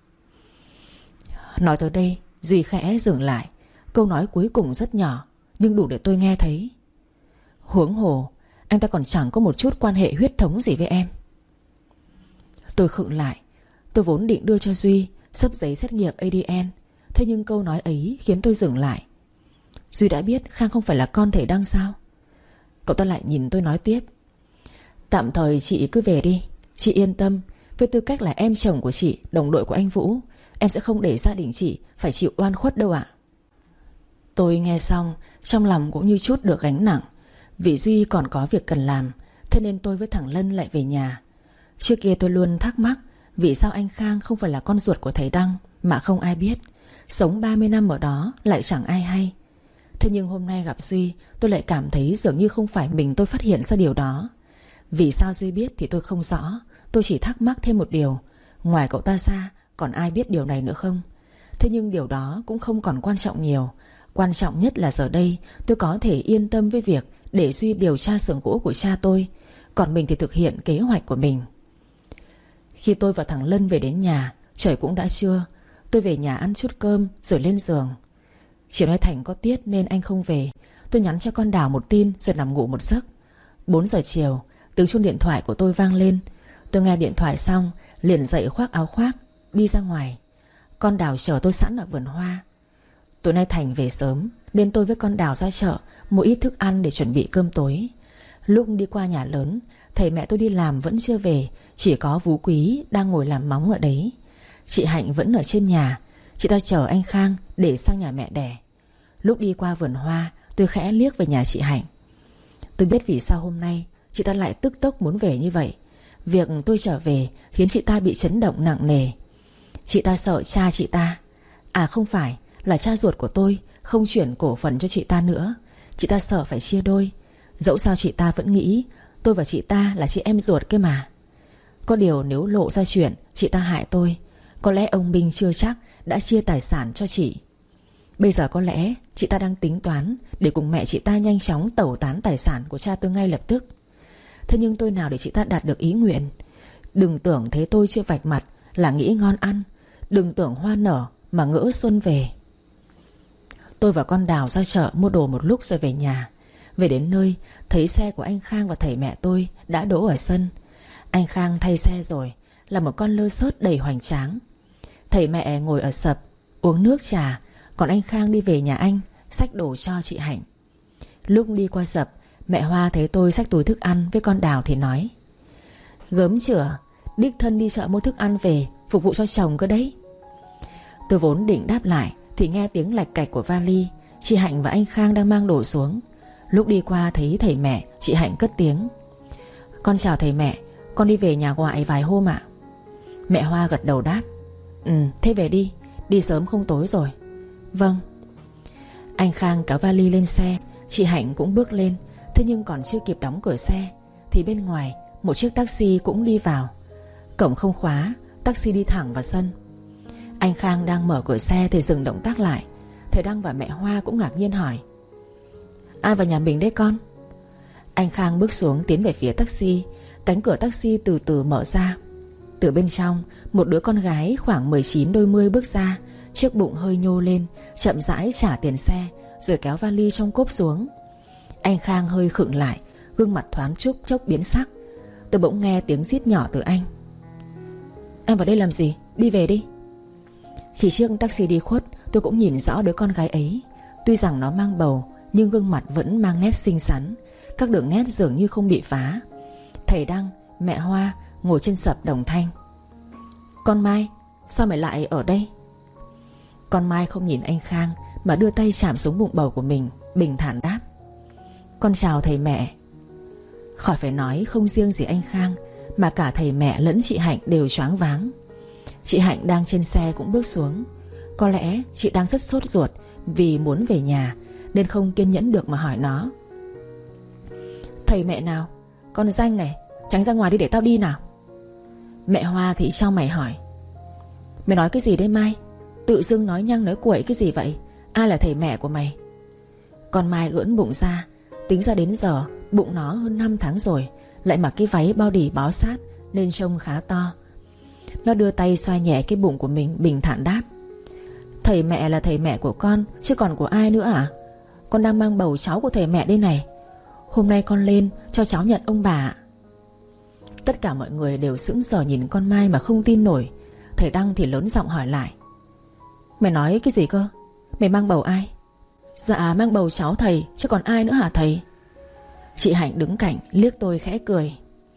Nói tới đây, Duy khẽ dừng lại. Câu nói cuối cùng rất nhỏ, nhưng đủ để tôi nghe thấy. Huống hồ, anh ta còn chẳng có một chút quan hệ huyết thống gì với em. Tôi khựng lại. Tôi vốn định đưa cho Duy xấp giấy xét nghiệm a đê en, thế nhưng câu nói ấy khiến tôi dừng lại. Duy đã biết Khang không phải là con thể Đăng sao? Cậu ta lại nhìn tôi nói tiếp. Tạm thời chị cứ về đi. Chị yên tâm, với tư cách là em chồng của chị, đồng đội của anh Vũ, em sẽ không để gia đình chị phải chịu oan khuất đâu ạ. Tôi nghe xong, trong lòng cũng như chút được gánh nặng. Vì Duy còn có việc cần làm, thế nên tôi với thằng Lân lại về nhà. Trước kia tôi luôn thắc mắc vì sao anh Khang không phải là con ruột của thầy Đăng mà không ai biết. Sống ba mươi năm ở đó lại chẳng ai hay. Thế nhưng hôm nay gặp Duy, tôi lại cảm thấy dường như không phải mình tôi phát hiện ra điều đó. Vì sao Duy biết thì tôi không rõ. Tôi chỉ thắc mắc thêm một điều. Ngoài cậu ta ra, còn ai biết điều này nữa không? Thế nhưng điều đó cũng không còn quan trọng nhiều. Quan trọng nhất là giờ đây tôi có thể yên tâm với việc để Duy điều tra xưởng gỗ của cha tôi, còn mình thì thực hiện kế hoạch của mình. Khi tôi và thằng Lân về đến nhà, trời cũng đã trưa. Tôi về nhà ăn chút cơm rồi lên giường. Chiều nay Thành có tiết nên anh không về. Tôi nhắn cho con Đào một tin rồi nằm ngủ một giấc. Bốn giờ chiều, tiếng chuông điện thoại của tôi vang lên. Tôi nghe điện thoại xong liền dậy khoác áo khoác đi ra ngoài. Con Đào chờ tôi sẵn ở vườn hoa. Tối nay Thành về sớm nên tôi với con Đào ra chợ mua ít thức ăn để chuẩn bị cơm tối. Lúc đi qua nhà lớn, thầy mẹ tôi đi làm vẫn chưa về, chỉ có Vũ Quý đang ngồi làm móng ở đấy. Chị Hạnh vẫn ở trên nhà. Chị ta chờ anh Khang để sang nhà mẹ đẻ. Lúc đi qua vườn hoa, tôi khẽ liếc về nhà chị Hạnh. Tôi biết vì sao hôm nay chị ta lại tức tốc muốn về như vậy. Việc tôi trở về khiến chị ta bị chấn động nặng nề. Chị ta sợ cha chị ta, à không phải, là cha ruột của tôi không chuyển cổ phần cho chị ta nữa. Chị ta sợ phải chia đôi. Dẫu sao chị ta vẫn nghĩ tôi và chị ta là chị em ruột cơ mà. Có điều nếu lộ ra chuyện chị ta hại tôi, có lẽ ông Minh chưa chắc đã chia tài sản cho chị. Bây giờ có lẽ chị ta đang tính toán để cùng mẹ chị ta nhanh chóng tẩu tán tài sản của cha tôi ngay lập tức. Thế nhưng tôi nào để chị ta đạt được ý nguyện. Đừng tưởng thế tôi chưa vạch mặt là nghĩ ngon ăn. Đừng tưởng hoa nở mà ngỡ xuân về. Tôi và con Đào ra chợ mua đồ một lúc rồi về nhà. Về đến nơi, thấy xe của anh Khang và thầy mẹ tôi đã đỗ ở sân. Anh Khang thay xe rồi, là một con lơ xớt đầy hoành tráng. Thầy mẹ ngồi ở sập uống nước trà, còn anh Khang đi về nhà anh xách đồ cho chị Hạnh. Lúc đi qua sập, mẹ Hoa thấy tôi xách túi thức ăn với con Đào thì nói: Gớm chửa, đích thân đi chợ mua thức ăn về phục vụ cho chồng cơ đấy. Tôi vốn định đáp lại thì nghe tiếng lạch cạch của vali. Chị Hạnh và anh Khang đang mang đồ xuống. Lúc đi qua thấy thầy mẹ, chị Hạnh cất tiếng: Con chào thầy mẹ, con đi về nhà ngoại vài hôm ạ. Mẹ Hoa gật đầu đáp: Ừ, thế về đi, đi sớm không tối rồi. Vâng. Anh Khang kéo vali lên xe. Chị Hạnh cũng bước lên. Thế nhưng còn chưa kịp đóng cửa xe thì bên ngoài một chiếc taxi cũng đi vào. Cổng không khóa, taxi đi thẳng vào sân. Anh Khang đang mở cửa xe thì dừng động tác lại. Thầy Đăng và mẹ Hoa cũng ngạc nhiên hỏi: Ai vào nhà mình đấy con? Anh Khang bước xuống tiến về phía taxi. Cánh cửa taxi từ từ mở ra. Từ bên trong, một đứa con gái khoảng mười chín đôi mươi bước ra. Chiếc bụng hơi nhô lên, chậm rãi trả tiền xe, rồi kéo vali trong cốp xuống. Anh Khang hơi khựng lại, gương mặt thoáng chốc chốc biến sắc. Tôi bỗng nghe tiếng rít nhỏ từ anh: Em vào đây làm gì? Đi về đi. Khi chiếc taxi đi khuất, tôi cũng nhìn rõ đứa con gái ấy. Tuy rằng nó mang bầu, nhưng gương mặt vẫn mang nét xinh xắn. Các đường nét dường như không bị phá. Thầy Đăng, mẹ Hoa ngồi trên sập đồng thanh: Con Mai, sao mày lại ở đây? Con Mai không nhìn anh Khang mà đưa tay chạm xuống bụng bầu của mình, bình thản đáp: Con chào thầy mẹ. Khỏi phải nói, không riêng gì anh Khang mà cả thầy mẹ lẫn chị Hạnh đều choáng váng. Chị Hạnh đang trên xe cũng bước xuống. Có lẽ chị đang rất sốt ruột vì muốn về nhà nên không kiên nhẫn được mà hỏi nó: Thầy mẹ nào? Con danh này, tránh ra ngoài đi để tao đi nào. Mẹ Hoa thì chau mày hỏi: Mày nói cái gì đấy Mai? Tự dưng nói nhăng nói cuội cái gì vậy? Ai là thầy mẹ của mày? Con Mai ưỡn bụng ra. Tính ra đến giờ bụng nó hơn năm tháng rồi, lại mặc cái váy bao đỉ bó sát nên trông khá to. Nó đưa tay xoa nhẹ cái bụng của mình, bình thản đáp: Thầy mẹ là thầy mẹ của con, chứ còn của ai nữa à? Con đang mang bầu cháu của thầy mẹ đây này. Hôm nay con lên cho cháu nhận ông bà. Tất cả mọi người đều sững sờ nhìn con Mai mà không tin nổi. Thầy Đăng thì lớn giọng hỏi lại: Mày nói cái gì cơ? Mày mang bầu ai? Dạ mang bầu cháu thầy, chứ còn ai nữa hả thầy? Chị Hạnh đứng cạnh liếc tôi khẽ cười: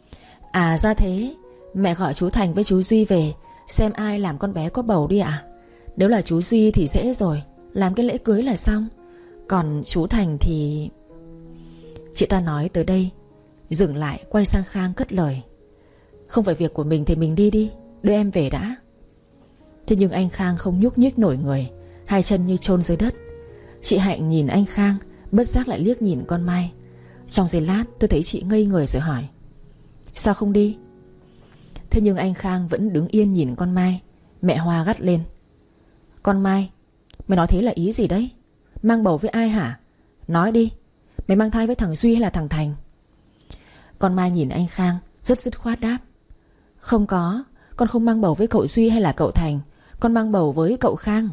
À ra thế. Mẹ gọi chú Thành với chú Duy về, xem ai làm con bé có bầu đi ạ. Nếu là chú Duy thì dễ rồi, làm cái lễ cưới là xong. Còn chú Thành thì... Chị ta nói tới đây dừng lại, quay sang Khang cất lời: Không phải việc của mình thì mình đi đi, đưa em về đã. Thế nhưng anh Khang không nhúc nhích nổi người, hai chân như chôn dưới đất. Chị Hạnh nhìn anh Khang, bất giác lại liếc nhìn con Mai. Trong giây lát tôi thấy chị ngây người rồi hỏi: Sao không đi? Thế nhưng anh Khang vẫn đứng yên nhìn con Mai. Mẹ Hoa gắt lên: Con Mai, mày nói thế là ý gì đấy? Mang bầu với ai hả? Nói đi, mày mang thai với thằng Duy hay là thằng Thành? Con Mai nhìn anh Khang rất dứt khoát đáp: Không có, con không mang bầu với cậu Duy hay là cậu Thành. Con mang bầu với cậu Khang.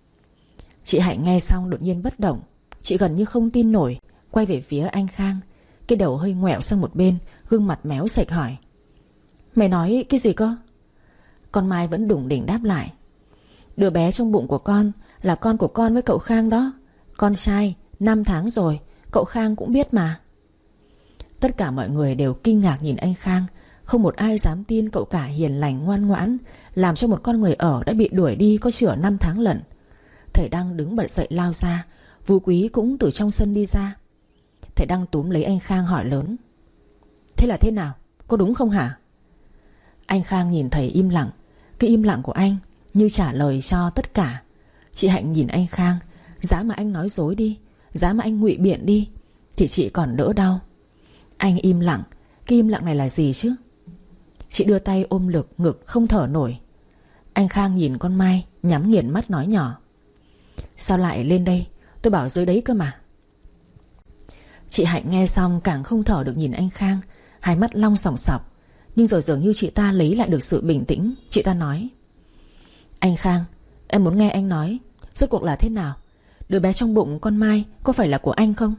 Chị Hạnh nghe xong đột nhiên bất động. Chị gần như không tin nổi, quay về phía anh Khang, cái đầu hơi ngoẹo sang một bên, gương mặt méo sạch hỏi: Mày nói cái gì cơ? Con Mai vẫn đủng đỉnh đáp lại: Đứa bé trong bụng của con là con của con với cậu Khang đó. Con trai, năm tháng rồi, cậu Khang cũng biết mà. Tất cả mọi người đều kinh ngạc nhìn anh Khang. Không một ai dám tin cậu cả hiền lành ngoan ngoãn làm cho một con người ở đã bị đuổi đi có chửa năm tháng lận. Thầy Đăng đứng bật dậy lao ra. Vũ Quý cũng từ trong sân đi ra. Thầy Đăng túm lấy anh Khang hỏi lớn: Thế là thế nào? Có đúng không hả? Anh Khang nhìn thầy im lặng. Cái im lặng của anh như trả lời cho tất cả. Chị Hạnh nhìn anh Khang. Giá mà anh nói dối đi, giá mà anh ngụy biện đi thì chị còn đỡ đau. Anh im lặng. Cái im lặng này là gì chứ? Chị đưa tay ôm lực ngực không thở nổi. Anh Khang nhìn con Mai, nhắm nghiền mắt nói nhỏ: Sao lại lên đây? Tôi bảo dưới đấy cơ mà. Chị Hạnh nghe xong càng không thở được nhìn anh Khang, hai mắt long sòng sọc. Nhưng rồi dường như chị ta lấy lại được sự bình tĩnh. Chị ta nói: Anh Khang, em muốn nghe anh nói rốt cuộc là thế nào. Đứa bé trong bụng con Mai có phải là của anh không?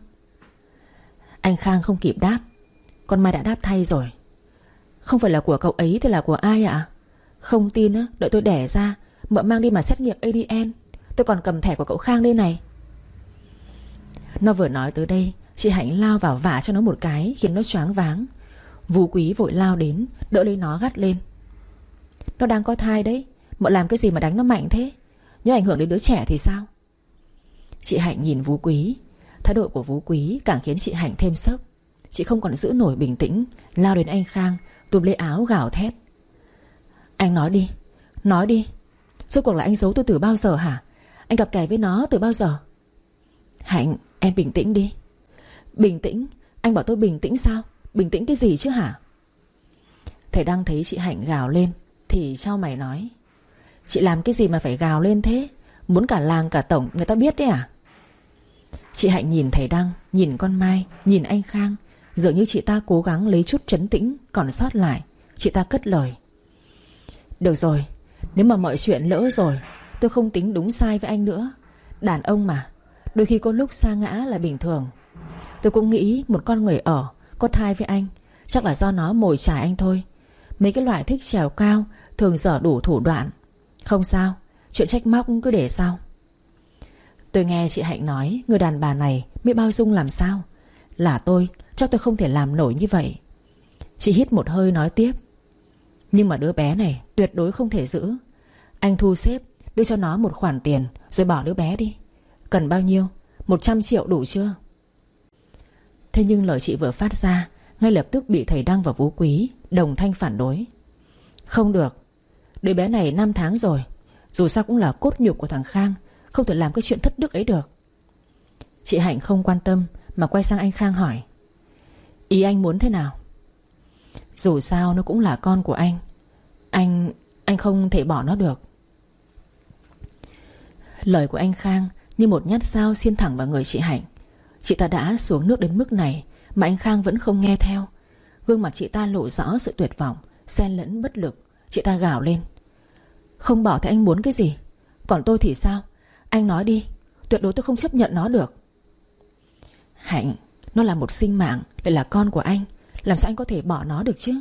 Anh Khang không kịp đáp. Con Mai đã đáp thay rồi. Không phải là của cậu ấy thì là của ai ạ? Không tin á, đợi tôi đẻ ra mợ mang đi mà xét nghiệm a đê en. Tôi còn cầm thẻ của cậu Khang đây này. Nó vừa nói tới đây, chị Hạnh lao vào vả cho nó một cái khiến nó choáng váng. Vũ Quý vội lao đến đỡ lấy nó gắt lên: Nó đang có thai đấy, mợ làm cái gì mà đánh nó mạnh thế? Nhớ ảnh hưởng đến đứa trẻ thì sao? Chị Hạnh nhìn Vũ Quý. Thái độ của Vũ Quý càng khiến chị Hạnh thêm sốc. Chị không còn giữ nổi bình tĩnh, lao đến anh Khang, túm lấy áo gào thét: Anh nói đi, nói đi, rốt cuộc là anh giấu tôi từ bao giờ hả? Anh gặp kè với nó từ bao giờ? Hạnh, em bình tĩnh đi. Bình tĩnh? Anh bảo tôi bình tĩnh sao? Bình tĩnh cái gì chứ hả? Thầy Đăng thấy chị Hạnh gào lên thì chau mày nói: Chị làm cái gì mà phải gào lên thế? Muốn cả làng cả tổng người ta biết đấy à? Chị Hạnh nhìn thầy Đăng, nhìn con Mai, nhìn anh Khang. Dường như chị ta cố gắng lấy chút trấn tĩnh còn sót lại. Chị ta cất lời: Được rồi, nếu mà mọi chuyện lỡ rồi, tôi không tính đúng sai với anh nữa. Đàn ông mà, đôi khi có lúc sa ngã là bình thường. Tôi cũng nghĩ một con người ở có thai với anh chắc là do nó mồi chài anh thôi. Mấy cái loại thích trèo cao thường dở đủ thủ đoạn. Không sao, chuyện trách móc cứ để sau. Tôi nghe chị Hạnh nói người đàn bà này mới bao dung làm sao. Là tôi, chắc tôi không thể làm nổi như vậy. Chị hít một hơi nói tiếp: Nhưng mà đứa bé này tuyệt đối không thể giữ. Anh thu xếp đưa cho nó một khoản tiền rồi bỏ đứa bé đi. Cần bao nhiêu? Một trăm triệu đủ chưa? Thế nhưng lời chị vừa phát ra ngay lập tức bị thầy Đăng và Vũ Quý đồng thanh phản đối: Không được, đứa bé này năm tháng rồi, dù sao cũng là cốt nhục của thằng Khang, không thể làm cái chuyện thất đức ấy được. Chị Hạnh không quan tâm mà quay sang anh Khang hỏi: Ý anh muốn thế nào? Dù sao nó cũng là con của anh. Anh... anh không thể bỏ nó được. Lời của anh Khang như một nhát dao xiên thẳng vào người chị Hạnh. Chị ta đã xuống nước đến mức này mà anh Khang vẫn không nghe theo. Gương mặt chị ta lộ rõ sự tuyệt vọng, xen lẫn bất lực. Chị ta gào lên: "Không bỏ thì anh muốn cái gì? Còn tôi thì sao? Anh nói đi. Tuyệt đối tôi không chấp nhận nó được." "Hạnh, nó là một sinh mạng, lại là con của anh. Làm sao anh có thể bỏ nó được chứ?"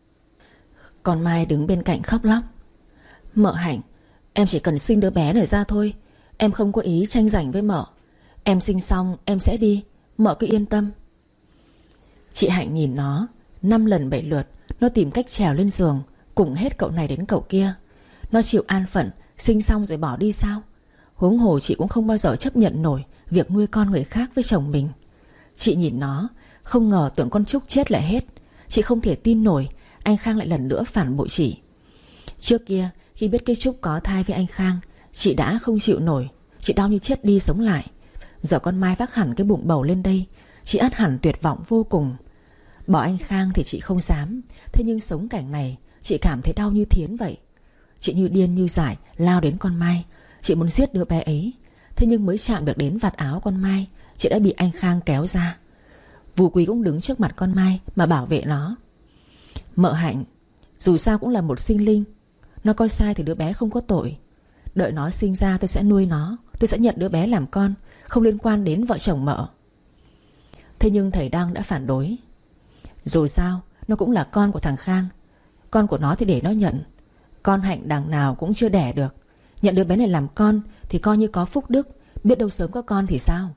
Con Mai đứng bên cạnh khóc lóc: "Mợ Hạnh, em chỉ cần sinh đứa bé này ra thôi. Em không có ý tranh giành với mợ. Em sinh xong em sẽ đi, mợ cứ yên tâm." Chị Hạnh nhìn nó. Năm lần bảy lượt nó tìm cách trèo lên giường, cùng hết cậu này đến cậu kia. Nó chịu an phận sinh xong rồi bỏ đi sao? Huống hồ chị cũng không bao giờ chấp nhận nổi việc nuôi con người khác với chồng mình. Chị nhìn nó, không ngờ tưởng con Trúc chết lại hết. Chị không thể tin nổi anh Khang lại lần nữa phản bội chị. Trước kia khi biết cái Trúc có thai với anh Khang, chị đã không chịu nổi. Chị đau như chết đi sống lại. Giờ con Mai vác hẳn cái bụng bầu lên đây, chị ắt hẳn tuyệt vọng vô cùng. Bỏ anh Khang thì chị không dám. Thế nhưng sống cảnh này chị cảm thấy đau như thiến vậy. Chị như điên như dại lao đến con Mai. Chị muốn giết đứa bé ấy. Thế nhưng mới chạm được đến vạt áo con Mai, chị đã bị anh Khang kéo ra. Vũ Quý cũng đứng trước mặt con Mai mà bảo vệ nó. "Mợ Hạnh, dù sao cũng là một sinh linh. Nó có sai thì đứa bé không có tội. Đợi nó sinh ra tôi sẽ nuôi nó. Tôi sẽ nhận đứa bé làm con, không liên quan đến vợ chồng mợ." Thế nhưng thầy Đăng đã phản đối. "Dù sao nó cũng là con của thằng Khang. Con của nó thì để nó nhận. Con Hạnh đằng nào cũng chưa đẻ được. Nhận đứa bé này làm con thì coi như có phúc đức. Biết đâu sớm có con thì sao."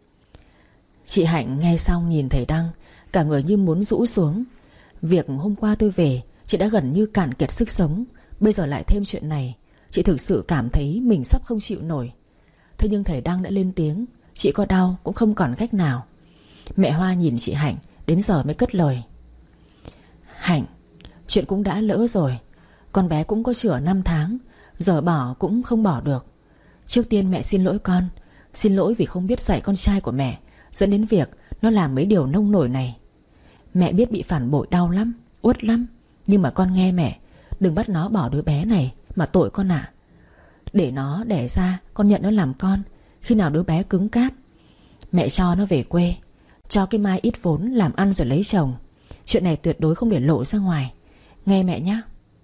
Chị Hạnh nghe xong nhìn thầy Đăng, cả người như muốn rũ xuống. Việc hôm qua tôi về, chị đã gần như cạn kiệt sức sống. Bây giờ lại thêm chuyện này, chị thực sự cảm thấy mình sắp không chịu nổi. Thế nhưng thầy Đăng đã lên tiếng. Chị có đau cũng không còn cách nào. Mẹ Hoa nhìn chị Hạnh đến giờ mới cất lời: "Hạnh, chuyện cũng đã lỡ rồi. Con bé cũng có chữa năm tháng. Giờ bỏ cũng không bỏ được. Trước tiên mẹ xin lỗi con. Xin lỗi vì không biết dạy con trai của mẹ, dẫn đến việc nó làm mấy điều nông nổi này. Mẹ biết bị phản bội đau lắm, uất lắm. Nhưng mà con nghe mẹ, đừng bắt nó bỏ đứa bé này mà tội con ạ. Để nó đẻ ra, con nhận nó làm con. Khi nào đứa bé cứng cáp, mẹ cho nó về quê, cho cái Mai ít vốn làm ăn rồi lấy chồng. Chuyện này tuyệt đối không để lộ ra ngoài. Nghe mẹ nhé."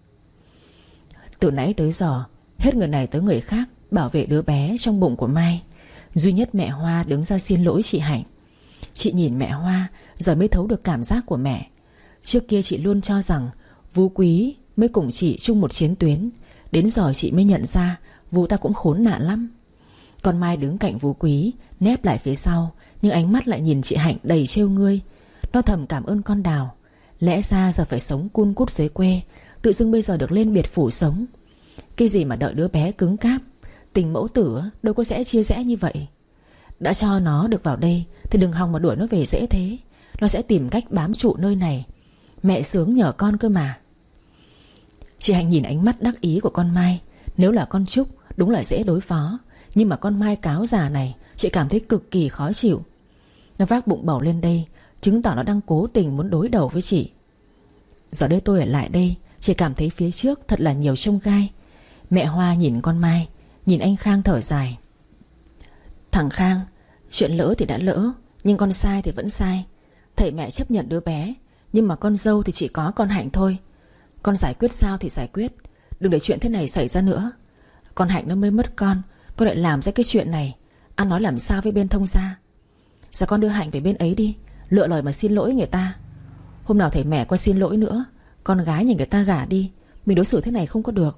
Từ nãy tới giờ, hết người này tới người khác bảo vệ đứa bé trong bụng của Mai. Duy nhất mẹ Hoa đứng ra xin lỗi chị Hạnh. Chị nhìn mẹ Hoa, giờ mới thấu được cảm giác của mẹ. Trước kia chị luôn cho rằng Vũ Quý mới cùng chị chung một chiến tuyến. Đến giờ chị mới nhận ra Vũ ta cũng khốn nạn lắm. Con Mai đứng cạnh Vũ Quý, nép lại phía sau, nhưng ánh mắt lại nhìn chị Hạnh đầy trêu ngươi. Nó thầm cảm ơn con Đào. Lẽ ra giờ phải sống cun cút dưới quê, tự dưng bây giờ được lên biệt phủ sống. Cái gì mà đợi đứa bé cứng cáp. Tình mẫu tử đâu có dễ chia rẽ như vậy. Đã cho nó được vào đây thì đừng hòng mà đuổi nó về dễ thế. Nó sẽ tìm cách bám trụ nơi này. Mẹ sướng nhờ con cơ mà. Chị Hạnh nhìn ánh mắt đắc ý của con Mai. Nếu là con Trúc đúng là dễ đối phó, nhưng mà con Mai cáo già này chị cảm thấy cực kỳ khó chịu. Nó vác bụng bầu lên đây, chứng tỏ nó đang cố tình muốn đối đầu với chị. Giờ đây tôi ở lại đây, chị cảm thấy phía trước thật là nhiều chông gai. Mẹ Hoa nhìn con Mai, nhìn anh Khang thở dài. "Thằng Khang, chuyện lỡ thì đã lỡ, nhưng con sai thì vẫn sai. Thầy mẹ chấp nhận đứa bé, nhưng mà con dâu thì chỉ có con Hạnh thôi. Con giải quyết sao thì giải quyết, đừng để chuyện thế này xảy ra nữa. Con Hạnh nó mới mất con, con lại làm ra cái chuyện này. Ăn nói làm sao với bên thông gia. Giờ con đưa Hạnh về bên ấy đi, lựa lời mà xin lỗi người ta. Hôm nào thầy mẹ qua xin lỗi nữa, con gái nhà người ta gả đi. Mình đối xử thế này không có được."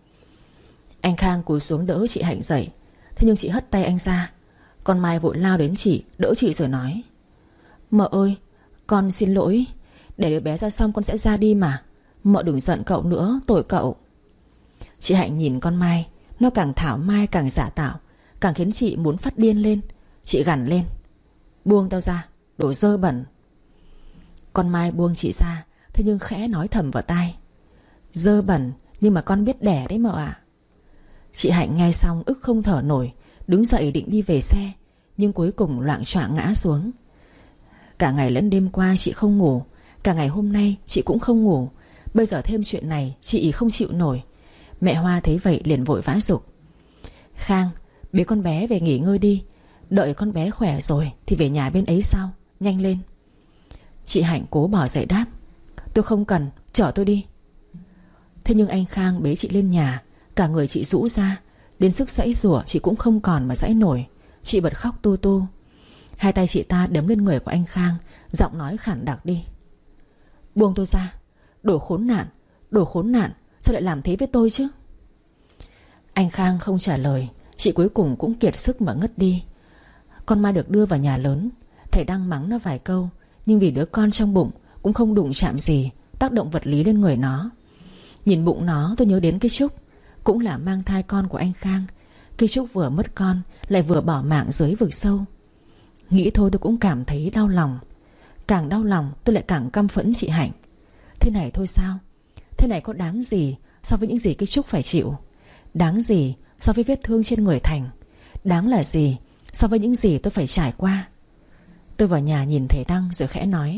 Anh Khang cúi xuống đỡ chị Hạnh dậy. Thế nhưng chị hất tay anh ra. Con Mai vội lao đến chị, đỡ chị rồi nói: "Mợ ơi, con xin lỗi. Để đứa bé ra xong con sẽ ra đi mà. Mợ đừng giận cậu nữa, tội cậu." Chị Hạnh nhìn con Mai, nó càng thảo mai càng giả tạo, càng khiến chị muốn phát điên lên. Chị gằn lên: "Buông tao ra, đồ dơ bẩn." Con Mai buông chị ra, thế nhưng khẽ nói thầm vào tai: "Dơ bẩn nhưng mà con biết đẻ đấy mợ ạ." Chị Hạnh nghe xong ức không thở nổi, đứng dậy định đi về xe, nhưng cuối cùng loạng choạng ngã xuống. Cả ngày lẫn đêm qua chị không ngủ. Cả ngày hôm nay chị cũng không ngủ. Bây giờ thêm chuyện này chị không chịu nổi. Mẹ Hoa thấy vậy liền vội vã giục: "Khang, Bế con bé về nghỉ ngơi đi. Đợi con bé khỏe rồi thì về nhà bên ấy sau. Nhanh lên. Chị Hạnh cố bỏ dậy đáp: Tôi không cần, chở tôi đi. Thế nhưng anh Khang bế chị lên nhà. Cả người chị rũ ra, đến sức giãy giụa chị cũng không còn mà giãy nổi. Chị bật khóc tu tu. Hai tay chị ta đấm lên người của anh Khang, giọng nói khản đặc đi: Buông tôi ra. Đồ khốn nạn, đồ khốn nạn, sao lại làm thế với tôi chứ? Anh Khang không trả lời. Chị cuối cùng cũng kiệt sức mà ngất đi. Con Mai được đưa vào nhà lớn. Thầy đang mắng nó vài câu, nhưng vì đứa con trong bụng cũng không đụng chạm gì tác động vật lý lên người nó. Nhìn bụng nó tôi nhớ đến cái Trúc, cũng là mang thai con của anh Khang. Cái Trúc vừa mất con lại vừa bỏ mạng dưới vực sâu. Nghĩ thôi tôi cũng cảm thấy đau lòng. Càng đau lòng tôi lại càng căm phẫn chị Hạnh. Thế này thôi sao? Thế này có đáng gì so với những gì cái Trúc phải chịu? Đáng gì so với vết thương trên người Thành? Đáng là gì so với những gì tôi phải trải qua? Tôi vào nhà nhìn thầy Đăng rồi khẽ nói: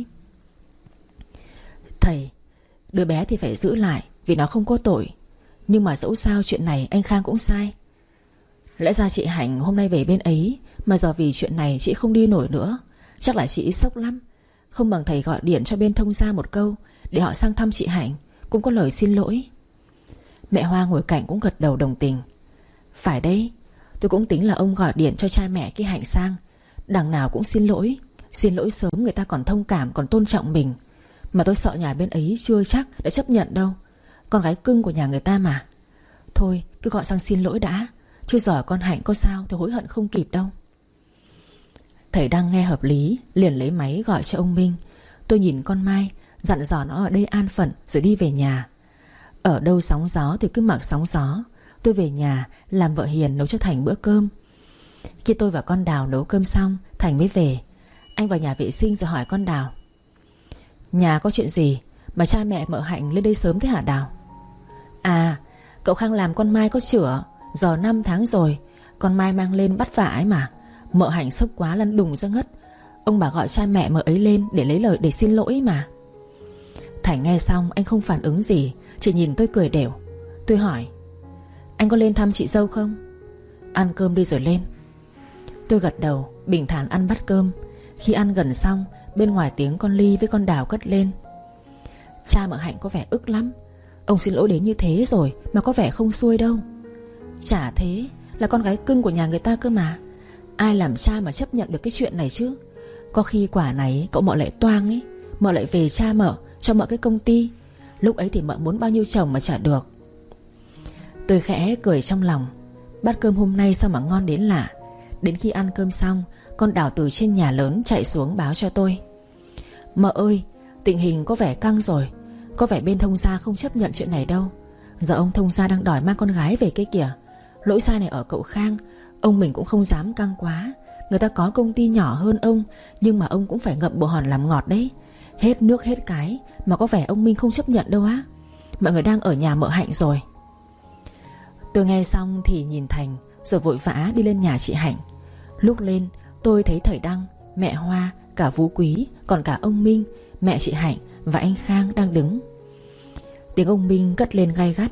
Thầy, đứa bé thì phải giữ lại vì nó không có tội. Nhưng mà dẫu sao chuyện này anh Khang cũng sai. Lẽ ra chị Hạnh hôm nay về bên ấy, mà giờ vì chuyện này chị không đi nổi nữa. Chắc là chị sốc lắm. Không bằng thầy gọi điện cho bên thông gia một câu, để họ sang thăm chị Hạnh, cũng có lời xin lỗi. Mẹ Hoa ngồi cạnh cũng gật đầu đồng tình. Phải đấy, tôi cũng tính là ông gọi điện cho cha mẹ cái Hạnh sang. Đằng nào cũng xin lỗi. Xin lỗi sớm người ta còn thông cảm, còn tôn trọng mình. Mà tôi sợ nhà bên ấy chưa chắc đã chấp nhận đâu. Con gái cưng của nhà người ta mà. Thôi cứ gọi sang xin lỗi đã, chứ giờ con Hạnh có sao thì hối hận không kịp đâu. Thầy đang nghe hợp lý, liền lấy máy gọi cho ông Minh. Tôi nhìn con Mai, dặn dò nó ở đây an phận rồi đi về nhà. Ở đâu sóng gió thì cứ mặc sóng gió. Tôi về nhà làm vợ hiền nấu cho Thành bữa cơm. Khi tôi và con Đào nấu cơm xong, Thành mới về. Anh vào nhà vệ sinh rồi hỏi con Đào: Nhà có chuyện gì mà cha mẹ mợ Hạnh lên đây sớm thế hả Đào? À, cậu Khang làm con Mai có chữa. Giờ năm tháng rồi, con Mai mang lên bắt vạ ấy mà. Mợ Hạnh sốc quá lăn đùng ra ngất. Ông bà gọi cha mẹ mợ ấy lên để lấy lời để xin lỗi mà. Thành nghe xong anh không phản ứng gì, chỉ nhìn tôi cười đều. Tôi hỏi: Anh có lên thăm chị dâu không? Ăn cơm đi rồi lên. Tôi gật đầu, bình thản ăn bát cơm. Khi ăn gần xong, bên ngoài tiếng con Ly với con Đào cất lên: Cha mợ Hạnh có vẻ ức lắm. Ông xin lỗi đến như thế rồi mà có vẻ không xuôi đâu. Chả thế, là con gái cưng của nhà người ta cơ mà. Ai làm cha mà chấp nhận được cái chuyện này chứ? Có khi quả này cậu mợ lại toang ấy, mợ lại về cha mợ cho mợ cái công ty. Lúc ấy thì mợ muốn bao nhiêu chồng mà chả được. Tôi khẽ cười trong lòng. Bát cơm hôm nay sao mà ngon đến lạ. Đến khi ăn cơm xong, con Đào từ trên nhà lớn chạy xuống báo cho tôi: Mợ ơi, tình hình có vẻ căng rồi. Có vẻ bên thông gia không chấp nhận chuyện này đâu. Giờ ông thông gia đang đòi mang con gái về cái kìa. Lỗi sai này ở cậu Khang. Ông mình cũng không dám căng quá. Người ta có công ty nhỏ hơn ông, nhưng mà ông cũng phải ngậm bồ hòn làm ngọt đấy. Hết nước hết cái mà có vẻ ông Minh không chấp nhận đâu á. Mọi người đang ở nhà mợ Hạnh rồi. Tôi nghe xong thì nhìn Thành, rồi vội vã đi lên nhà chị Hạnh. Lúc lên tôi thấy thầy Đăng, mẹ Hoa, cả Phú Quý, còn cả ông Minh, mẹ chị Hạnh và anh Khang đang đứng. Tiếng ông Minh cất lên gay gắt: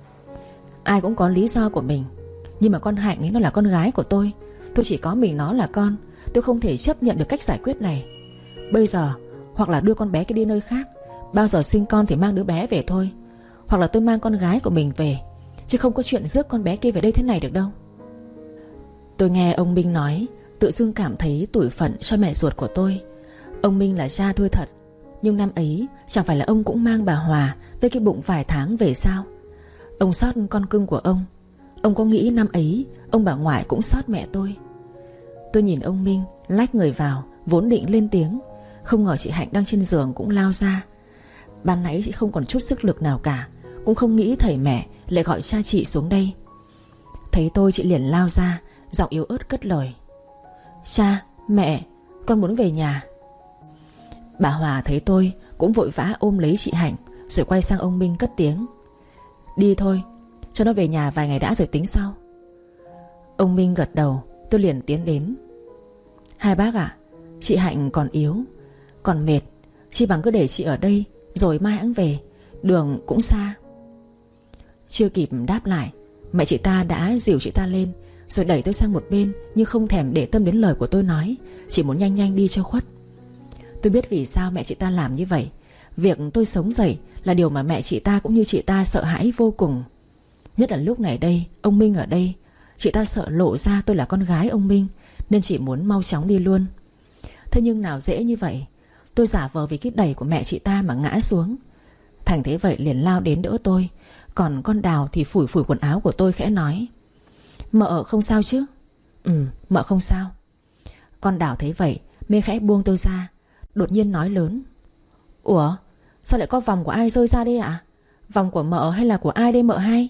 Ai cũng có lý do của mình, nhưng mà con Hạnh ấy nó là con gái của tôi. Tôi chỉ có mình nó là con. Tôi không thể chấp nhận được cách giải quyết này. Bây giờ hoặc là đưa con bé kia đi nơi khác, bao giờ sinh con thì mang đứa bé về thôi. Hoặc là tôi mang con gái của mình về, chứ không có chuyện rước con bé kia về đây thế này được đâu. Tôi nghe ông Minh nói, tự dưng cảm thấy tủi phận cho mẹ ruột của tôi. Ông Minh là cha tôi thật, nhưng năm ấy chẳng phải là ông cũng mang bà Hòa với cái bụng vài tháng về sao? Ông xót con cưng của ông. Ông có nghĩ năm ấy ông bà ngoại cũng xót mẹ tôi? Tôi nhìn ông Minh lách người vào, vốn định lên tiếng, không ngờ chị Hạnh đang trên giường cũng lao ra. Ban nãy chị không còn chút sức lực nào cả, cũng không nghĩ thầy mẹ lại gọi cha chị xuống đây. Thấy tôi chị liền lao ra, giọng yếu ớt cất lời: Cha, mẹ, con muốn về nhà. Bà Hòa thấy tôi cũng vội vã ôm lấy chị Hạnh, rồi quay sang ông Minh cất tiếng: Đi thôi, cho nó về nhà vài ngày đã rồi tính sau. Ông Minh gật đầu. Tôi liền tiến đến: Hai bác ạ, chị Hạnh còn yếu, còn mệt, chi bằng cứ để chị ở đây, rồi mai hẵng về, đường cũng xa. Chưa kịp đáp lại, mẹ chị ta đã dìu chị ta lên, rồi đẩy tôi sang một bên, nhưng không thèm để tâm đến lời của tôi nói, chỉ muốn nhanh nhanh đi cho khuất. Tôi biết vì sao mẹ chị ta làm như vậy. Việc tôi sống dậy là điều mà mẹ chị ta cũng như chị ta sợ hãi vô cùng. Nhất là lúc này đây, ông Minh ở đây. Chị ta sợ lộ ra tôi là con gái ông Minh, nên chỉ muốn mau chóng đi luôn. Thế nhưng nào dễ như vậy. Tôi giả vờ vì cái đẩy của mẹ chị ta mà ngã xuống. Thành thế vậy liền lao đến đỡ tôi. Còn con Đào thì phủi phủi quần áo của tôi khẽ nói: "Mợ không sao chứ?" "Ừ, mợ không sao." Con Đào thấy vậy mê khẽ buông tôi ra, đột nhiên nói lớn: "Ủa, sao lại có vòng của ai rơi ra đây ạ? Vòng của mợ hay là của ai đây mợ hai?"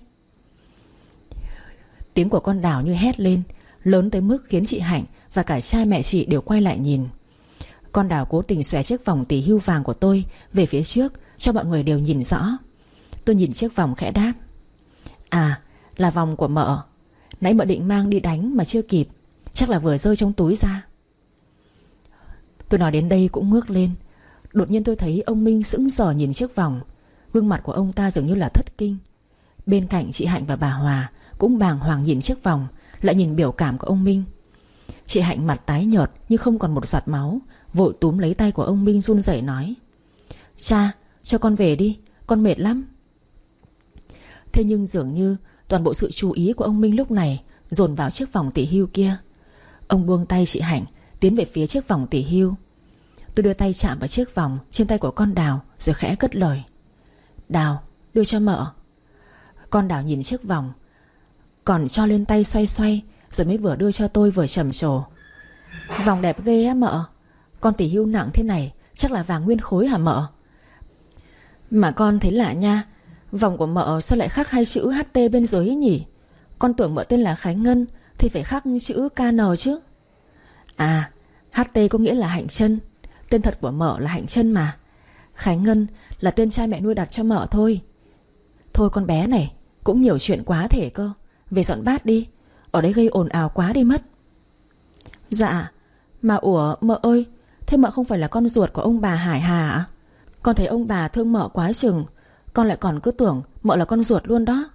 Tiếng của con Đào như hét lên, lớn tới mức khiến chị Hạnh và cả cha mẹ chị đều quay lại nhìn. Con Đào cố tình xòe chiếc vòng tỷ hưu vàng của tôi về phía trước cho mọi người đều nhìn rõ. Tôi nhìn chiếc vòng khẽ đáp: "À, là vòng của mợ. Nãy mợ định mang đi đánh mà chưa kịp, chắc là vừa rơi trong túi ra." Tôi nói đến đây cũng ngước lên. Đột nhiên tôi thấy ông Minh sững sờ nhìn chiếc vòng. Gương mặt của ông ta dường như là thất kinh. Bên cạnh chị Hạnh và bà Hòa cũng bàng hoàng nhìn chiếc vòng, lại nhìn biểu cảm của ông Minh. Chị Hạnh mặt tái nhợt nhưng không còn một giọt máu, vội túm lấy tay của ông Minh run rẩy nói: "Cha, cho con về đi, con mệt lắm." Thế nhưng dường như toàn bộ sự chú ý của ông Minh lúc này dồn vào chiếc vòng tỷ hưu kia. Ông buông tay chị Hạnh, tiến về phía chiếc vòng tỷ hưu. Tôi đưa tay chạm vào chiếc vòng trên tay của con Đào, rồi khẽ cất lời: "Đào, đưa cho mợ." Con Đào nhìn chiếc vòng, còn cho lên tay xoay xoay, rồi mới vừa đưa cho tôi vừa trầm trồ: "Vòng đẹp ghê á mợ. Con tỷ hưu nặng thế này chắc là vàng nguyên khối hả mợ? Mà con thấy lạ nha, vòng của mợ sao lại khắc hai chữ hát tê bên dưới ấy nhỉ? Con tưởng mợ tên là Khánh Ngân thì phải khắc chữ ca en chứ." "À, hát tê có nghĩa là Hạnh Trân. Tên thật của mợ là Hạnh Trân mà. Khánh Ngân là tên cha mẹ nuôi đặt cho mợ thôi." "Thôi con bé này, cũng nhiều chuyện quá thể cơ. Về dọn bát đi, ở đây gây ồn ào quá đi mất." "Dạ, mà ủa mợ ơi, thế mợ không phải là con ruột của ông bà Hải Hà ạ? Con thấy ông bà thương mợ quá chừng, con lại còn cứ tưởng mợ là con ruột luôn đó."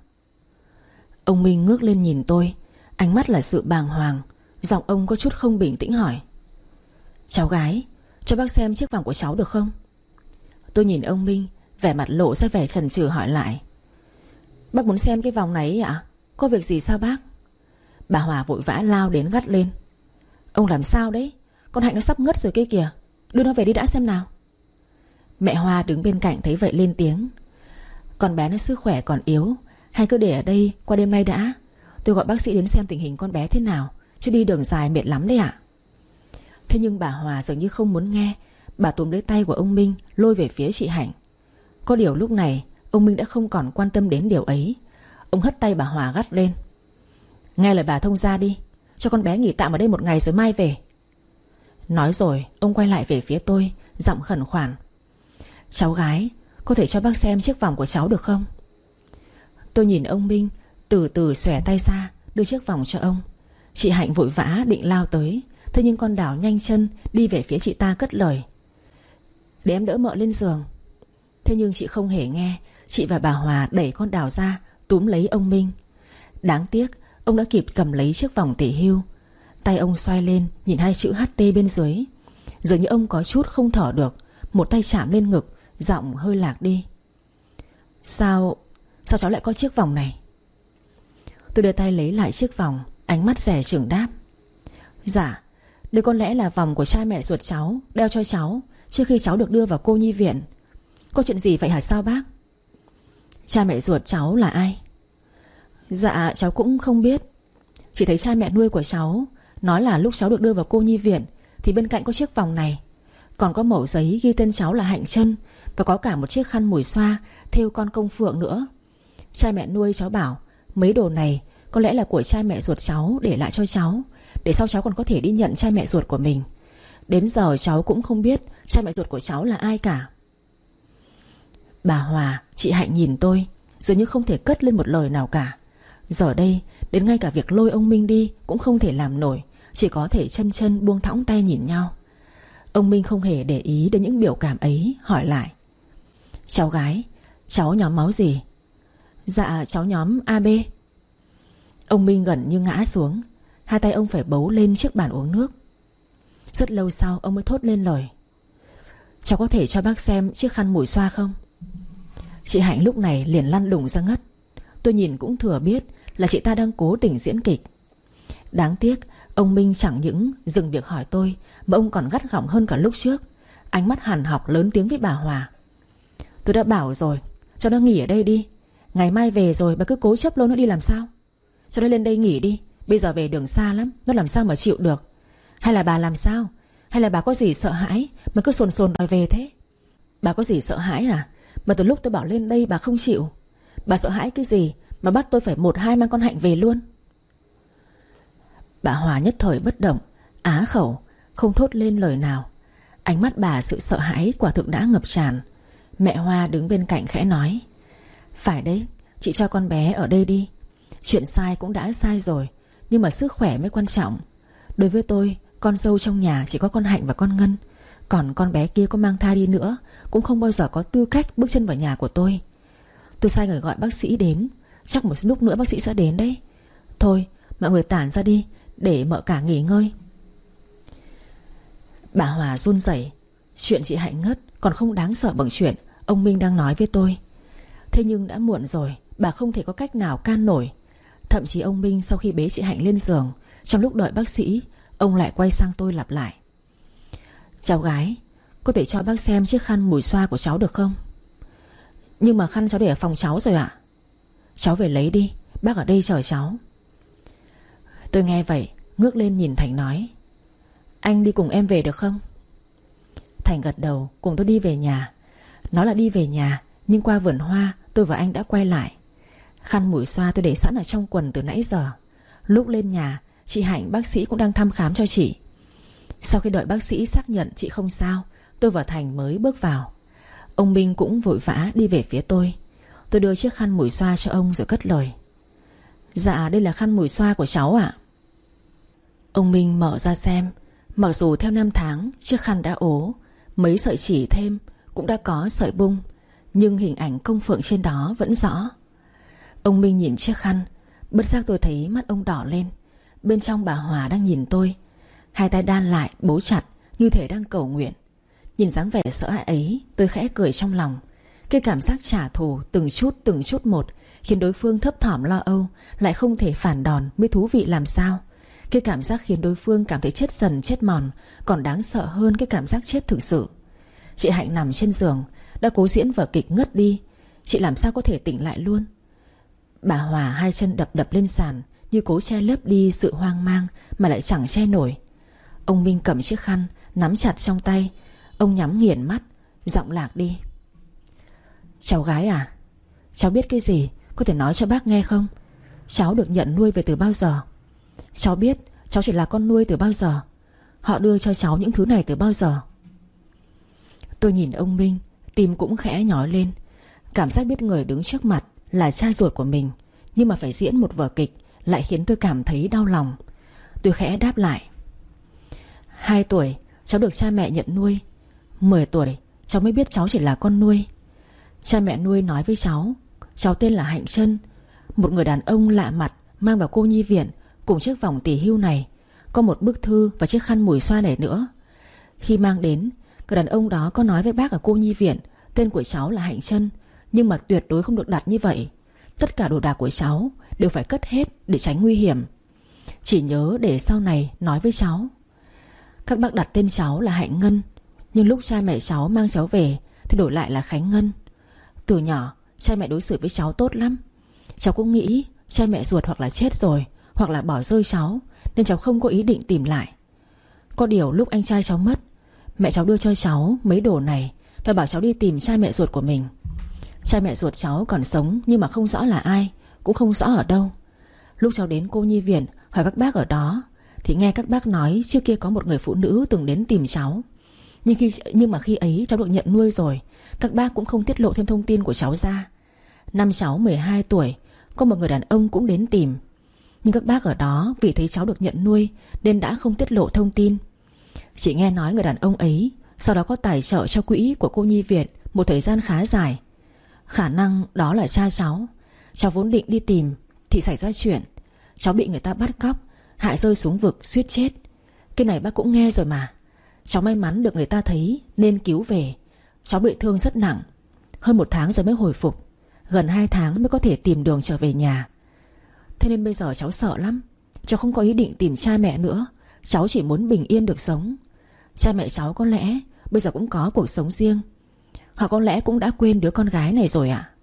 Ông Minh ngước lên nhìn tôi, ánh mắt là sự bàng hoàng. Giọng ông có chút không bình tĩnh hỏi: "Cháu gái, cho bác xem chiếc vòng của cháu được không?" Tôi nhìn ông Minh, vẻ mặt lộ ra vẻ chần chừ hỏi lại: "Bác muốn xem cái vòng này ạ? Có việc gì sao bác?" Bà Hòa vội vã lao đến gắt lên: "Ông làm sao đấy? Con Hạnh nó sắp ngất rồi kia kìa. Đưa nó về đi đã xem nào." Mẹ Hoa đứng bên cạnh thấy vậy lên tiếng: "Con bé nó sức khỏe còn yếu, hay cứ để ở đây qua đêm nay đã. Tôi gọi bác sĩ đến xem tình hình con bé thế nào, chứ đi đường dài mệt lắm đấy ạ." Thế nhưng bà Hòa dường như không muốn nghe. Bà túm lấy tay của ông Minh lôi về phía chị Hạnh. Có điều lúc này ông Minh đã không còn quan tâm đến điều ấy. Ông hất tay bà Hòa gắt lên: "Nghe lời bà thông ra đi, cho con bé nghỉ tạm ở đây một ngày rồi mai về." Nói rồi ông quay lại về phía tôi, giọng khẩn khoản: "Cháu gái, có thể cho bác xem chiếc vòng của cháu được không?" Tôi nhìn ông Minh, từ từ xòe tay ra đưa chiếc vòng cho ông. Chị Hạnh vội vã định lao tới, thế nhưng con Đào nhanh chân đi về phía chị ta cất lời: "Để em đỡ mợ lên giường." Thế nhưng chị không hề nghe. Chị và bà Hòa đẩy con Đào ra, túm lấy ông Minh. Đáng tiếc ông đã kịp cầm lấy chiếc vòng tỷ hưu. Tay ông xoay lên nhìn hai chữ hát tê bên dưới. Dường như ông có chút không thở được. Một tay chạm lên ngực, giọng hơi lạc đi: Sao Sao cháu lại có chiếc vòng này?" Tôi đưa tay lấy lại chiếc vòng, ánh mắt dè chừng đáp: "Dạ, đây có lẽ là vòng của cha mẹ ruột cháu đeo cho cháu trước khi cháu được đưa vào cô nhi viện. Có chuyện gì vậy hả sao bác?" "Cha mẹ ruột cháu là ai?" "Dạ cháu cũng không biết. Chỉ thấy cha mẹ nuôi của cháu nói là lúc cháu được đưa vào cô nhi viện thì bên cạnh có chiếc vòng này, còn có mẩu giấy ghi tên cháu là Hạnh Trân, và có cả một chiếc khăn mùi xoa thêu con công phượng nữa. Cha mẹ nuôi cháu bảo mấy đồ này có lẽ là của cha mẹ ruột cháu để lại cho cháu, để sau cháu còn có thể đi nhận cha mẹ ruột của mình. Đến giờ cháu cũng không biết cha mẹ ruột của cháu là ai cả." Bà Hòa, chị Hạnh nhìn tôi, dường như không thể cất lên một lời nào cả. Giờ đây đến ngay cả việc lôi ông Minh đi cũng không thể làm nổi, chỉ có thể chân chân buông thõng tay nhìn nhau. Ông Minh không hề để ý đến những biểu cảm ấy, hỏi lại: "Cháu gái, cháu nhóm máu gì?" "Dạ cháu nhóm a bê." Ông Minh gần như ngã xuống. Hai tay ông phải bấu lên chiếc bàn uống nước. Rất lâu sau ông mới thốt lên lời: "Cháu có thể cho bác xem chiếc khăn mùi xoa không?" Chị Hạnh lúc này liền lăn đùng ra ngất. Tôi nhìn cũng thừa biết là chị ta đang cố tình diễn kịch. Đáng tiếc ông Minh chẳng những dừng việc hỏi tôi, mà ông còn gắt gỏng hơn cả lúc trước. Ánh mắt hằn học lớn tiếng với bà Hòa: "Tôi đã bảo rồi, cho nó nghỉ ở đây đi. Ngày mai về rồi bà cứ cố chấp lôi nó đi làm sao? Cho nó lên đây nghỉ đi. Bây giờ về đường xa lắm, nó làm sao mà chịu được? Hay là bà làm sao? Hay là bà có gì sợ hãi mà cứ sồn sồn đòi về thế? Bà có gì sợ hãi à? Mà từ lúc tôi bảo lên đây bà không chịu. Bà sợ hãi cái gì mà bắt tôi phải một hai mang con Hạnh về luôn?" Bà Hòa nhất thời bất động, á khẩu, không thốt lên lời nào. Ánh mắt bà sự sợ hãi quả thực đã ngập tràn. Mẹ Hoa đứng bên cạnh khẽ nói: "Phải đấy, chị cho con bé ở đây đi. Chuyện sai cũng đã sai rồi, nhưng mà sức khỏe mới quan trọng. Đối với tôi, con dâu trong nhà chỉ có con Hạnh và con Ngân. Còn con bé kia có mang thai đi nữa cũng không bao giờ có tư cách bước chân vào nhà của tôi. Tôi sai người gọi bác sĩ đến, chắc một lúc nữa bác sĩ sẽ đến đấy. Thôi mọi người tản ra đi, để mợ cả nghỉ ngơi." Bà Hòa run rẩy. Chuyện chị Hạnh ngất còn không đáng sợ bằng chuyện ông Minh đang nói với tôi. Thế nhưng đã muộn rồi, bà không thể có cách nào can nổi. Thậm chí ông Minh sau khi bế chị Hạnh lên giường, trong lúc đợi bác sĩ, ông lại quay sang tôi lặp lại: "Cháu gái, có thể cho bác xem chiếc khăn mùi xoa của cháu được không?" "Nhưng mà khăn cháu để ở phòng cháu rồi ạ." "Cháu về lấy đi, bác ở đây chờ cháu." Tôi nghe vậy ngước lên nhìn Thành nói: "Anh đi cùng em về được không?" Thành gật đầu cùng tôi đi về nhà. Nó là đi về nhà, nhưng qua vườn hoa tôi và anh đã quay lại. Khăn mùi xoa tôi để sẵn ở trong quần từ nãy giờ. Lúc lên nhà, chị Hạnh bác sĩ cũng đang thăm khám cho chị. Sau khi đợi bác sĩ xác nhận chị không sao, tôi và Thành mới bước vào. Ông Minh cũng vội vã đi về phía tôi. Tôi đưa chiếc khăn mùi xoa cho ông rồi cất lời: "Dạ đây là khăn mùi xoa của cháu ạ." Ông Minh mở ra xem. Mặc dù theo năm tháng chiếc khăn đã ố, mấy sợi chỉ thêm cũng đã có sợi bung, nhưng hình ảnh công phượng trên đó vẫn rõ. Ông Minh nhìn chiếc khăn, bất giác tôi thấy mắt ông đỏ lên. Bên trong bà Hòa đang nhìn tôi, hai tay đan lại bấu chặt như thể đang cầu nguyện. Nhìn dáng vẻ sợ hãi ấy, tôi khẽ cười trong lòng. Cái cảm giác trả thù từng chút từng chút một khiến đối phương thấp thỏm lo âu, lại không thể phản đòn mới thú vị làm sao. Cái cảm giác khiến đối phương cảm thấy chết dần chết mòn còn đáng sợ hơn cái cảm giác chết thực sự. Chị Hạnh nằm trên giường, đã cố diễn vở kịch ngất đi. Chị làm sao có thể tỉnh lại luôn. Bà Hòa hai chân đập đập lên sàn, như cố che lấp đi sự hoang mang mà lại chẳng che nổi. Ông Minh cầm chiếc khăn nắm chặt trong tay. Ông nhắm nghiền mắt, giọng lạc đi: "Cháu gái à, cháu biết cái gì có thể nói cho bác nghe không? Cháu được nhận nuôi về từ bao giờ? Cháu biết cháu chỉ là con nuôi từ bao giờ? Họ đưa cho cháu những thứ này từ bao giờ?" Tôi nhìn ông Minh, tim cũng khẽ nhói lên. Cảm giác biết người đứng trước mặt là cha ruột của mình, nhưng mà phải diễn một vở kịch lại khiến tôi cảm thấy đau lòng. Tôi khẽ đáp lại: Hai tuổi cháu được cha mẹ nhận nuôi. Mười tuổi cháu mới biết cháu chỉ là con nuôi. Cha mẹ nuôi nói với cháu cháu tên là Hạnh Trân. Một người đàn ông lạ mặt mang vào cô nhi viện cùng chiếc vòng tỉ hưu này, có một bức thư và chiếc khăn mùi xoa này nữa. Khi mang đến, người đàn ông đó có nói với bác ở cô nhi viện tên của cháu là Hạnh Trân, nhưng mà tuyệt đối không được đặt như vậy. Tất cả đồ đạc của cháu đều phải cất hết để tránh nguy hiểm. Chỉ nhớ để sau này nói với cháu. Các bác đặt tên cháu là Hạnh Ngân, nhưng lúc cha mẹ cháu mang cháu về thì đổi lại là Khánh Ngân. Từ nhỏ cha mẹ đối xử với cháu tốt lắm. Cháu cũng nghĩ cha mẹ ruột hoặc là chết rồi, hoặc là bỏ rơi cháu, nên cháu không có ý định tìm lại. Có điều lúc anh trai cháu mất, mẹ cháu đưa cho cháu mấy đồ này và bảo cháu đi tìm cha mẹ ruột của mình. Cha mẹ ruột cháu còn sống nhưng mà không rõ là ai, cũng không rõ ở đâu. Lúc cháu đến cô nhi viện hỏi các bác ở đó thì nghe các bác nói trước kia có một người phụ nữ từng đến tìm cháu. Nhưng, khi, nhưng mà khi ấy cháu được nhận nuôi rồi, các bác cũng không tiết lộ thêm thông tin của cháu ra. Năm cháu mười hai tuổi, có một người đàn ông cũng đến tìm. Nhưng các bác ở đó vì thấy cháu được nhận nuôi nên đã không tiết lộ thông tin. Chỉ nghe nói người đàn ông ấy sau đó có tài trợ cho quỹ của cô nhi viện một thời gian khá dài. Khả năng đó là cha cháu. Cháu vốn định đi tìm thì xảy ra chuyện. Cháu bị người ta bắt cóc, Hại rơi xuống vực suýt chết. Cái này bác cũng nghe rồi mà. Cháu may mắn được người ta thấy nên cứu về. Cháu bị thương rất nặng, hơn một tháng rồi mới hồi phục. Gần hai tháng mới có thể tìm đường trở về nhà. Thế nên bây giờ cháu sợ lắm. Cháu không có ý định tìm cha mẹ nữa. Cháu chỉ muốn bình yên được sống. Cha mẹ cháu có lẽ bây giờ cũng có cuộc sống riêng. Họ có lẽ cũng đã quên đứa con gái này rồi ạ.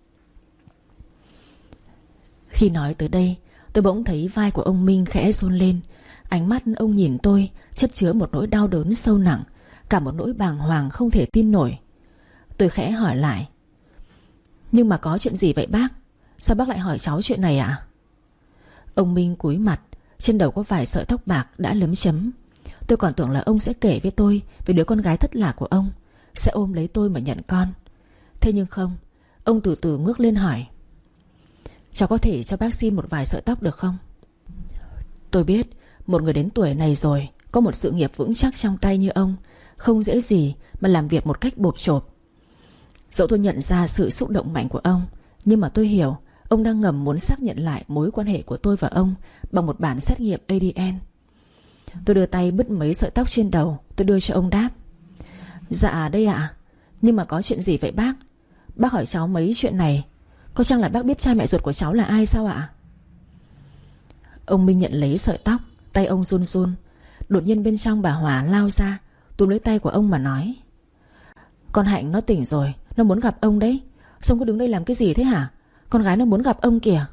Khi nói tới đây, tôi bỗng thấy vai của ông Minh khẽ run lên. Ánh mắt ông nhìn tôi chất chứa một nỗi đau đớn sâu nặng, cả một nỗi bàng hoàng không thể tin nổi. Tôi khẽ hỏi lại: nhưng mà có chuyện gì vậy bác? Sao bác lại hỏi cháu chuyện này ạ? Ông Minh cúi mặt, trên đầu có vài sợi tóc bạc đã lấm chấm. Tôi còn tưởng là ông sẽ kể với tôi về đứa con gái thất lạc của ông, sẽ ôm lấy tôi mà nhận con. Thế nhưng không. Ông từ từ ngước lên hỏi: cháu có thể cho bác xin một vài sợi tóc được không? Tôi biết một người đến tuổi này rồi, có một sự nghiệp vững chắc trong tay như ông, không dễ gì mà làm việc một cách bộp chộp. Dẫu tôi nhận ra sự xúc động mạnh của ông, nhưng mà tôi hiểu ông đang ngầm muốn xác nhận lại mối quan hệ của tôi và ông bằng một bản xét nghiệm a đê en. Tôi đưa tay bứt mấy sợi tóc trên đầu. Tôi đưa cho ông đáp: dạ đây ạ. Nhưng mà có chuyện gì vậy bác? Bác hỏi cháu mấy chuyện này, có chăng là bác biết cha mẹ ruột của cháu là ai sao ạ? Ông Minh nhận lấy sợi tóc. Tay ông run run. Đột nhiên bên trong bà Hòa lao ra, túm lấy tay của ông mà nói: con Hạnh nó tỉnh rồi, nó muốn gặp ông đấy. Xong có đứng đây làm cái gì thế hả? Con gái nó muốn gặp ông kìa.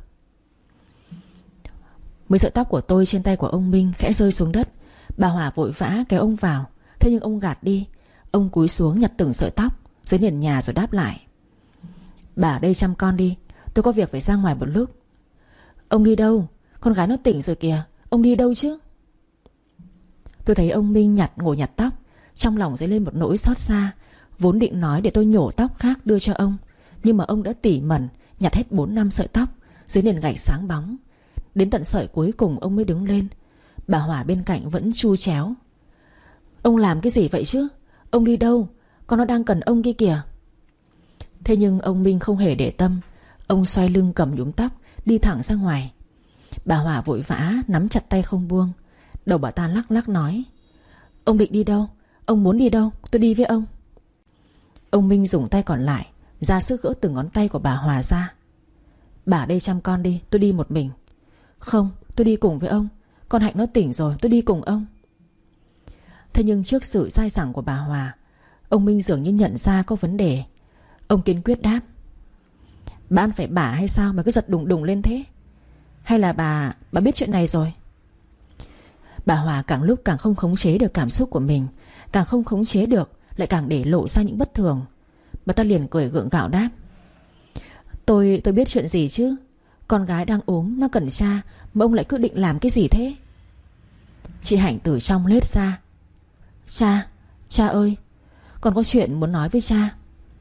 Mấy sợi tóc của tôi trên tay của ông Minh khẽ rơi xuống đất. Bà Hòa vội vã kéo ông vào. Thế nhưng ông gạt đi. Ông cúi xuống nhặt từng sợi tóc dưới nền nhà rồi đáp lại: bà ở đây chăm con đi, tôi có việc phải ra ngoài một lúc. Ông đi đâu? Con gái nó tỉnh rồi kìa. Ông đi đâu chứ? Tôi thấy ông Minh nhặt ngồi nhặt tóc, trong lòng dấy lên một nỗi xót xa. Vốn định nói để tôi nhổ tóc khác đưa cho ông, nhưng mà ông đã tỉ mẩn nhặt hết bốn năm sợi tóc dưới nền gạch sáng bóng. Đến tận sợi cuối cùng ông mới đứng lên. Bà Hòa bên cạnh vẫn chu chéo: ông làm cái gì vậy chứ? Ông đi đâu? Con nó đang cần ông kia kìa. Thế nhưng ông Minh không hề để tâm. Ông xoay lưng cầm nhúm tóc đi thẳng ra ngoài. Bà Hòa vội vã nắm chặt tay không buông. Đầu bà ta lắc lắc nói: ông định đi đâu? Ông muốn đi đâu? Tôi đi với ông. Ông Minh dùng tay còn lại ra sức gỡ từng ngón tay của bà Hòa ra. Bà ở đây chăm con đi, tôi đi một mình. Không, tôi đi cùng với ông. Con Hạnh nó tỉnh rồi, tôi đi cùng ông. Thế nhưng trước sự dai dẳng của bà Hòa, ông Minh dường như nhận ra có vấn đề. Ông kiên quyết đáp: bà ăn phải bả hay sao mà cứ giật đùng đùng lên thế? Hay là bà Bà biết chuyện này rồi? Bà Hòa càng lúc càng không khống chế được cảm xúc của mình, càng không khống chế được lại càng để lộ ra những bất thường. Bà ta liền cười gượng gạo đáp: Tôi tôi biết chuyện gì chứ. Con gái đang ốm, nó cần cha, mà ông lại cứ định làm cái gì thế? Chị Hạnh từ trong lết ra: Cha, cha ơi, con có chuyện muốn nói với cha.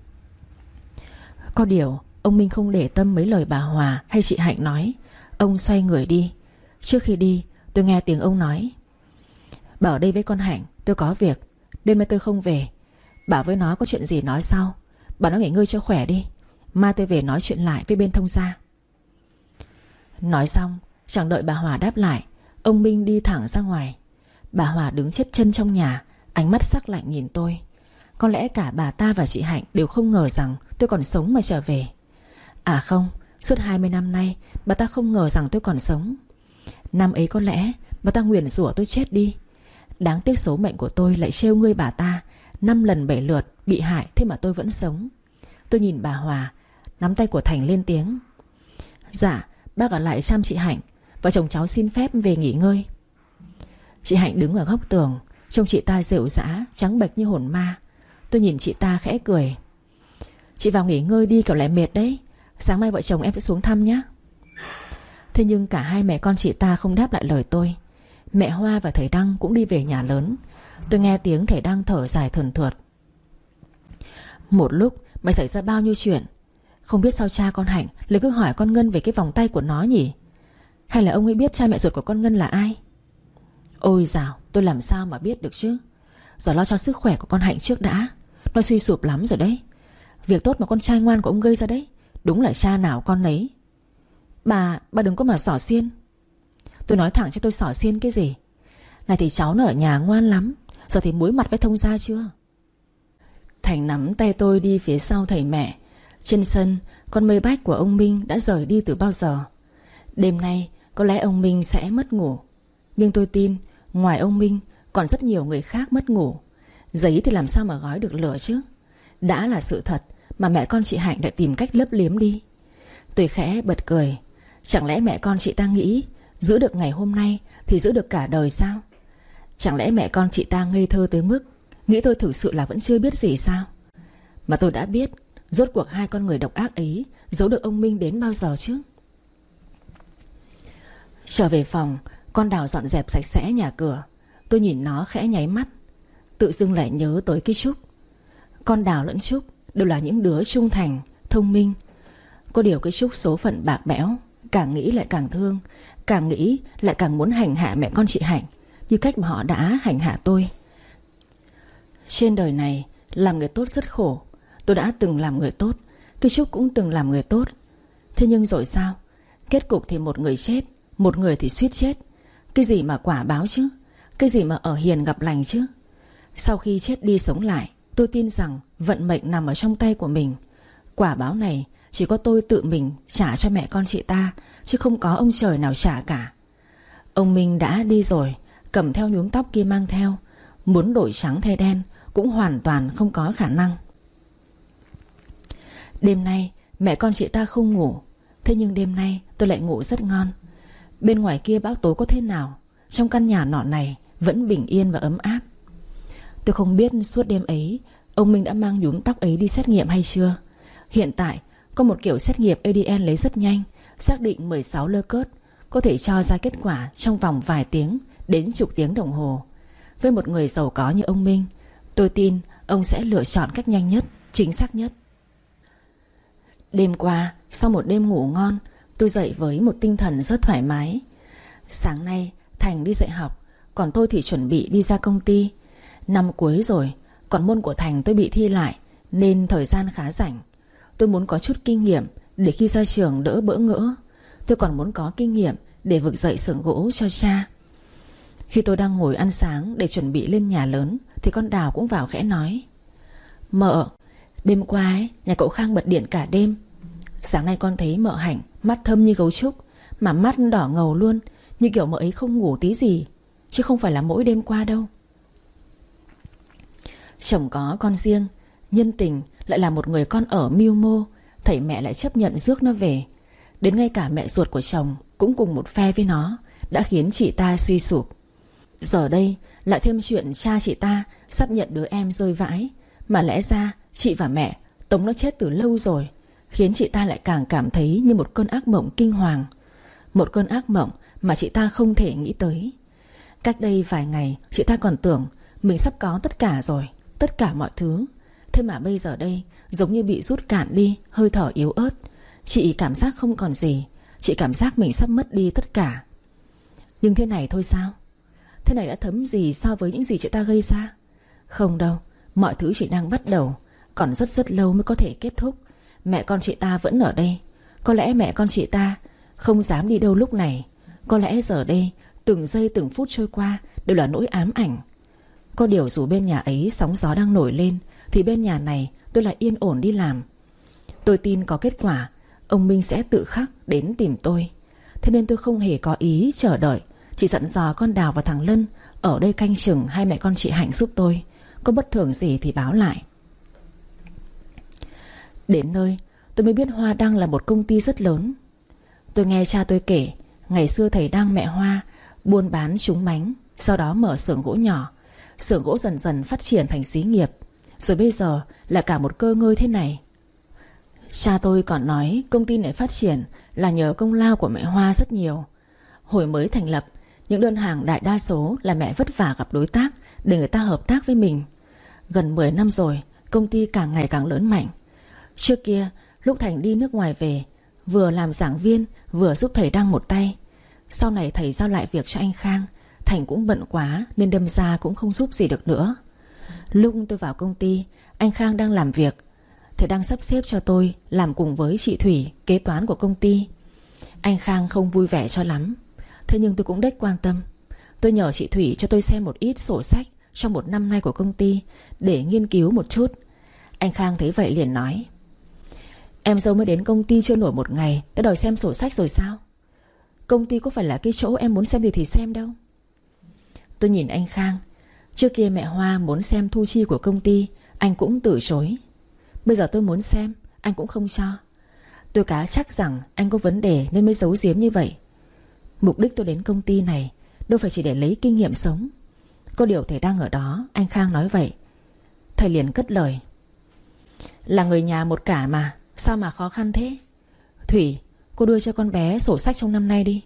Có điều ông Minh không để tâm mấy lời bà Hòa hay chị Hạnh nói. Ông xoay người đi. Trước khi đi tôi nghe tiếng ông nói: bà ở đây với con Hạnh, tôi có việc. Đêm nay tôi không về. Bảo với nó có chuyện gì nói sau. Bà nó nghỉ ngơi cho khỏe đi. Mai tôi về nói chuyện lại với bên thông gia. Nói xong, chẳng đợi bà Hòa đáp lại, ông Minh đi thẳng ra ngoài. Bà Hòa đứng chết chân trong nhà, ánh mắt sắc lạnh nhìn tôi. Có lẽ cả bà ta và chị Hạnh đều không ngờ rằng tôi còn sống mà trở về. À không, suốt hai mươi năm nay bà ta không ngờ rằng tôi còn sống. Năm ấy có lẽ bà ta nguyền rủa tôi chết đi. Đáng tiếc số mệnh của tôi lại trêu ngươi bà ta. Năm lần bảy lượt bị hại, thế mà tôi vẫn sống. Tôi nhìn bà Hòa, nắm tay của Thành lên tiếng: Dạ, bác ở lại chăm chị Hạnh. Vợ chồng cháu xin phép về nghỉ ngơi. Chị Hạnh đứng ở góc tường, trông chị ta rệu rã, trắng bệch như hồn ma. Tôi nhìn chị ta khẽ cười: Chị vào nghỉ ngơi đi, kiểu lại mệt đấy. Sáng mai vợ chồng em sẽ xuống thăm nhé. Thế nhưng cả hai mẹ con chị ta không đáp lại lời tôi. Mẹ Hoa và thầy Đăng cũng đi về nhà lớn. Tôi nghe tiếng thầy Đăng thở dài thườn thượt: Một lúc mày xảy ra bao nhiêu chuyện. Không biết sao cha con Hạnh lại cứ hỏi con Ngân về cái vòng tay của nó nhỉ? Hay là ông ấy biết cha mẹ ruột của con Ngân là ai? Ôi dào, tôi làm sao mà biết được chứ. Giờ lo cho sức khỏe của con Hạnh trước đã. Nó suy sụp lắm rồi đấy. Việc tốt mà con trai ngoan của ông gây ra đấy. Đúng là cha nào con nấy. Bà, bà đừng có mà xỏ xiên. Tôi nói thẳng cho tôi xỏ xiên cái gì. Này thì cháu nó ở nhà ngoan lắm, giờ thì muối mặt với thông gia chưa? Thành nắm tay tôi đi phía sau thầy mẹ. Trên sân, con mây bách của ông Minh đã rời đi từ bao giờ. Đêm nay có lẽ ông Minh sẽ mất ngủ. Nhưng tôi tin ngoài ông Minh còn rất nhiều người khác mất ngủ. Giấy thì làm sao mà gói được lửa chứ. Đã là sự thật mà mẹ con chị Hạnh lại tìm cách lấp liếm đi. Tôi khẽ bật cười. Chẳng lẽ mẹ con chị ta nghĩ giữ được ngày hôm nay thì giữ được cả đời sao? Chẳng lẽ mẹ con chị ta ngây thơ tới mức nghĩ tôi thực sự là vẫn chưa biết gì sao? Mà tôi đã biết rốt cuộc hai con người độc ác ấy giấu được ông Minh đến bao giờ chứ. Trở về phòng, con Đào dọn dẹp sạch sẽ nhà cửa. Tôi nhìn nó khẽ nháy mắt. Tự dưng lại nhớ tới cái Trúc. Con Đào lẫn Trúc đều là những đứa trung thành, thông minh. Có điều cái Trúc số phận bạc bẽo. Càng nghĩ lại càng thương, càng nghĩ lại càng muốn hành hạ mẹ con chị Hạnh, như cách mà họ đã hành hạ tôi. Trên đời này làm người tốt rất khổ. Tôi đã từng làm người tốt, cái Trúc cũng từng làm người tốt. Thế nhưng rồi sao? Kết cục thì một người chết, một người thì suýt chết. Cái gì mà quả báo chứ? Cái gì mà ở hiền gặp lành chứ? Sau khi chết đi sống lại, tôi tin rằng vận mệnh nằm ở trong tay của mình. Quả báo này chỉ có tôi tự mình trả cho mẹ con chị ta, chứ không có ông trời nào trả cả. Ông Minh đã đi rồi, cầm theo nhuốm tóc kia mang theo. Muốn đổi trắng thay đen cũng hoàn toàn không có khả năng. Đêm nay mẹ con chị ta không ngủ. Thế nhưng đêm nay tôi lại ngủ rất ngon. Bên ngoài kia bão tố có thế nào, trong căn nhà nhỏ này vẫn bình yên và ấm áp. Tôi không biết suốt đêm ấy ông Minh đã mang nhuốm tóc ấy đi xét nghiệm hay chưa. Hiện tại có một kiểu xét nghiệm a đê en lấy rất nhanh, xác định mười sáu lơ cớt, có thể cho ra kết quả trong vòng vài tiếng đến chục tiếng đồng hồ. Với một người giàu có như ông Minh, tôi tin ông sẽ lựa chọn cách nhanh nhất, chính xác nhất. Đêm qua, sau một đêm ngủ ngon, tôi dậy với một tinh thần rất thoải mái. Sáng nay Thành đi dạy học, còn tôi thì chuẩn bị đi ra công ty. Năm cuối rồi, còn môn của Thành tôi bị thi lại, nên thời gian khá rảnh. Tôi muốn có chút kinh nghiệm để khi ra trường đỡ bỡ ngỡ. Tôi còn muốn có kinh nghiệm để vực dậy xưởng gỗ cho cha. Khi tôi đang ngồi ăn sáng để chuẩn bị lên nhà lớn, thì con Đào cũng vào khẽ nói: Mợ, đêm qua ấy, nhà cậu Khang bật điện cả đêm. Sáng nay con thấy mợ Hạnh mắt thâm như gấu trúc, mà mắt đỏ ngầu luôn, như kiểu mợ ấy không ngủ tí gì, chứ không phải là mỗi đêm qua đâu. Chồng có con riêng, nhân tình, lại là một người con ở mưu mô, thầy mẹ lại chấp nhận rước nó về. Đến ngay cả mẹ ruột của chồng cũng cùng một phe với nó, đã khiến chị ta suy sụp. Giờ đây lại thêm chuyện cha chị ta sắp nhận đứa em rơi vãi. Mà lẽ ra chị và mẹ tống nó chết từ lâu rồi, khiến chị ta lại càng cảm thấy như một cơn ác mộng kinh hoàng. Một cơn ác mộng mà chị ta không thể nghĩ tới. Cách đây vài ngày chị ta còn tưởng mình sắp có tất cả rồi, tất cả mọi thứ. Thế mà bây giờ đây giống như bị rút cạn đi hơi thở yếu ớt. Chị cảm giác không còn gì. Chị cảm giác mình sắp mất đi tất cả. Nhưng thế này thôi sao? Thế này đã thấm gì so với những gì chị ta gây ra? Không đâu, mọi thứ chỉ đang bắt đầu, còn rất rất lâu mới có thể kết thúc. Mẹ con chị ta vẫn ở đây. Có lẽ mẹ con chị ta không dám đi đâu lúc này. Có lẽ giờ đây từng giây từng phút trôi qua đều là nỗi ám ảnh. Có điều dù bên nhà ấy sóng gió đang nổi lên, thì bên nhà này tôi lại yên ổn đi làm. Tôi tin có kết quả, ông Minh sẽ tự khắc đến tìm tôi. Thế nên tôi không hề có ý chờ đợi, chỉ dặn dò con Đào và thằng Lân ở đây canh chừng hai mẹ con chị Hạnh giúp tôi. Có bất thường gì thì báo lại. Đến nơi tôi mới biết Hoa Đăng là một công ty rất lớn. Tôi nghe cha tôi kể, ngày xưa thầy Đăng mẹ Hoa buôn bán trúng bánh, sau đó mở xưởng gỗ nhỏ. Xưởng gỗ dần dần phát triển thành xí nghiệp, rồi bây giờ là cả một cơ ngơi thế này. Cha tôi còn nói công ty này phát triển là nhờ công lao của mẹ Hoa rất nhiều. Hồi mới thành lập, những đơn hàng đại đa số là mẹ vất vả gặp đối tác để người ta hợp tác với mình. Gần mười năm rồi, công ty càng ngày càng lớn mạnh. Trước kia, lúc Thành đi nước ngoài về, vừa làm giảng viên vừa giúp thầy Đăng một tay. Sau này thầy giao lại việc cho anh Khang, Thành cũng bận quá nên đâm ra cũng không giúp gì được nữa. Lúc tôi vào công ty, anh Khang đang làm việc. Thầy đang sắp xếp cho tôi làm cùng với chị Thủy, kế toán của công ty. Anh Khang không vui vẻ cho lắm. Thế nhưng tôi cũng đếch quan tâm. Tôi nhờ chị Thủy cho tôi xem một ít sổ sách trong một năm nay của công ty để nghiên cứu một chút. Anh Khang thấy vậy liền nói: Em dâu mới đến công ty chưa nổi một ngày đã đòi xem sổ sách rồi sao? Công ty có phải là cái chỗ em muốn xem gì thì xem đâu. Tôi nhìn anh Khang. Trước kia mẹ Hoa muốn xem thu chi của công ty, anh cũng từ chối. Bây giờ tôi muốn xem, anh cũng không cho. Tôi cá chắc rằng anh có vấn đề nên mới giấu giếm như vậy. Mục đích tôi đến công ty này đâu phải chỉ để lấy kinh nghiệm sống. Có điều thầy đang ở đó. Anh Khang nói vậy. Thầy liền cất lời: Là người nhà một cả mà, sao mà khó khăn thế? Thủy, cô đưa cho con bé sổ sách trong năm nay đi.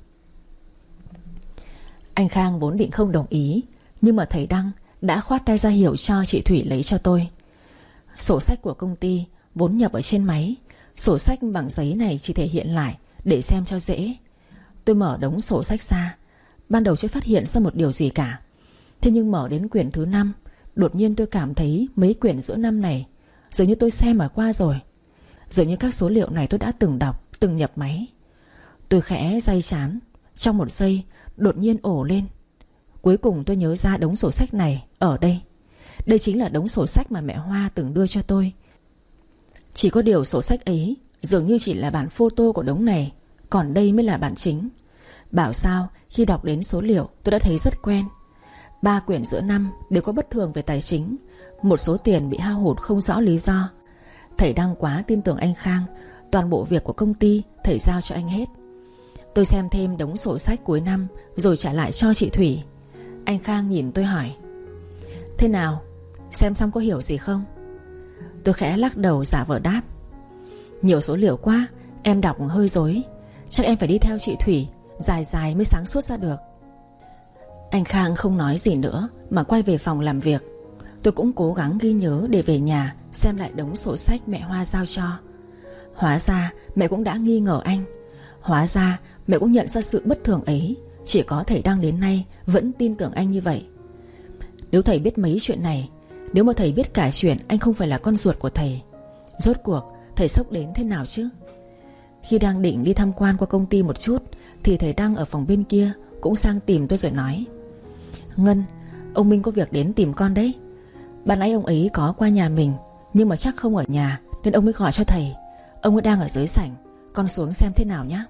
Anh Khang vốn định không đồng ý, nhưng mà thầy Đăng đã khoát tay ra hiệu cho chị Thủy lấy cho tôi. Sổ sách của công ty vốn nhập ở trên máy. Sổ sách bằng giấy này chỉ thể hiện lại để xem cho dễ. Tôi mở đống sổ sách ra. Ban đầu chưa phát hiện ra một điều gì cả. Thế nhưng mở đến quyển thứ năm, đột nhiên tôi cảm thấy mấy quyển giữa năm này dường như tôi xem ở qua rồi. Dường như các số liệu này tôi đã từng đọc, từng nhập máy. Tôi khẽ day chán. Trong một giây đột nhiên ổ lên. Cuối cùng tôi nhớ ra đống sổ sách này ở đây. Đây chính là đống sổ sách mà mẹ Hoa từng đưa cho tôi. Chỉ có điều sổ sách ấy dường như chỉ là bản photo của đống này, còn đây mới là bản chính. Bảo sao khi đọc đến số liệu tôi đã thấy rất quen. Ba quyển giữa năm đều có bất thường về tài chính. Một số tiền bị hao hụt không rõ lý do. Thầy Đăng quá tin tưởng anh Khang. Toàn bộ việc của công ty thầy giao cho anh hết. Tôi xem thêm đống sổ sách cuối năm rồi trả lại cho chị Thủy. Anh Khang nhìn tôi hỏi: Thế nào? Xem xong có hiểu gì không? Tôi khẽ lắc đầu giả vờ đáp: Nhiều số liệu quá, em đọc hơi rối. Chắc em phải đi theo chị Thủy dài dài mới sáng suốt ra được. Anh Khang không nói gì nữa mà quay về phòng làm việc. Tôi cũng cố gắng ghi nhớ để về nhà xem lại đống sổ sách mẹ Hoa giao cho. Hóa ra mẹ cũng đã nghi ngờ anh. Hóa ra mẹ cũng nhận ra sự bất thường ấy. Chỉ có thầy Đăng đến nay vẫn tin tưởng anh như vậy. Nếu thầy biết mấy chuyện này, nếu mà thầy biết cả chuyện anh không phải là con ruột của thầy, rốt cuộc thầy sốc đến thế nào chứ? Khi đang định đi tham quan qua công ty một chút thì thầy Đăng ở phòng bên kia cũng sang tìm tôi rồi nói: Ngân, ông Minh có việc đến tìm con đấy. Ban nãy ông ấy có qua nhà mình, nhưng mà chắc không ở nhà nên ông mới gọi cho thầy. Ông ấy đang ở dưới sảnh, con xuống xem thế nào nhé.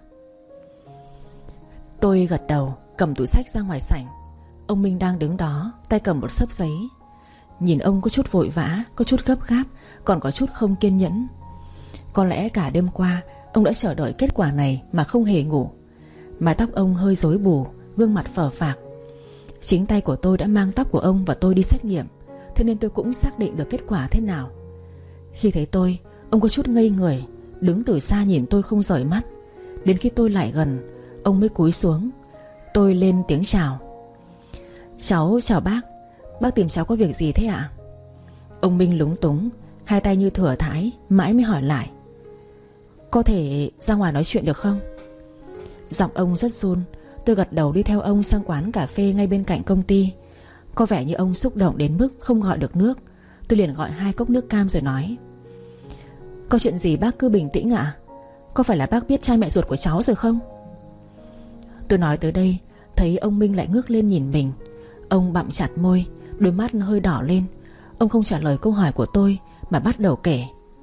Tôi gật đầu, cầm túi sách ra ngoài sảnh. Ông Minh đang đứng đó, tay cầm một xấp giấy. Nhìn ông có chút vội vã, có chút gấp gáp, còn có chút không kiên nhẫn. Có lẽ cả đêm qua ông đã chờ đợi kết quả này mà không hề ngủ. Mái tóc ông hơi rối bù, gương mặt phờ phạc. Chính tay của tôi đã mang tóc của ông và tôi đi xét nghiệm, thế nên tôi cũng xác định được kết quả thế nào. Khi thấy tôi, ông có chút ngây người, đứng từ xa nhìn tôi không rời mắt. Đến khi tôi lại gần, ông mới cúi xuống. Tôi lên tiếng chào: Cháu chào bác. Bác tìm cháu có việc gì thế ạ? Ông Minh lúng túng, hai tay như thừa thãi, mãi mới hỏi lại: Có thể ra ngoài nói chuyện được không? Giọng ông rất run. Tôi gật đầu đi theo ông sang quán cà phê ngay bên cạnh công ty. Có vẻ như ông xúc động đến mức không gọi được nước. Tôi liền gọi hai cốc nước cam rồi nói: Có chuyện gì bác cứ bình tĩnh ạ. Có phải là bác biết trai mẹ ruột của cháu rồi không? Tôi nói tới đây thấy ông Minh lại ngước lên nhìn mình. Ông bặm chặt môi, đôi mắt hơi đỏ lên. Ông không trả lời câu hỏi của tôi mà bắt đầu kể.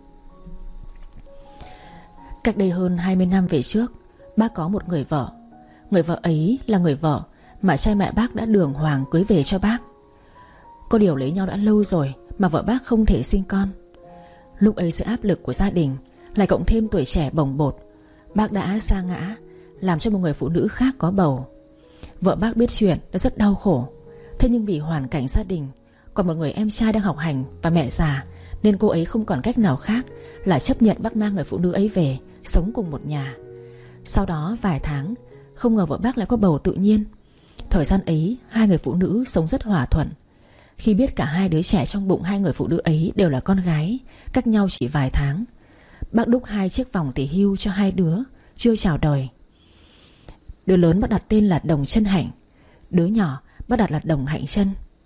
Cách đây hơn hai mươi năm về trước, bác có một người vợ. Người vợ ấy là người vợ mà cha mẹ bác đã đường hoàng cưới về cho bác. Có điều lấy nhau đã lâu rồi mà vợ bác không thể sinh con. Lúc ấy sự áp lực của gia đình lại cộng thêm tuổi trẻ bồng bột, bác đã sa ngã, làm cho một người phụ nữ khác có bầu. Vợ bác biết chuyện đã rất đau khổ. Thế nhưng vì hoàn cảnh gia đình, còn một người em trai đang học hành và mẹ già, nên cô ấy không còn cách nào khác là chấp nhận bác mang người phụ nữ ấy về sống cùng một nhà. Sau đó vài tháng, không ngờ vợ bác lại có bầu tự nhiên. Thời gian ấy hai người phụ nữ sống rất hòa thuận. Khi biết cả hai đứa trẻ trong bụng hai người phụ nữ ấy đều là con gái, cách nhau chỉ vài tháng, bác đúc hai chiếc vòng tỷ hưu cho hai đứa chưa chào đời. Đứa lớn bác đặt tên là Đồng Chân Hạnh, đứa nhỏ bác đặt là Đồng Hạnh Chân.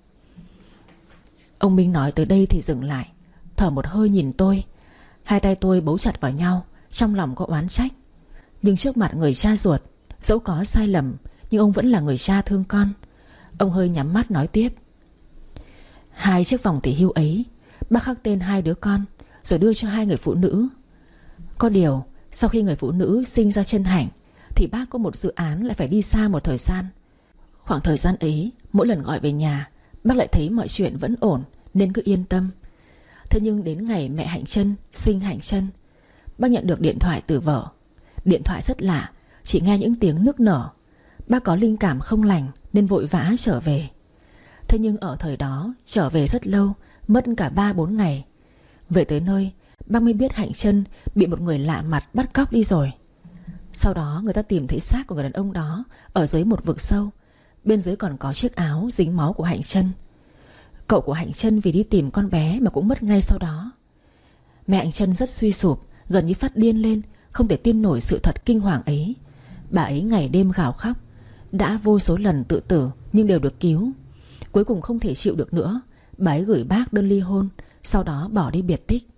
Ông Minh nói tới đây thì dừng lại, thở một hơi nhìn tôi. Hai tay tôi bấu chặt vào nhau, trong lòng có oán trách. Nhưng trước mặt người cha ruột, dẫu có sai lầm Nhưng ông vẫn là người cha thương con. Ông hơi nhắm mắt nói tiếp. Hai chiếc vòng tỷ hưu ấy bác khắc tên hai đứa con rồi đưa cho hai người phụ nữ. Có điều sau khi người phụ nữ sinh ra chân Hạnh thì bác có một dự án lại phải đi xa một thời gian. Khoảng thời gian ấy, mỗi lần gọi về nhà, bác lại thấy mọi chuyện vẫn ổn nên cứ yên tâm. Thế nhưng đến ngày mẹ Hạnh Trân sinh Hạnh Trân, bác nhận được điện thoại từ vợ. Điện thoại rất lạ, chỉ nghe những tiếng nức nở. Bác có linh cảm không lành nên vội vã trở về. Thế nhưng ở thời đó trở về rất lâu, mất cả ba bốn ngày. Về tới nơi, bác mới biết Hạnh Trân bị một người lạ mặt bắt cóc đi rồi. Sau đó người ta tìm thấy xác của người đàn ông đó ở dưới một vực sâu. Bên dưới còn có chiếc áo dính máu của Hạnh Trân. Cậu của Hạnh Trân vì đi tìm con bé mà cũng mất ngay sau đó. Mẹ Hạnh Trân rất suy sụp, gần như phát điên lên, không thể tin nổi sự thật kinh hoàng ấy. Bà ấy ngày đêm gào khóc, đã vô số lần tự tử nhưng đều được cứu. Cuối cùng không thể chịu được nữa, bà ấy gửi bác đơn ly hôn, sau đó bỏ đi biệt tích.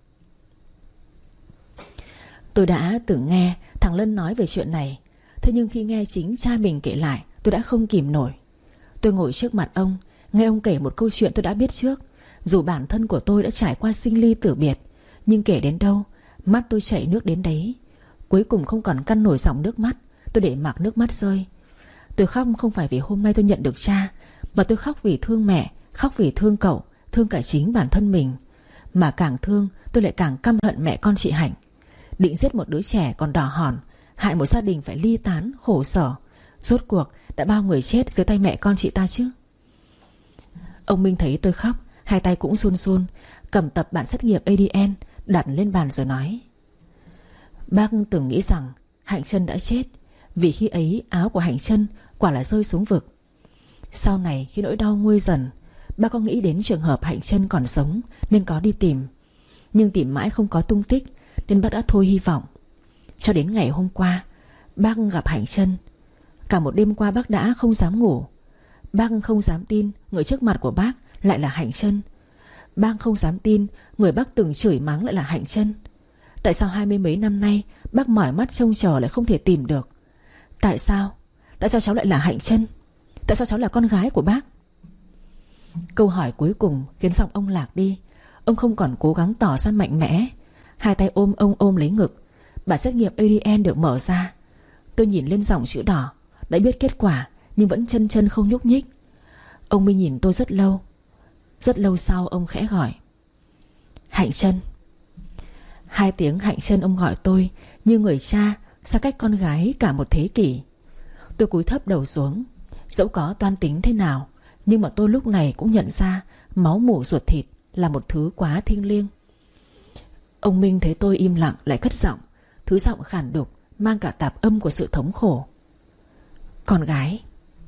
Tôi đã từng nghe thằng Lân nói về chuyện này. Thế nhưng khi nghe chính cha mình kể lại, tôi đã không kìm nổi. Tôi ngồi trước mặt ông, nghe ông kể một câu chuyện tôi đã biết trước. Dù bản thân của tôi đã trải qua sinh ly tử biệt, nhưng kể đến đâu mắt tôi chảy nước đến đấy. Cuối cùng không còn căn nổi dòng nước mắt, tôi để mặc nước mắt rơi. Tôi khóc không phải vì hôm nay tôi nhận được cha, mà tôi khóc vì thương mẹ, khóc vì thương cậu, thương cả chính bản thân mình. Mà càng thương tôi lại càng căm hận mẹ con chị Hạnh. Định giết một đứa trẻ còn đỏ hòn, hại một gia đình phải ly tán, khổ sở. Rốt cuộc đã bao người chết dưới tay mẹ con chị ta chứ. Ông Minh thấy tôi khóc, hai tay cũng run run, cầm tập bản xét nghiệm a đê en đặt lên bàn rồi nói. Bác từng nghĩ rằng Hạnh Trân đã chết, vì khi ấy áo của Hạnh Trân quả là rơi xuống vực. Sau này khi nỗi đau nguôi dần, bác có nghĩ đến trường hợp Hạnh Trân còn sống nên có đi tìm. Nhưng tìm mãi không có tung tích nên bác đã thôi hy vọng. Cho đến ngày hôm qua, bác gặp Hạnh Trân. Cả một đêm qua bác đã không dám ngủ. Bác không dám tin người trước mặt của bác lại là Hạnh Trân. Bác không dám tin người bác từng chửi mắng lại là Hạnh Trân. Tại sao hai mươi mấy năm nay bác mỏi mắt trông chờ lại không thể tìm được? Tại sao? Tại sao cháu lại là Hạnh Trân? Tại sao cháu là con gái của bác? Câu hỏi cuối cùng khiến giọng ông lạc đi. Ông không còn cố gắng tỏ ra mạnh mẽ. Hai tay ôm ông ôm lấy ngực. Bản xét nghiệm a đê en được mở ra. Tôi nhìn lên dòng chữ đỏ, đã biết kết quả nhưng vẫn chân chân không nhúc nhích. Ông Minh nhìn tôi rất lâu. Rất lâu sau ông khẽ gọi. Hạnh Trân. Hai tiếng Hạnh Trân ông gọi tôi như người cha xa cách con gái cả một thế kỷ. Tôi cúi thấp đầu xuống. Dẫu có toan tính thế nào, nhưng mà tôi lúc này cũng nhận ra máu mủ ruột thịt là một thứ quá thiêng liêng. Ông Minh thấy tôi im lặng lại cất giọng, thứ giọng khản đục mang cả tạp âm của sự thống khổ. Con gái.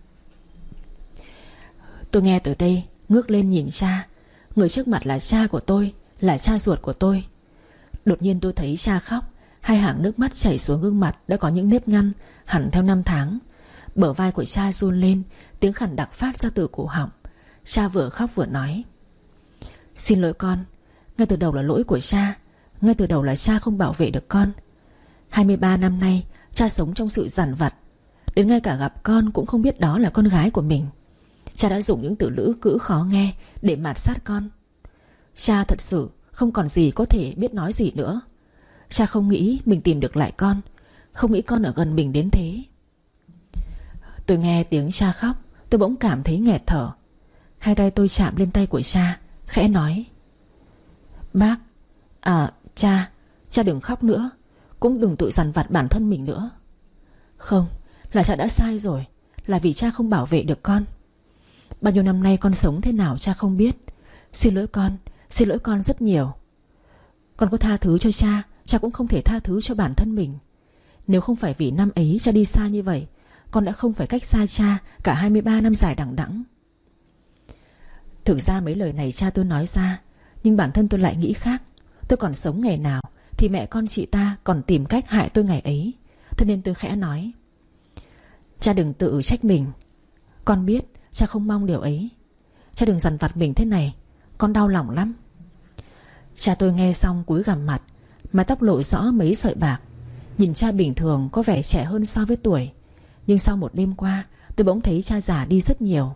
Tôi nghe từ đây ngước lên nhìn cha. Người trước mặt là cha của tôi, là cha ruột của tôi. Đột nhiên tôi thấy cha khóc. Hai hàng nước mắt chảy xuống gương mặt đã có những nếp nhăn hẳn theo năm tháng. Bờ vai của cha run lên, tiếng khản đặc phát ra từ cổ họng. Cha vừa khóc vừa nói. Xin lỗi con. Ngay từ đầu là lỗi của cha. Ngay từ đầu là cha không bảo vệ được con. Hai mươi ba năm nay cha sống trong sự dằn vặt. Đến ngay cả gặp con cũng không biết đó là con gái của mình. Cha đã dùng những từ lữ cữ khó nghe để mạt sát con. Cha thật sự không còn gì có thể biết nói gì nữa. Cha không nghĩ mình tìm được lại con, không nghĩ con ở gần mình đến thế. Tôi nghe tiếng cha khóc, tôi bỗng cảm thấy nghẹt thở. Hai tay tôi chạm lên tay của cha, khẽ nói. Bác, à cha, cha đừng khóc nữa. Cũng đừng tự dằn vặt bản thân mình nữa. Không, là cha đã sai rồi. Là vì cha không bảo vệ được con. Bao nhiêu năm nay con sống thế nào cha không biết. Xin lỗi con, xin lỗi con rất nhiều. Con có tha thứ cho cha, cha cũng không thể tha thứ cho bản thân mình. Nếu không phải vì năm ấy cha đi xa như vậy, con đã không phải cách xa cha cả hai mươi ba năm dài đằng đẵng. Thực ra mấy lời này cha tôi nói ra, nhưng bản thân tôi lại nghĩ khác. Tôi còn sống ngày nào thì mẹ con chị ta còn tìm cách hại tôi ngày ấy. Thế nên tôi khẽ nói. Cha đừng tự trách mình. Con biết cha không mong điều ấy. Cha đừng dằn vặt mình thế này. Con đau lòng lắm. Cha tôi nghe xong cúi gằm mặt, mái tóc lộ rõ mấy sợi bạc. Nhìn cha bình thường có vẻ trẻ hơn so với tuổi, nhưng sau một đêm qua tôi bỗng thấy cha già đi rất nhiều.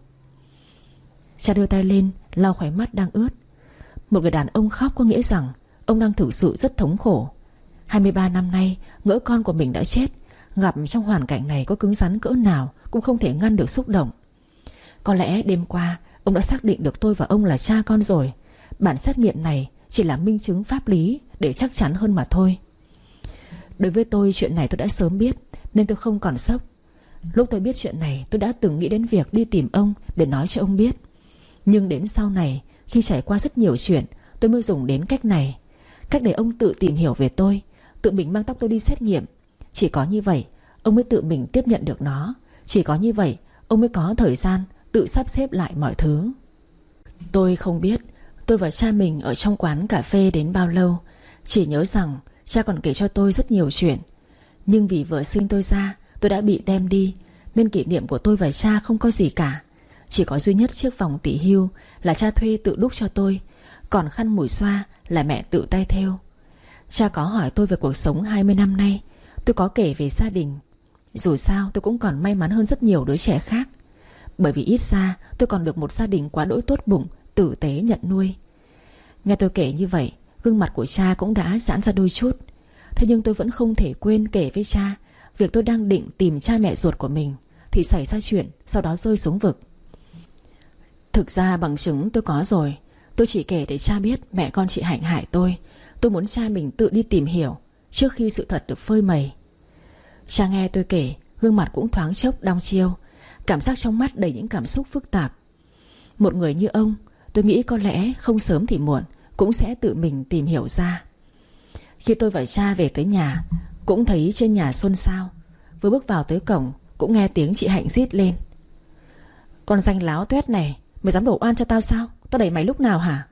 Cha đưa tay lên lau khóe mắt đang ướt. Một người đàn ông khóc có nghĩa rằng ông đang thực sự rất thống khổ. Hai mươi ba năm nay ngỡ con của mình đã chết. Gặp trong hoàn cảnh này có cứng rắn cỡ nào cũng không thể ngăn được xúc động. Có lẽ đêm qua ông đã xác định được tôi và ông là cha con rồi. Bản xét nghiệm này chỉ là minh chứng pháp lý để chắc chắn hơn mà thôi. Đối với tôi, chuyện này tôi đã sớm biết nên tôi không còn sốc. Lúc tôi biết chuyện này, tôi đã từng nghĩ đến việc đi tìm ông để nói cho ông biết. Nhưng đến sau này, khi trải qua rất nhiều chuyện, tôi mới dùng đến cách này. Cách để ông tự tìm hiểu về tôi, tự mình mang tóc tôi đi xét nghiệm. Chỉ có như vậy ông mới tự mình tiếp nhận được nó. Chỉ có như vậy ông mới có thời gian tự sắp xếp lại mọi thứ. Tôi không biết tôi và cha mình ở trong quán cà phê đến bao lâu. Chỉ nhớ rằng cha còn kể cho tôi rất nhiều chuyện. Nhưng vì vừa sinh tôi ra, tôi đã bị đem đi, nên kỷ niệm của tôi và cha không có gì cả. Chỉ có duy nhất chiếc vòng tỷ hưu là cha thuê tự đúc cho tôi. Còn khăn mùi xoa là mẹ tự tay thêu. Cha có hỏi tôi về cuộc sống hai mươi năm nay. Tôi có kể về gia đình. Dù sao tôi cũng còn may mắn hơn rất nhiều đứa trẻ khác. Bởi vì ít ra tôi còn được một gia đình quá đỗi tốt bụng, tử tế nhận nuôi. Nghe tôi kể như vậy, gương mặt của cha cũng đã giãn ra đôi chút. Thế nhưng tôi vẫn không thể quên kể với cha việc tôi đang định tìm cha mẹ ruột của mình thì xảy ra chuyện, sau đó rơi xuống vực. Thực ra bằng chứng tôi có rồi. Tôi chỉ kể để cha biết mẹ con chị Hạnh hại tôi. Tôi muốn cha mình tự đi tìm hiểu trước khi sự thật được phơi bày. Cha nghe tôi kể, gương mặt cũng thoáng chốc đăm chiêu, cảm giác trong mắt đầy những cảm xúc phức tạp. Một người như ông, tôi nghĩ có lẽ không sớm thì muộn cũng sẽ tự mình tìm hiểu ra. Khi tôi và cha về tới nhà, cũng thấy trên nhà xôn xao. Vừa bước vào tới cổng, cũng nghe tiếng chị Hạnh rít lên: "Con danh láo tuét này, mày dám đổ oan cho tao sao? Tao đẩy mày lúc nào hả?"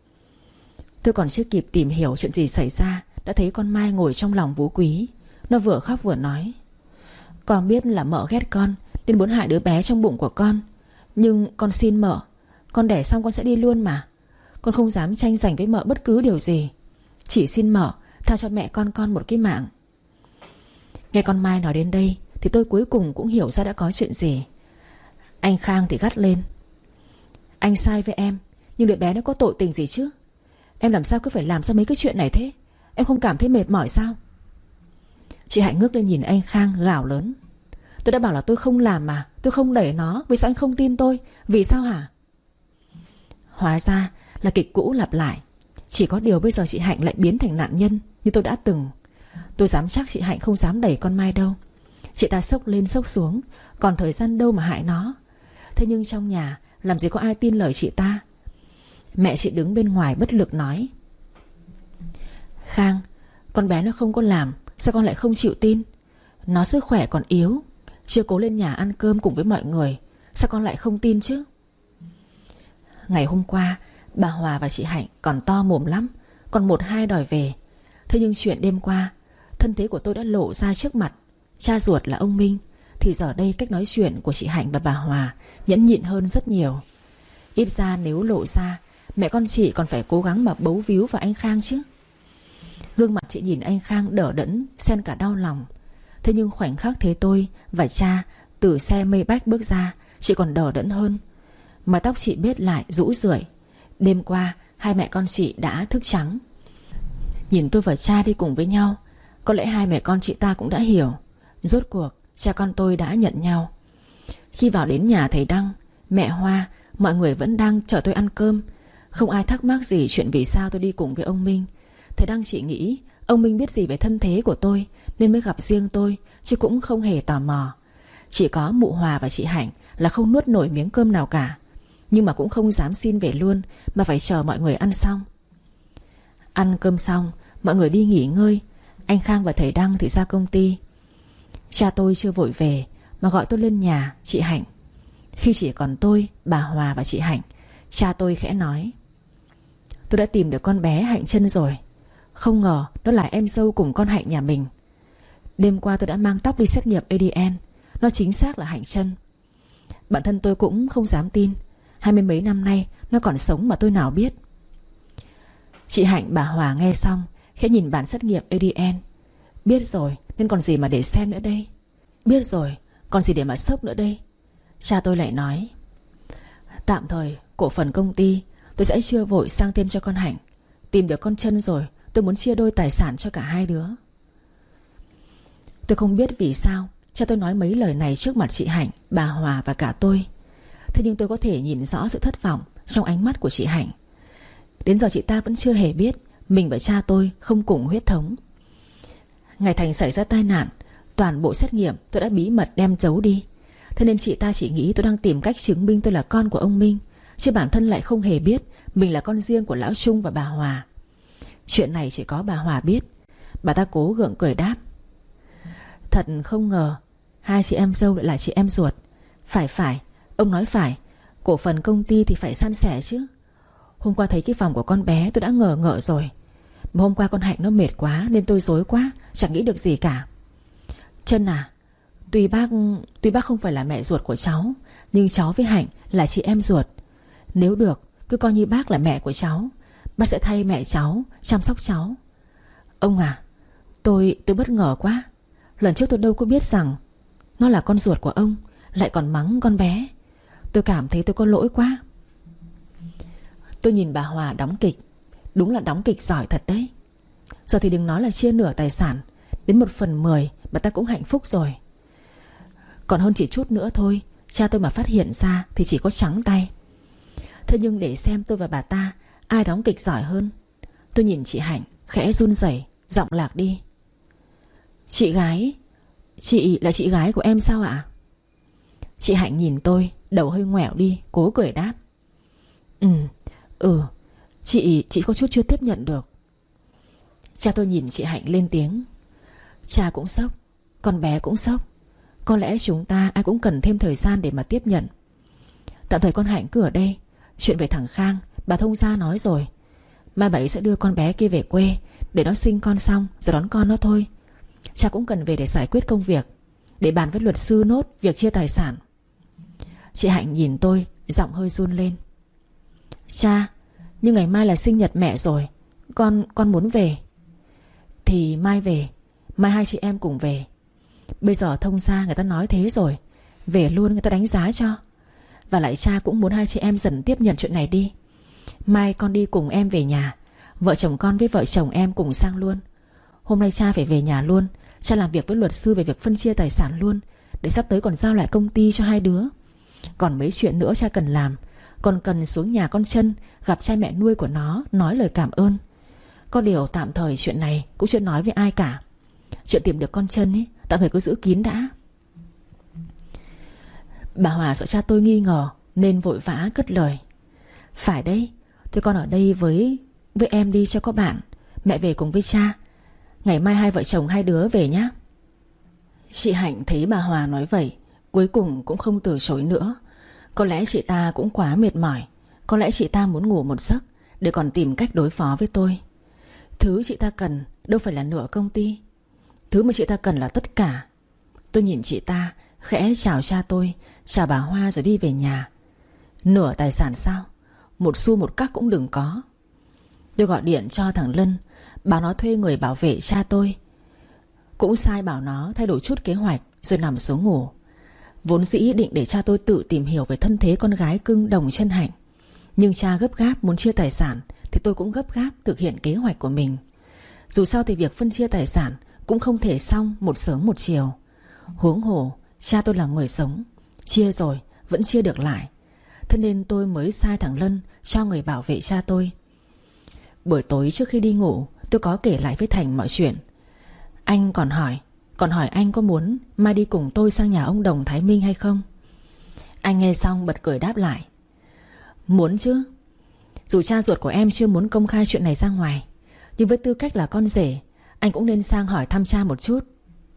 Tôi còn chưa kịp tìm hiểu chuyện gì xảy ra, đã thấy con Mai ngồi trong lòng Phú Quý. Nó vừa khóc vừa nói: "Con biết là mợ ghét con nên muốn hại đứa bé trong bụng của con. Nhưng con xin mợ, con đẻ xong con sẽ đi luôn mà. Con không dám tranh giành với mợ bất cứ điều gì. Chỉ xin mợ tha cho mẹ con con một cái mạng." Nghe con Mai nói đến đây thì tôi cuối cùng cũng hiểu ra đã có chuyện gì. Anh Khang thì gắt lên: "Anh sai với em, nhưng đứa bé nó có tội tình gì chứ? Em làm sao cứ phải làm ra mấy cái chuyện này thế? Em không cảm thấy mệt mỏi sao?" Chị Hạnh ngước lên nhìn anh Khang gào lớn: "Tôi đã bảo là tôi không làm mà, tôi không đẩy nó. Vì sao anh không tin tôi? Vì sao hả?" Hóa ra là kịch cũ lặp lại. Chỉ có điều bây giờ chị Hạnh lại biến thành nạn nhân như tôi đã từng. Tôi dám chắc chị Hạnh không dám đẩy con Mai đâu. Chị ta sốc lên sốc xuống, còn thời gian đâu mà hại nó. Thế nhưng trong nhà làm gì có ai tin lời chị ta. Mẹ chị đứng bên ngoài bất lực nói: "Khang, con bé nó không có làm, sao con lại không chịu tin? Nó sức khỏe còn yếu, chưa cố lên nhà ăn cơm cùng với mọi người, sao con lại không tin chứ?" Ngày hôm qua bà Hòa và chị Hạnh còn to mồm lắm, còn một hai đòi về. Thế nhưng chuyện đêm qua, thân thế của tôi đã lộ ra trước mặt cha ruột là ông Minh, thì giờ đây cách nói chuyện của chị Hạnh và bà Hòa nhẫn nhịn hơn rất nhiều. Ít ra nếu lộ ra, mẹ con chị còn phải cố gắng mà bấu víu vào anh Khang chứ. Gương mặt chị nhìn anh Khang đờ đẫn, xen cả đau lòng. Thế nhưng khoảnh khắc thấy tôi và cha từ xe Maybach bước ra, chị còn đờ đẫn hơn. Mái tóc chị bết lại rũ rượi. Đêm qua hai mẹ con chị đã thức trắng. Nhìn tôi và cha đi cùng với nhau, có lẽ hai mẹ con chị ta cũng đã hiểu. Rốt cuộc cha con tôi đã nhận nhau. Khi vào đến nhà thầy Đăng, mẹ Hoa, mọi người vẫn đang chờ tôi ăn cơm. Không ai thắc mắc gì chuyện vì sao tôi đi cùng với ông Minh. Thầy Đăng chỉ nghĩ ông Minh biết gì về thân thế của tôi nên mới gặp riêng tôi, chứ cũng không hề tò mò. Chỉ có mụ Hòa và chị Hạnh là không nuốt nổi miếng cơm nào cả, nhưng mà cũng không dám xin về luôn, mà phải chờ mọi người ăn xong. Ăn cơm xong, mọi người đi nghỉ ngơi. Anh Khang và thầy Đăng thì ra công ty. Cha tôi chưa vội về mà gọi tôi lên nhà chị Hạnh. Khi chỉ còn tôi, bà Hòa và chị Hạnh, cha tôi khẽ nói: "Tôi đã tìm được con bé Hạnh Trân rồi. Không ngờ nó là em dâu cùng con Hạnh nhà mình. Đêm qua tôi đã mang tóc đi xét nghiệm a đê en, nó chính xác là Hạnh Trân. Bản thân tôi cũng không dám tin. Hai mươi mấy năm nay nó còn sống mà tôi nào biết." Chị Hạnh, bà Hòa nghe xong khẽ nhìn bản xét nghiệm a đê en. Biết rồi nên còn gì mà để xem nữa đây. Biết rồi còn gì để mà sốc nữa đây. Cha tôi lại nói: Tạm thời cổ phần công ty tôi sẽ chưa vội sang tên cho con Hạnh. Tìm được con Trân rồi, tôi muốn chia đôi tài sản cho cả hai đứa. Tôi không biết vì sao cha tôi nói mấy lời này trước mặt chị Hạnh, bà Hòa và cả tôi. Thế nhưng tôi có thể nhìn rõ sự thất vọng trong ánh mắt của chị Hạnh. Đến giờ chị ta vẫn chưa hề biết mình và cha tôi không cùng huyết thống. Ngày Thành xảy ra tai nạn, toàn bộ xét nghiệm tôi đã bí mật đem giấu đi. Thế nên chị ta chỉ nghĩ tôi đang tìm cách chứng minh tôi là con của ông Minh, chứ bản thân lại không hề biết mình là con riêng của Lão Trung và bà Hòa. Chuyện này chỉ có bà Hòa biết. Bà ta cố gượng cười đáp: Thật không ngờ hai chị em dâu lại là chị em ruột. Phải phải, ông nói phải. Cổ phần công ty thì phải san sẻ chứ. Hôm qua thấy cái phòng của con bé tôi đã ngờ ngợ rồi. Mà hôm qua con Hạnh nó mệt quá nên tôi rối quá, chẳng nghĩ được gì cả. Trân à, Tuy bác Tuy bác không phải là mẹ ruột của cháu, nhưng cháu với Hạnh là chị em ruột. Nếu được, cứ coi như bác là mẹ của cháu. Bác sẽ thay mẹ cháu chăm sóc cháu. Ông à, Tôi tôi bất ngờ quá. Lần trước tôi đâu có biết rằng nó là con ruột của ông, lại còn mắng con bé. Tôi cảm thấy tôi có lỗi quá. Tôi nhìn bà Hòa đóng kịch. Đúng là đóng kịch giỏi thật đấy. Giờ thì đừng nói là chia nửa tài sản, đến một phần mười bà ta cũng hạnh phúc rồi. Còn hơn chỉ chút nữa thôi, cha tôi mà phát hiện ra thì chỉ có trắng tay. Thế nhưng để xem tôi và bà ta ai đóng kịch giỏi hơn. Tôi nhìn chị Hạnh khẽ run rẩy, giọng lạc đi: Chị gái Chị là chị gái của em sao ạ? Chị Hạnh nhìn tôi, đầu hơi ngoẻo đi, cố cười đáp: Ừ, ừ Chị, chị có chút chưa tiếp nhận được. Cha tôi nhìn chị Hạnh lên tiếng: Cha cũng sốc, con bé cũng sốc. Có lẽ chúng ta ai cũng cần thêm thời gian để mà tiếp nhận. Tạm thời con Hạnh cứ ở đây. Chuyện về thằng Khang bà thông gia nói rồi. Mai bà ấy sẽ đưa con bé kia về quê để nó sinh con xong rồi đón con nó thôi. Cha cũng cần về để giải quyết công việc, để bàn với luật sư nốt việc chia tài sản. Chị Hạnh nhìn tôi, giọng hơi run lên: Cha, nhưng ngày mai là sinh nhật mẹ rồi. Con, con muốn về. Thì mai về. Mai hai chị em cùng về. Bây giờ thông gia người ta nói thế rồi, về luôn người ta đánh giá cho. Và lại cha cũng muốn hai chị em dần tiếp nhận chuyện này đi. Mai con đi cùng em về nhà. Vợ chồng con với vợ chồng em cùng sang luôn. Hôm nay cha phải về nhà luôn. Cha làm việc với luật sư về việc phân chia tài sản luôn, để sắp tới còn giao lại công ty cho hai đứa. Còn mấy chuyện nữa cha cần làm. Còn cần xuống nhà con Trân gặp cha mẹ nuôi của nó, nói lời cảm ơn. Có điều tạm thời chuyện này cũng chưa nói với ai cả. Chuyện tìm được con Trân ấy tạm thời cứ giữ kín đã. Bà Hòa sợ cha tôi nghi ngờ nên vội vã cất lời: Phải đấy, thôi con ở đây với với em đi cho có bạn. Mẹ về cùng với cha. Ngày mai hai vợ chồng hai đứa về nhá. Chị Hạnh thấy bà Hòa nói vậy, cuối cùng cũng không từ chối nữa. Có lẽ chị ta cũng quá mệt mỏi. Có lẽ chị ta muốn ngủ một giấc để còn tìm cách đối phó với tôi. Thứ chị ta cần đâu phải là nửa công ty. Thứ mà chị ta cần là tất cả. Tôi nhìn chị ta khẽ chào cha tôi, chào bà Hoa rồi đi về nhà. Nửa tài sản sao? Một xu một cắc cũng đừng có. Tôi gọi điện cho thằng Lân, bảo nó thuê người bảo vệ cha tôi. Cũng sai bảo nó thay đổi chút kế hoạch rồi nằm xuống ngủ. Vốn dĩ định để cha tôi tự tìm hiểu về thân thế con gái cưng Đồng Trân Hạnh, nhưng cha gấp gáp muốn chia tài sản thì tôi cũng gấp gáp thực hiện kế hoạch của mình. Dù sao thì việc phân chia tài sản cũng không thể xong một sớm một chiều. Huống hồ cha tôi là người sống, chia rồi vẫn chia được lại. Thế nên tôi mới sai thằng Lân cho người bảo vệ cha tôi. Buổi tối trước khi đi ngủ, tôi có kể lại với Thành mọi chuyện. Anh còn hỏi Còn hỏi anh có muốn mai đi cùng tôi sang nhà ông Đồng Thái Minh hay không. Anh nghe xong bật cười đáp lại: Muốn chứ. Dù cha ruột của em chưa muốn công khai chuyện này ra ngoài, nhưng với tư cách là con rể, anh cũng nên sang hỏi thăm cha một chút.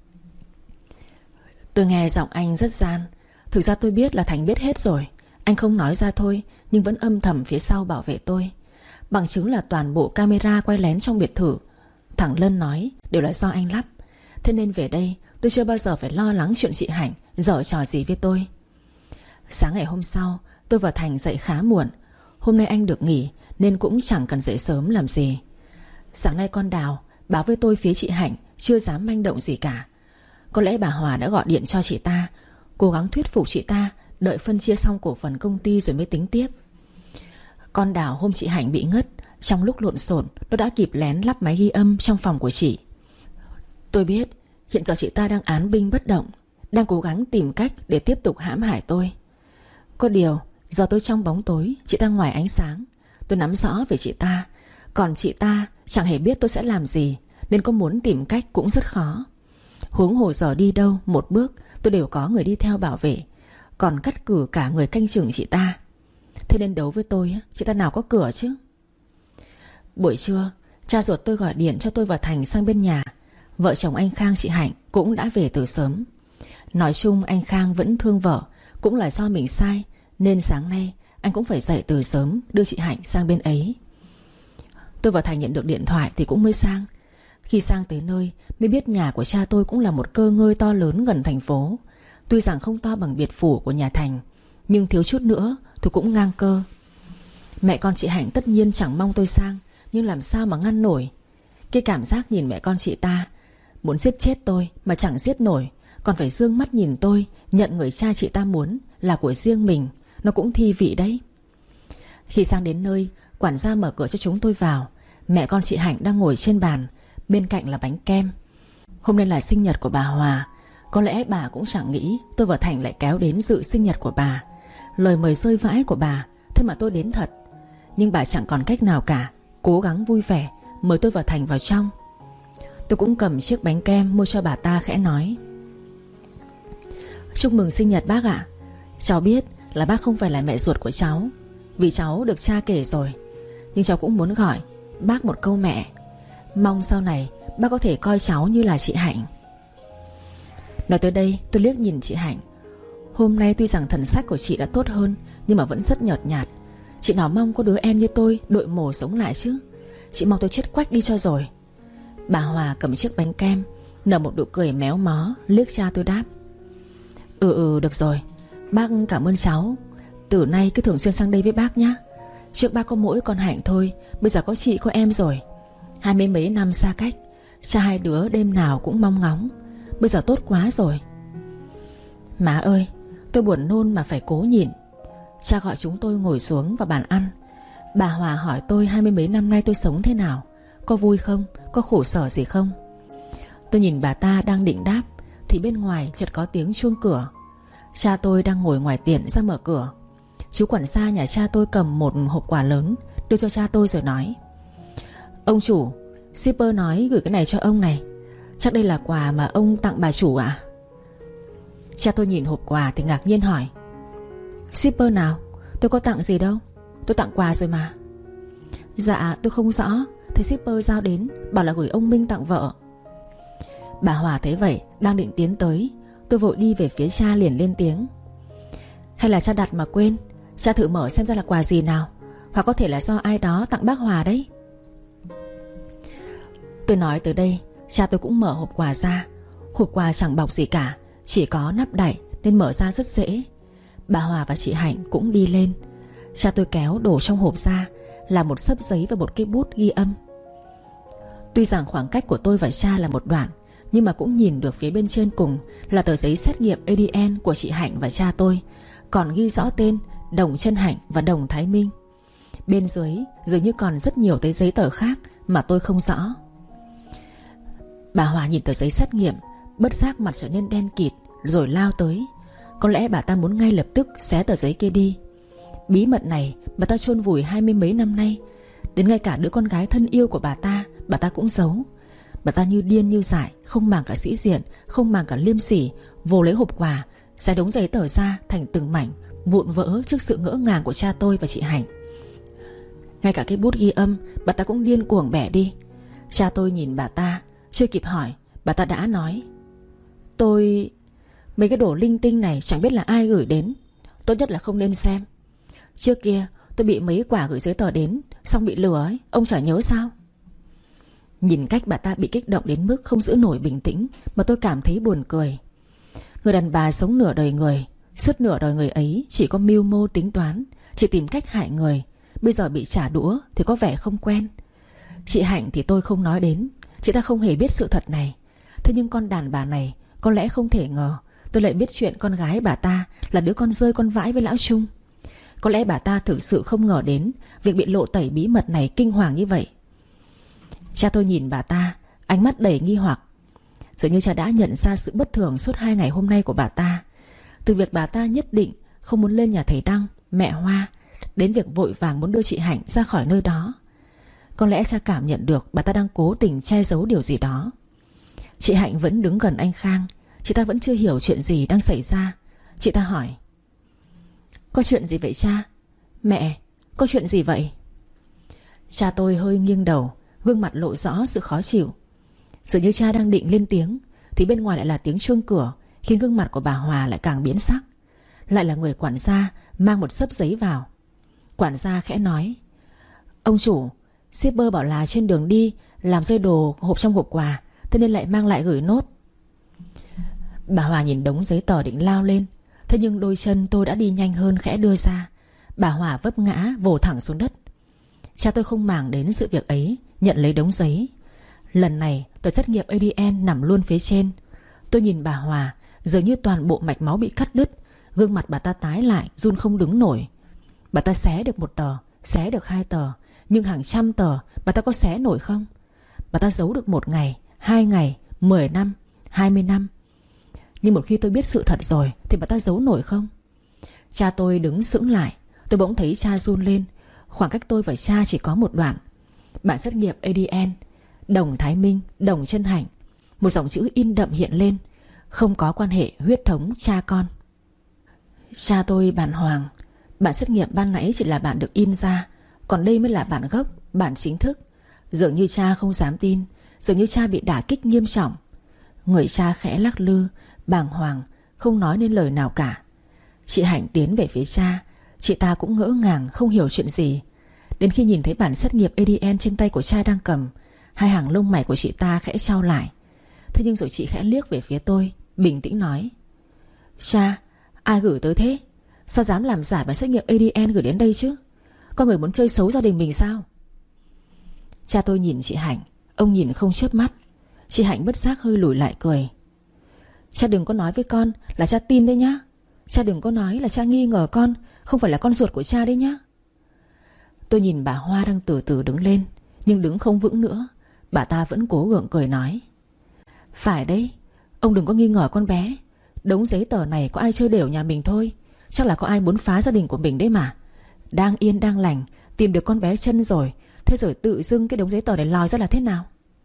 Tôi nghe giọng anh rất gian. Thực ra tôi biết là Thành biết hết rồi. Anh không nói ra thôi, nhưng vẫn âm thầm phía sau bảo vệ tôi. Bằng chứng là toàn bộ camera quay lén trong biệt thự, thằng Lân nói đều là do anh lắp. Thế nên về đây tôi chưa bao giờ phải lo lắng chuyện chị Hạnh giở trò gì với tôi. Sáng ngày hôm sau, tôi và Thành dậy khá muộn. Hôm nay anh được nghỉ nên cũng chẳng cần dậy sớm làm gì. Sáng nay con Đào báo với tôi phía chị Hạnh chưa dám manh động gì cả. Có lẽ bà Hòa đã gọi điện cho chị ta, cố gắng thuyết phục chị ta đợi phân chia xong cổ phần công ty rồi mới tính tiếp. Con Đào hôm chị Hạnh bị ngất, trong lúc lộn xộn nó đã kịp lén lắp máy ghi âm trong phòng của chị. Tôi biết hiện giờ chị ta đang án binh bất động, đang cố gắng tìm cách để tiếp tục hãm hại tôi. Có điều giờ tôi trong bóng tối, chị ta ngoài ánh sáng. Tôi nắm rõ về chị ta, còn chị ta chẳng hề biết tôi sẽ làm gì, nên có muốn tìm cách cũng rất khó. Huống hồ giờ đi đâu một bước tôi đều có người đi theo bảo vệ, còn cắt cử cả người canh chừng chị ta. Thế nên đấu với tôi, chị ta nào có cửa chứ. Buổi trưa, cha ruột tôi gọi điện cho tôi và Thành sang bên nhà. Vợ chồng anh Khang chị Hạnh cũng đã về từ sớm. Nói chung anh Khang vẫn thương vợ, cũng là do mình sai, nên sáng nay anh cũng phải dậy từ sớm đưa chị Hạnh sang bên ấy. Tôi và Thành nhận được điện thoại thì cũng mới sang. Khi sang tới nơi mới biết nhà của cha tôi cũng là một cơ ngơi to lớn gần thành phố. Tuy rằng không to bằng biệt phủ của nhà Thành, nhưng thiếu chút nữa tôi cũng ngang cơ. Mẹ con chị Hạnh tất nhiên chẳng mong tôi sang, nhưng làm sao mà ngăn nổi. Cái cảm giác nhìn mẹ con chị ta muốn giết chết tôi mà chẳng giết nổi, còn phải dương mắt nhìn tôi nhận người cha chị ta muốn là của riêng mình, nó cũng thi vị đấy. Khi sang đến nơi, quản gia mở cửa cho chúng tôi vào. Mẹ con chị Hạnh đang ngồi trên bàn, bên cạnh là bánh kem. Hôm nay là sinh nhật của bà Hòa. Có lẽ bà cũng chẳng nghĩ tôi và Thành lại kéo đến dự sinh nhật của bà. Lời mời rơi vãi của bà, thế mà tôi đến thật. Nhưng bà chẳng còn cách nào cả, cố gắng vui vẻ mời tôi và Thành vào trong. Tôi cũng cầm chiếc bánh kem mua cho bà ta, khẽ nói: Chúc mừng sinh nhật bác ạ. Cháu biết là bác không phải là mẹ ruột của cháu, vì cháu được cha kể rồi, nhưng cháu cũng muốn gọi bác một câu mẹ. Mong sau này bác có thể coi cháu như là chị Hạnh. Nói tới đây tôi liếc nhìn chị Hạnh. Hôm nay tuy rằng thần sắc của chị đã tốt hơn, nhưng mà vẫn rất nhợt nhạt. Chị nào mong có đứa em như tôi đội mồ sống lại chứ. Chị mong tôi chết quách đi cho rồi. Bà Hòa cầm chiếc bánh kem, nở một nụ cười méo mó, liếc cha tôi đáp: Ừ ừ được rồi, bác cảm ơn cháu. Từ nay cứ thường xuyên sang đây với bác nhé. Trước bác có mỗi con Hạnh thôi, bây giờ có chị có em rồi. Hai mươi mấy năm xa cách, cha hai đứa đêm nào cũng mong ngóng. Bây giờ tốt quá rồi. Má ơi, tôi buồn nôn mà phải cố nhịn. Cha gọi chúng tôi ngồi xuống vào bàn ăn. Bà Hòa hỏi tôi hai mươi mấy năm nay tôi sống thế nào, có vui không, có khổ sở gì không. Tôi nhìn bà ta đang định đáp thì bên ngoài chợt có tiếng chuông cửa. Cha tôi đang ngồi ngoài tiện ra mở cửa. Chú quản gia nhà cha tôi cầm một hộp quà lớn đưa cho cha tôi rồi nói: Ông chủ, shipper nói gửi cái này cho ông này. Chắc đây là quà mà ông tặng bà chủ ạ? À? Cha tôi nhìn hộp quà thì ngạc nhiên hỏi: Shipper nào? Tôi có tặng gì đâu, tôi tặng quà rồi mà. Dạ tôi không rõ, thấy shipper giao đến bảo là gửi ông Minh tặng vợ. Bà Hòa thấy vậy đang định tiến tới, tôi vội đi về phía cha liền lên tiếng: Hay là cha đặt mà quên? Cha thử mở xem ra là quà gì nào, hoặc có thể là do ai đó tặng bác Hòa đấy. Tôi nói tới đây, cha tôi cũng mở hộp quà ra. Hộp quà chẳng bọc gì cả, chỉ có nắp đậy nên mở ra rất dễ. Bà Hòa và chị Hạnh cũng đi lên. Cha tôi kéo đổ trong hộp ra là một xấp giấy và một cái bút ghi âm. Tuy rằng khoảng cách của tôi và cha là một đoạn, nhưng mà cũng nhìn được phía bên trên cùng là tờ giấy xét nghiệm a đê en của chị Hạnh và cha tôi, còn ghi rõ tên Đồng Trân Hạnh và Đồng Thái Minh. Bên dưới dường như còn rất nhiều tờ giấy tờ khác mà tôi không rõ. Bà Hòa nhìn tờ giấy xét nghiệm, bất giác mặt trở nên đen kịt rồi lao tới. Có lẽ bà ta muốn ngay lập tức xé tờ giấy kia đi. Bí mật này bà ta chôn vùi hai mươi mấy năm nay, đến ngay cả đứa con gái thân yêu của bà ta bà ta cũng giấu. Bà ta như điên như dại, không màng cả sĩ diện, không màng cả liêm sỉ, vồ lấy hộp quà, xé đống giấy tờ ra thành từng mảnh, vụn vỡ trước sự ngỡ ngàng của cha tôi và chị Hạnh. Ngay cả cái bút ghi âm bà ta cũng điên cuồng bẻ đi. Cha tôi nhìn bà ta, chưa kịp hỏi bà ta đã nói: Tôi... mấy cái đồ linh tinh này chẳng biết là ai gửi đến, tốt nhất là không nên xem. Trước kia tôi bị mấy quả gửi giấy tờ đến, xong bị lừa ấy, ông chả nhớ sao? Nhìn cách bà ta bị kích động đến mức không giữ nổi bình tĩnh mà tôi cảm thấy buồn cười. Người đàn bà sống nửa đời người, suốt nửa đời người ấy chỉ có mưu mô tính toán, chỉ tìm cách hại người. Bây giờ bị trả đũa thì có vẻ không quen. Chị Hạnh thì tôi không nói đến, chị ta không hề biết sự thật này. Thế nhưng con đàn bà này có lẽ không thể ngờ tôi lại biết chuyện con gái bà ta là đứa con rơi con vãi với lão Trung. Có lẽ bà ta thực sự không ngờ đến việc bị lộ tẩy bí mật này kinh hoàng như vậy. Cha tôi nhìn bà ta, ánh mắt đầy nghi hoặc. Dường như cha đã nhận ra sự bất thường suốt hai ngày hôm nay của bà ta. Từ việc bà ta nhất định không muốn lên nhà thầy Đăng, mẹ Hoa, đến việc vội vàng muốn đưa chị Hạnh ra khỏi nơi đó. Có lẽ cha cảm nhận được bà ta đang cố tình che giấu điều gì đó. Chị Hạnh vẫn đứng gần anh Khang. Chị ta vẫn chưa hiểu chuyện gì đang xảy ra. Chị ta hỏi: có chuyện gì vậy cha? Mẹ, có chuyện gì vậy? Cha tôi hơi nghiêng đầu, gương mặt lộ rõ sự khó chịu. Dường như cha đang định lên tiếng thì bên ngoài lại là tiếng chuông cửa, khiến gương mặt của bà Hòa lại càng biến sắc. Lại là người quản gia mang một xấp giấy vào. Quản gia khẽ nói: ông chủ, shipper bảo là trên đường đi làm rơi đồ hộp trong hộp quà, thế nên lại mang lại gửi nốt. Bà Hòa nhìn đống giấy tờ định lao lên, thế nhưng đôi chân tôi đã đi nhanh hơn khẽ đưa ra. Bà Hòa vấp ngã vồ thẳng xuống đất. Cha tôi không màng đến sự việc ấy, nhận lấy đống giấy. Lần này tờ xét nghiệm a đê en nằm luôn phía trên. Tôi nhìn bà Hòa, dường như toàn bộ mạch máu bị cắt đứt. Gương mặt bà ta tái lại, run không đứng nổi. Bà ta xé được một tờ, xé được hai tờ, nhưng hàng trăm tờ bà ta có xé nổi không? Bà ta giấu được một ngày, hai ngày, mười năm, hai mươi năm. Nhưng một khi tôi biết sự thật rồi thì bà ta giấu nổi không? Cha tôi đứng sững lại. Tôi bỗng thấy cha run lên. Khoảng cách tôi và cha chỉ có một đoạn. Bản xét nghiệm a đê en: Đồng Thái Minh, Đồng Trân Hạnh. Một dòng chữ in đậm hiện lên. Không có quan hệ huyết thống cha con. Cha tôi bàng hoàng. Bản xét nghiệm ban nãy chỉ là bản được in ra, còn đây mới là bản gốc, bản chính thức. Dường như cha không dám tin. Dường như cha bị đả kích nghiêm trọng. Người cha khẽ lắc lư, bàng hoàng, không nói nên lời nào cả. Chị Hạnh tiến về phía cha. Chị ta cũng ngỡ ngàng, không hiểu chuyện gì. Đến khi nhìn thấy bản xét nghiệm a đê en trên tay của cha đang cầm, hai hàng lông mày của chị ta khẽ chau lại. Thế nhưng rồi chị khẽ liếc về phía tôi, bình tĩnh nói: cha, ai gửi tới thế? Sao dám làm giả bản xét nghiệm a đê en gửi đến đây chứ? Có người muốn chơi xấu gia đình mình sao? Cha tôi nhìn chị Hạnh. Ông nhìn không chớp mắt. Chị Hạnh bất giác hơi lùi lại cười. Cha đừng có nói với con là cha tin đấy nhá. Cha đừng có nói là cha nghi ngờ con không phải là con ruột của cha đấy nhá. Tôi nhìn bà Hoa đang từ từ đứng lên, nhưng đứng không vững nữa. Bà ta vẫn cố gượng cười nói: phải đấy, ông đừng có nghi ngờ con bé. Đống giấy tờ này có ai chơi đều nhà mình thôi. Chắc là có ai muốn phá gia đình của mình đấy mà. Đang yên đang lành tìm được con bé Chân rồi, thế rồi tự dưng cái đống giấy tờ này lòi ra là thế nào?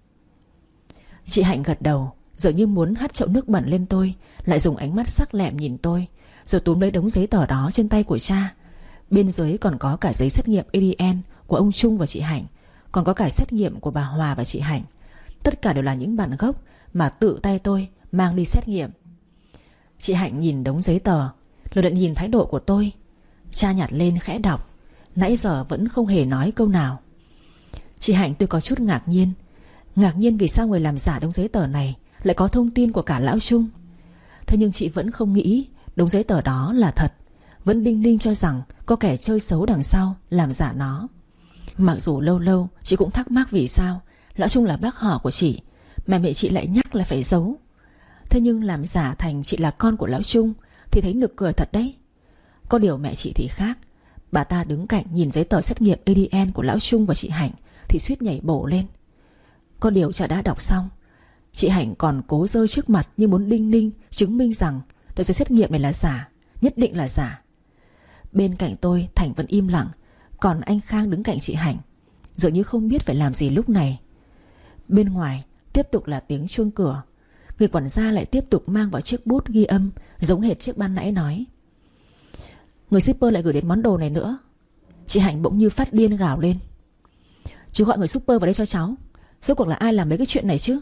Chị Hạnh gật đầu, dường như muốn hắt chậu nước bẩn lên tôi, lại dùng ánh mắt sắc lẹm nhìn tôi, rồi túm lấy đống giấy tờ đó trên tay của cha. Bên dưới còn có cả giấy xét nghiệm a đê en của ông Trung và chị Hạnh, còn có cả xét nghiệm của bà Hòa và chị Hạnh. Tất cả đều là những bản gốc mà tự tay tôi mang đi xét nghiệm. Chị Hạnh nhìn đống giấy tờ, rồi lại nhìn thái độ của tôi. Cha nhặt lên khẽ đọc. Nãy giờ vẫn không hề nói câu nào. Chị Hạnh tôi có chút ngạc nhiên. Ngạc nhiên vì sao người làm giả đống giấy tờ này lại có thông tin của cả lão Trung. Thế nhưng chị vẫn không nghĩ đống giấy tờ đó là thật. Vẫn đinh ninh cho rằng có kẻ chơi xấu đằng sau làm giả nó. Mặc dù lâu lâu chị cũng thắc mắc vì sao lão Trung là bác họ của chị mà mẹ chị lại nhắc là phải giấu. Thế nhưng làm giả thành chị là con của lão Trung thì thấy nực cười thật đấy. Có điều mẹ chị thì khác. Bà ta đứng cạnh nhìn giấy tờ xét nghiệm a đê en của lão Trung và chị Hạnh thì suýt nhảy bổ lên. Có điều cha đã đọc xong, chị Hạnh còn cố giơ trước mặt như muốn đinh ninh chứng minh rằng tờ giấy xét nghiệm này là giả, nhất định là giả. Bên cạnh tôi Thành vẫn im lặng, còn anh Khang đứng cạnh chị Hạnh, dường như không biết phải làm gì lúc này. Bên ngoài tiếp tục là tiếng chuông cửa. Người quản gia lại tiếp tục mang vào chiếc bút ghi âm giống hệt chiếc ban nãy nói: người shipper lại gửi đến món đồ này nữa. Chị Hạnh bỗng như phát điên gào lên: chú gọi người shipper vào đây cho cháu. Rốt cuộc là ai làm mấy cái chuyện này chứ?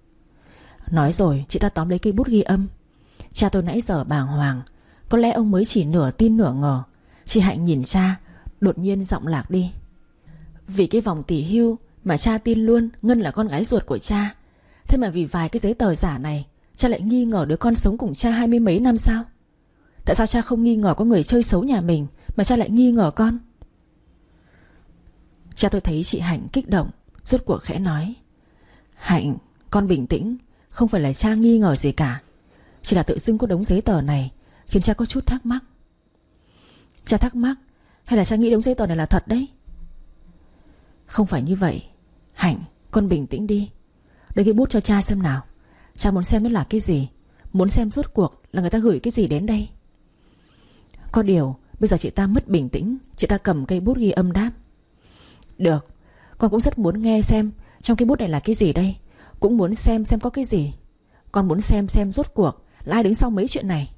Nói rồi chị ta tóm lấy cây bút ghi âm. Cha tôi nãy giờ bàng hoàng. Có lẽ ông mới chỉ nửa tin nửa ngờ. Chị Hạnh nhìn cha, đột nhiên giọng lạc đi: vì cái vòng tỷ hưu mà cha tin luôn Ngân là con gái ruột của cha. Thế mà vì vài cái giấy tờ giả này cha lại nghi ngờ đứa con sống cùng cha hai mươi mấy năm sao? Tại sao cha không nghi ngờ có người chơi xấu nhà mình mà cha lại nghi ngờ con? Cha tôi thấy chị Hạnh kích động, rốt cuộc khẽ nói: Hạnh, con bình tĩnh. Không phải là cha nghi ngờ gì cả. Chỉ là tự dưng có đống giấy tờ này khiến cha có chút thắc mắc. Cha thắc mắc hay là cha nghĩ đống giấy tờ này là thật đấy? Không phải như vậy. Hạnh, con bình tĩnh đi. Đưa cái bút cho cha xem nào. Cha muốn xem nó là cái gì, muốn xem rốt cuộc là người ta gửi cái gì đến đây. Có điều bây giờ chị ta mất bình tĩnh. Chị ta cầm cây bút ghi âm đáp: Được, con cũng rất muốn nghe xem trong cái bút này là cái gì đây. Cũng muốn xem xem có cái gì. Con muốn xem xem rốt cuộc là ai đứng sau mấy chuyện này.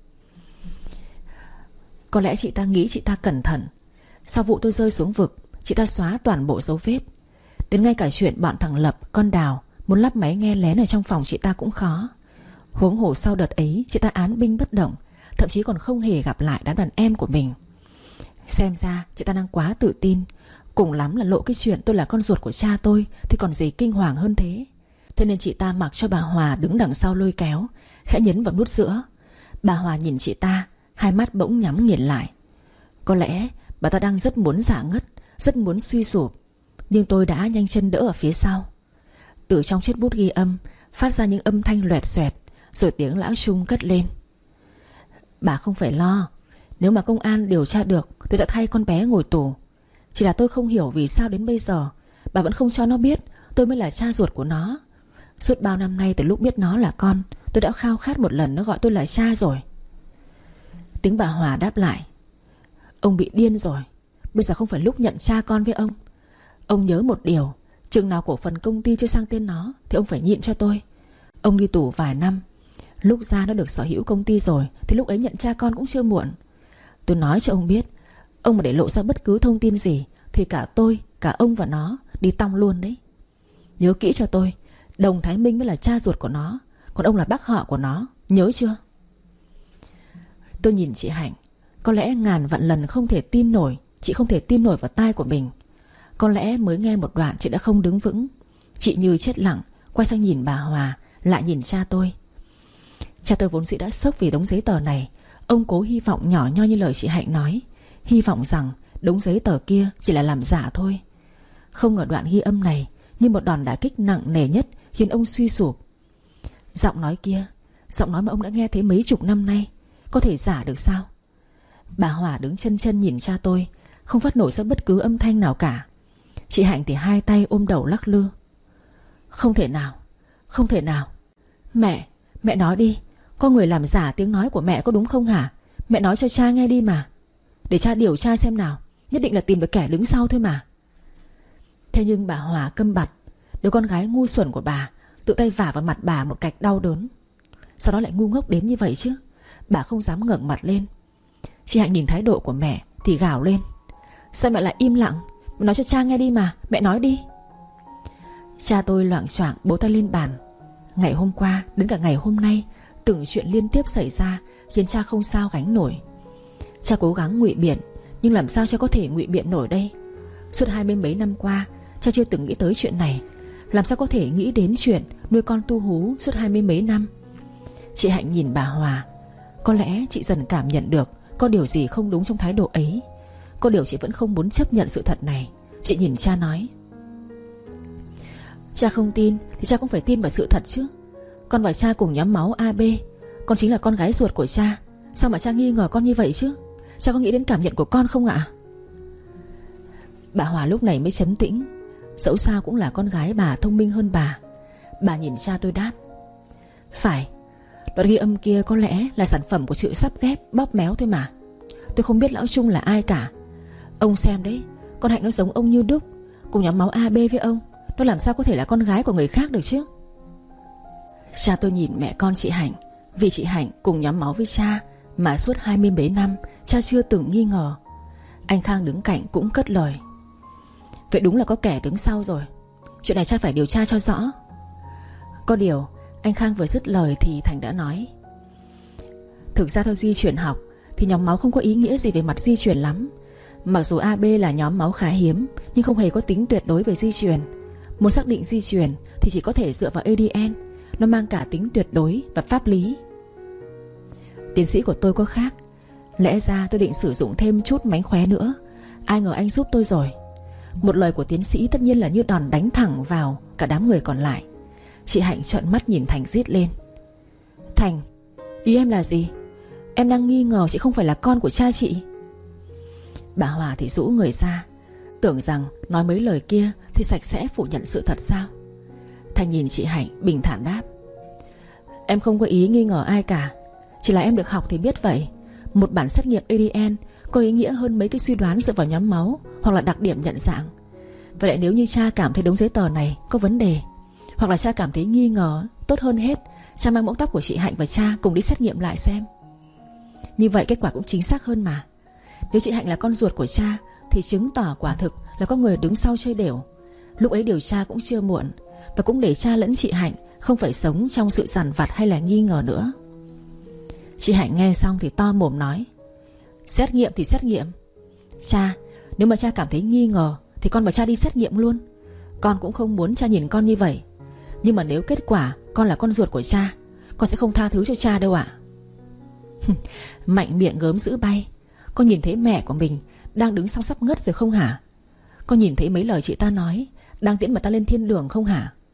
Có lẽ chị ta nghĩ chị ta cẩn thận. Sau vụ tôi rơi xuống vực, chị ta xóa toàn bộ dấu vết. Đến ngay cả chuyện bọn thằng Lập, con Đào muốn lắp máy nghe lén ở trong phòng chị ta cũng khó. Huống hồ sau đợt ấy chị ta án binh bất động, thậm chí còn không hề gặp lại đám đàn em của mình. Xem ra chị ta đang quá tự tin. Cùng lắm là lộ cái chuyện tôi là con ruột của cha tôi thì còn gì kinh hoàng hơn thế. Thế nên chị ta mặc cho bà Hòa đứng đằng sau lôi kéo, khẽ nhấn vào nút giữa. Bà Hòa nhìn chị ta, hai mắt bỗng nhắm nghiền lại. Có lẽ bà ta đang rất muốn rã ngất, rất muốn suy sụp. Nhưng tôi đã nhanh chân đỡ ở phía sau. Từ trong chiếc bút ghi âm phát ra những âm thanh loẹt xoẹt, rồi tiếng lão Trung cất lên: Bà không phải lo. Nếu mà công an điều tra được, tôi sẽ thay con bé ngồi tù. Chỉ là tôi không hiểu vì sao đến bây giờ bà vẫn không cho nó biết tôi mới là cha ruột của nó. Suốt bao năm nay từ lúc biết nó là con, tôi đã khao khát một lần nó gọi tôi là cha rồi. Tiếng bà Hòa đáp lại: Ông bị điên rồi. Bây giờ không phải lúc nhận cha con với ông. Ông nhớ một điều, chừng nào cổ phần công ty chưa sang tên nó thì ông phải nhịn cho tôi. Ông đi tù vài năm, lúc ra nó được sở hữu công ty rồi thì lúc ấy nhận cha con cũng chưa muộn. Tôi nói cho ông biết, ông mà để lộ ra bất cứ thông tin gì thì cả tôi, cả ông và nó đi tong luôn đấy. Nhớ kỹ cho tôi, Đồng Thái Minh mới là cha ruột của nó, còn ông là bác họ của nó, nhớ chưa? Tôi nhìn chị Hạnh. Có lẽ ngàn vạn lần không thể tin nổi. Chị không thể tin nổi vào tai của mình. Có lẽ mới nghe một đoạn chị đã không đứng vững. Chị như chết lặng, quay sang nhìn bà Hòa, lại nhìn cha tôi. Cha tôi vốn dĩ đã sốc vì đống giấy tờ này. Ông cố hy vọng nhỏ nho như lời chị Hạnh nói, hy vọng rằng đống giấy tờ kia chỉ là làm giả thôi. Không ngờ đoạn ghi âm này như một đòn đả kích nặng nề nhất khiến ông suy sụp. Giọng nói kia, giọng nói mà ông đã nghe thấy mấy chục năm nay, có thể giả được sao? Bà Hòa đứng chân chân nhìn cha tôi, không phát nổi ra bất cứ âm thanh nào cả. Chị Hạnh thì hai tay ôm đầu lắc lư. Không thể nào, không thể nào. Mẹ, mẹ nói đi, có người làm giả tiếng nói của mẹ có đúng không hả? Mẹ nói cho cha nghe đi mà. Để cha điều tra xem nào, nhất định là tìm được kẻ đứng sau thôi mà. Thế nhưng bà Hòa câm bặt. Đứa con gái ngu xuẩn của bà tự tay vả vào mặt bà một cạch đau đớn. Sao nó lại ngu ngốc đến như vậy chứ? Bà không dám ngẩng mặt lên. Chị Hạnh nhìn thái độ của mẹ thì gào lên: Sao mẹ lại im lặng? Mẹ nói cho cha nghe đi mà, mẹ nói đi. Cha tôi loạng choạng bấu tay lên bàn. Ngày hôm qua đến cả ngày hôm nay, từng chuyện liên tiếp xảy ra khiến cha không sao gánh nổi. Cha cố gắng ngụy biện, nhưng làm sao cha có thể ngụy biện nổi đây? Suốt hai mươi mấy năm qua, cha chưa từng nghĩ tới chuyện này. Làm sao có thể nghĩ đến chuyện nuôi con tu hú suốt hai mươi mấy năm? Chị Hạnh nhìn bà Hòa. Có lẽ chị dần cảm nhận được có điều gì không đúng trong thái độ ấy. Có điều chị vẫn không muốn chấp nhận sự thật này. Chị nhìn cha nói: Cha không tin thì cha cũng phải tin vào sự thật chứ. Con và cha cùng nhóm máu a bê. Con chính là con gái ruột của cha. Sao mà cha nghi ngờ con như vậy chứ? Cha có nghĩ đến cảm nhận của con không ạ? Bà Hòa lúc này mới trấn tĩnh. Dẫu sao cũng là con gái bà, thông minh hơn bà. Bà nhìn cha tôi đáp: Phải, đoạn ghi âm kia có lẽ là sản phẩm của sự sắp ghép, bóp méo thôi mà. Tôi không biết lão Trung là ai cả. Ông xem đấy, con Hạnh nó giống ông như đúc, cùng nhóm máu a bê với ông. Nó làm sao có thể là con gái của người khác được chứ? Cha tôi nhìn mẹ con chị Hạnh. Vì chị Hạnh cùng nhóm máu với cha mà suốt hai mươi mấy năm cha chưa từng nghi ngờ. Anh Khang đứng cạnh cũng cất lời: Vậy đúng là có kẻ đứng sau rồi. Chuyện này cha phải điều tra cho rõ. Có điều anh Khang vừa dứt lời thì Thành đã nói: Thực ra theo di truyền học thì nhóm máu không có ý nghĩa gì về mặt di truyền lắm. Mặc dù a bê là nhóm máu khá hiếm, nhưng không hề có tính tuyệt đối về di truyền. Muốn xác định di truyền thì chỉ có thể dựa vào a đê en. Nó mang cả tính tuyệt đối và pháp lý. Tiến sĩ của tôi có khác. Lẽ ra tôi định sử dụng thêm chút mánh khóe nữa. Ai ngờ anh giúp tôi rồi. Một lời của tiến sĩ tất nhiên là như đòn đánh thẳng vào cả đám người còn lại. Chị Hạnh trợn mắt nhìn Thành rít lên: Thành, Ý em là gì? Em đang nghi ngờ chị không phải là con của cha chị. Bà Hòa thì rũ người ra, tưởng rằng nói mấy lời kia thì sạch sẽ phủ nhận sự thật sao. Thanh nhìn chị Hạnh bình thản đáp: Em không có ý nghi ngờ ai cả. Chỉ là em được học thì biết vậy. Một bản xét nghiệm a đê en có ý nghĩa hơn mấy cái suy đoán dựa vào nhóm máu hoặc là đặc điểm nhận dạng. Vậy lại nếu như cha cảm thấy đống giấy tờ này có vấn đề, hoặc là cha cảm thấy nghi ngờ, tốt hơn hết cha mang mẫu tóc của chị Hạnh và cha cùng đi xét nghiệm lại xem. Như vậy kết quả cũng chính xác hơn mà. Nếu chị Hạnh là con ruột của cha thì chứng tỏ quả thực là có người đứng sau chơi đều. Lúc ấy điều tra cũng chưa muộn, và cũng để cha lẫn chị Hạnh không phải sống trong sự dằn vặt hay là nghi ngờ nữa. Chị Hạnh nghe xong thì to mồm nói: Xét nghiệm thì xét nghiệm. Cha, nếu mà cha cảm thấy nghi ngờ thì con và cha đi xét nghiệm luôn. Con cũng không muốn cha nhìn con như vậy. Nhưng mà nếu kết quả con là con ruột của cha, con sẽ không tha thứ cho cha đâu ạ. Mạnh miệng gớm dữ bay. Con nhìn thấy mẹ của mình đang đứng sau sắp ngất rồi không hả? Con nhìn thấy mấy lời chị ta nói đang tiễn bà ta lên thiên đường không hả?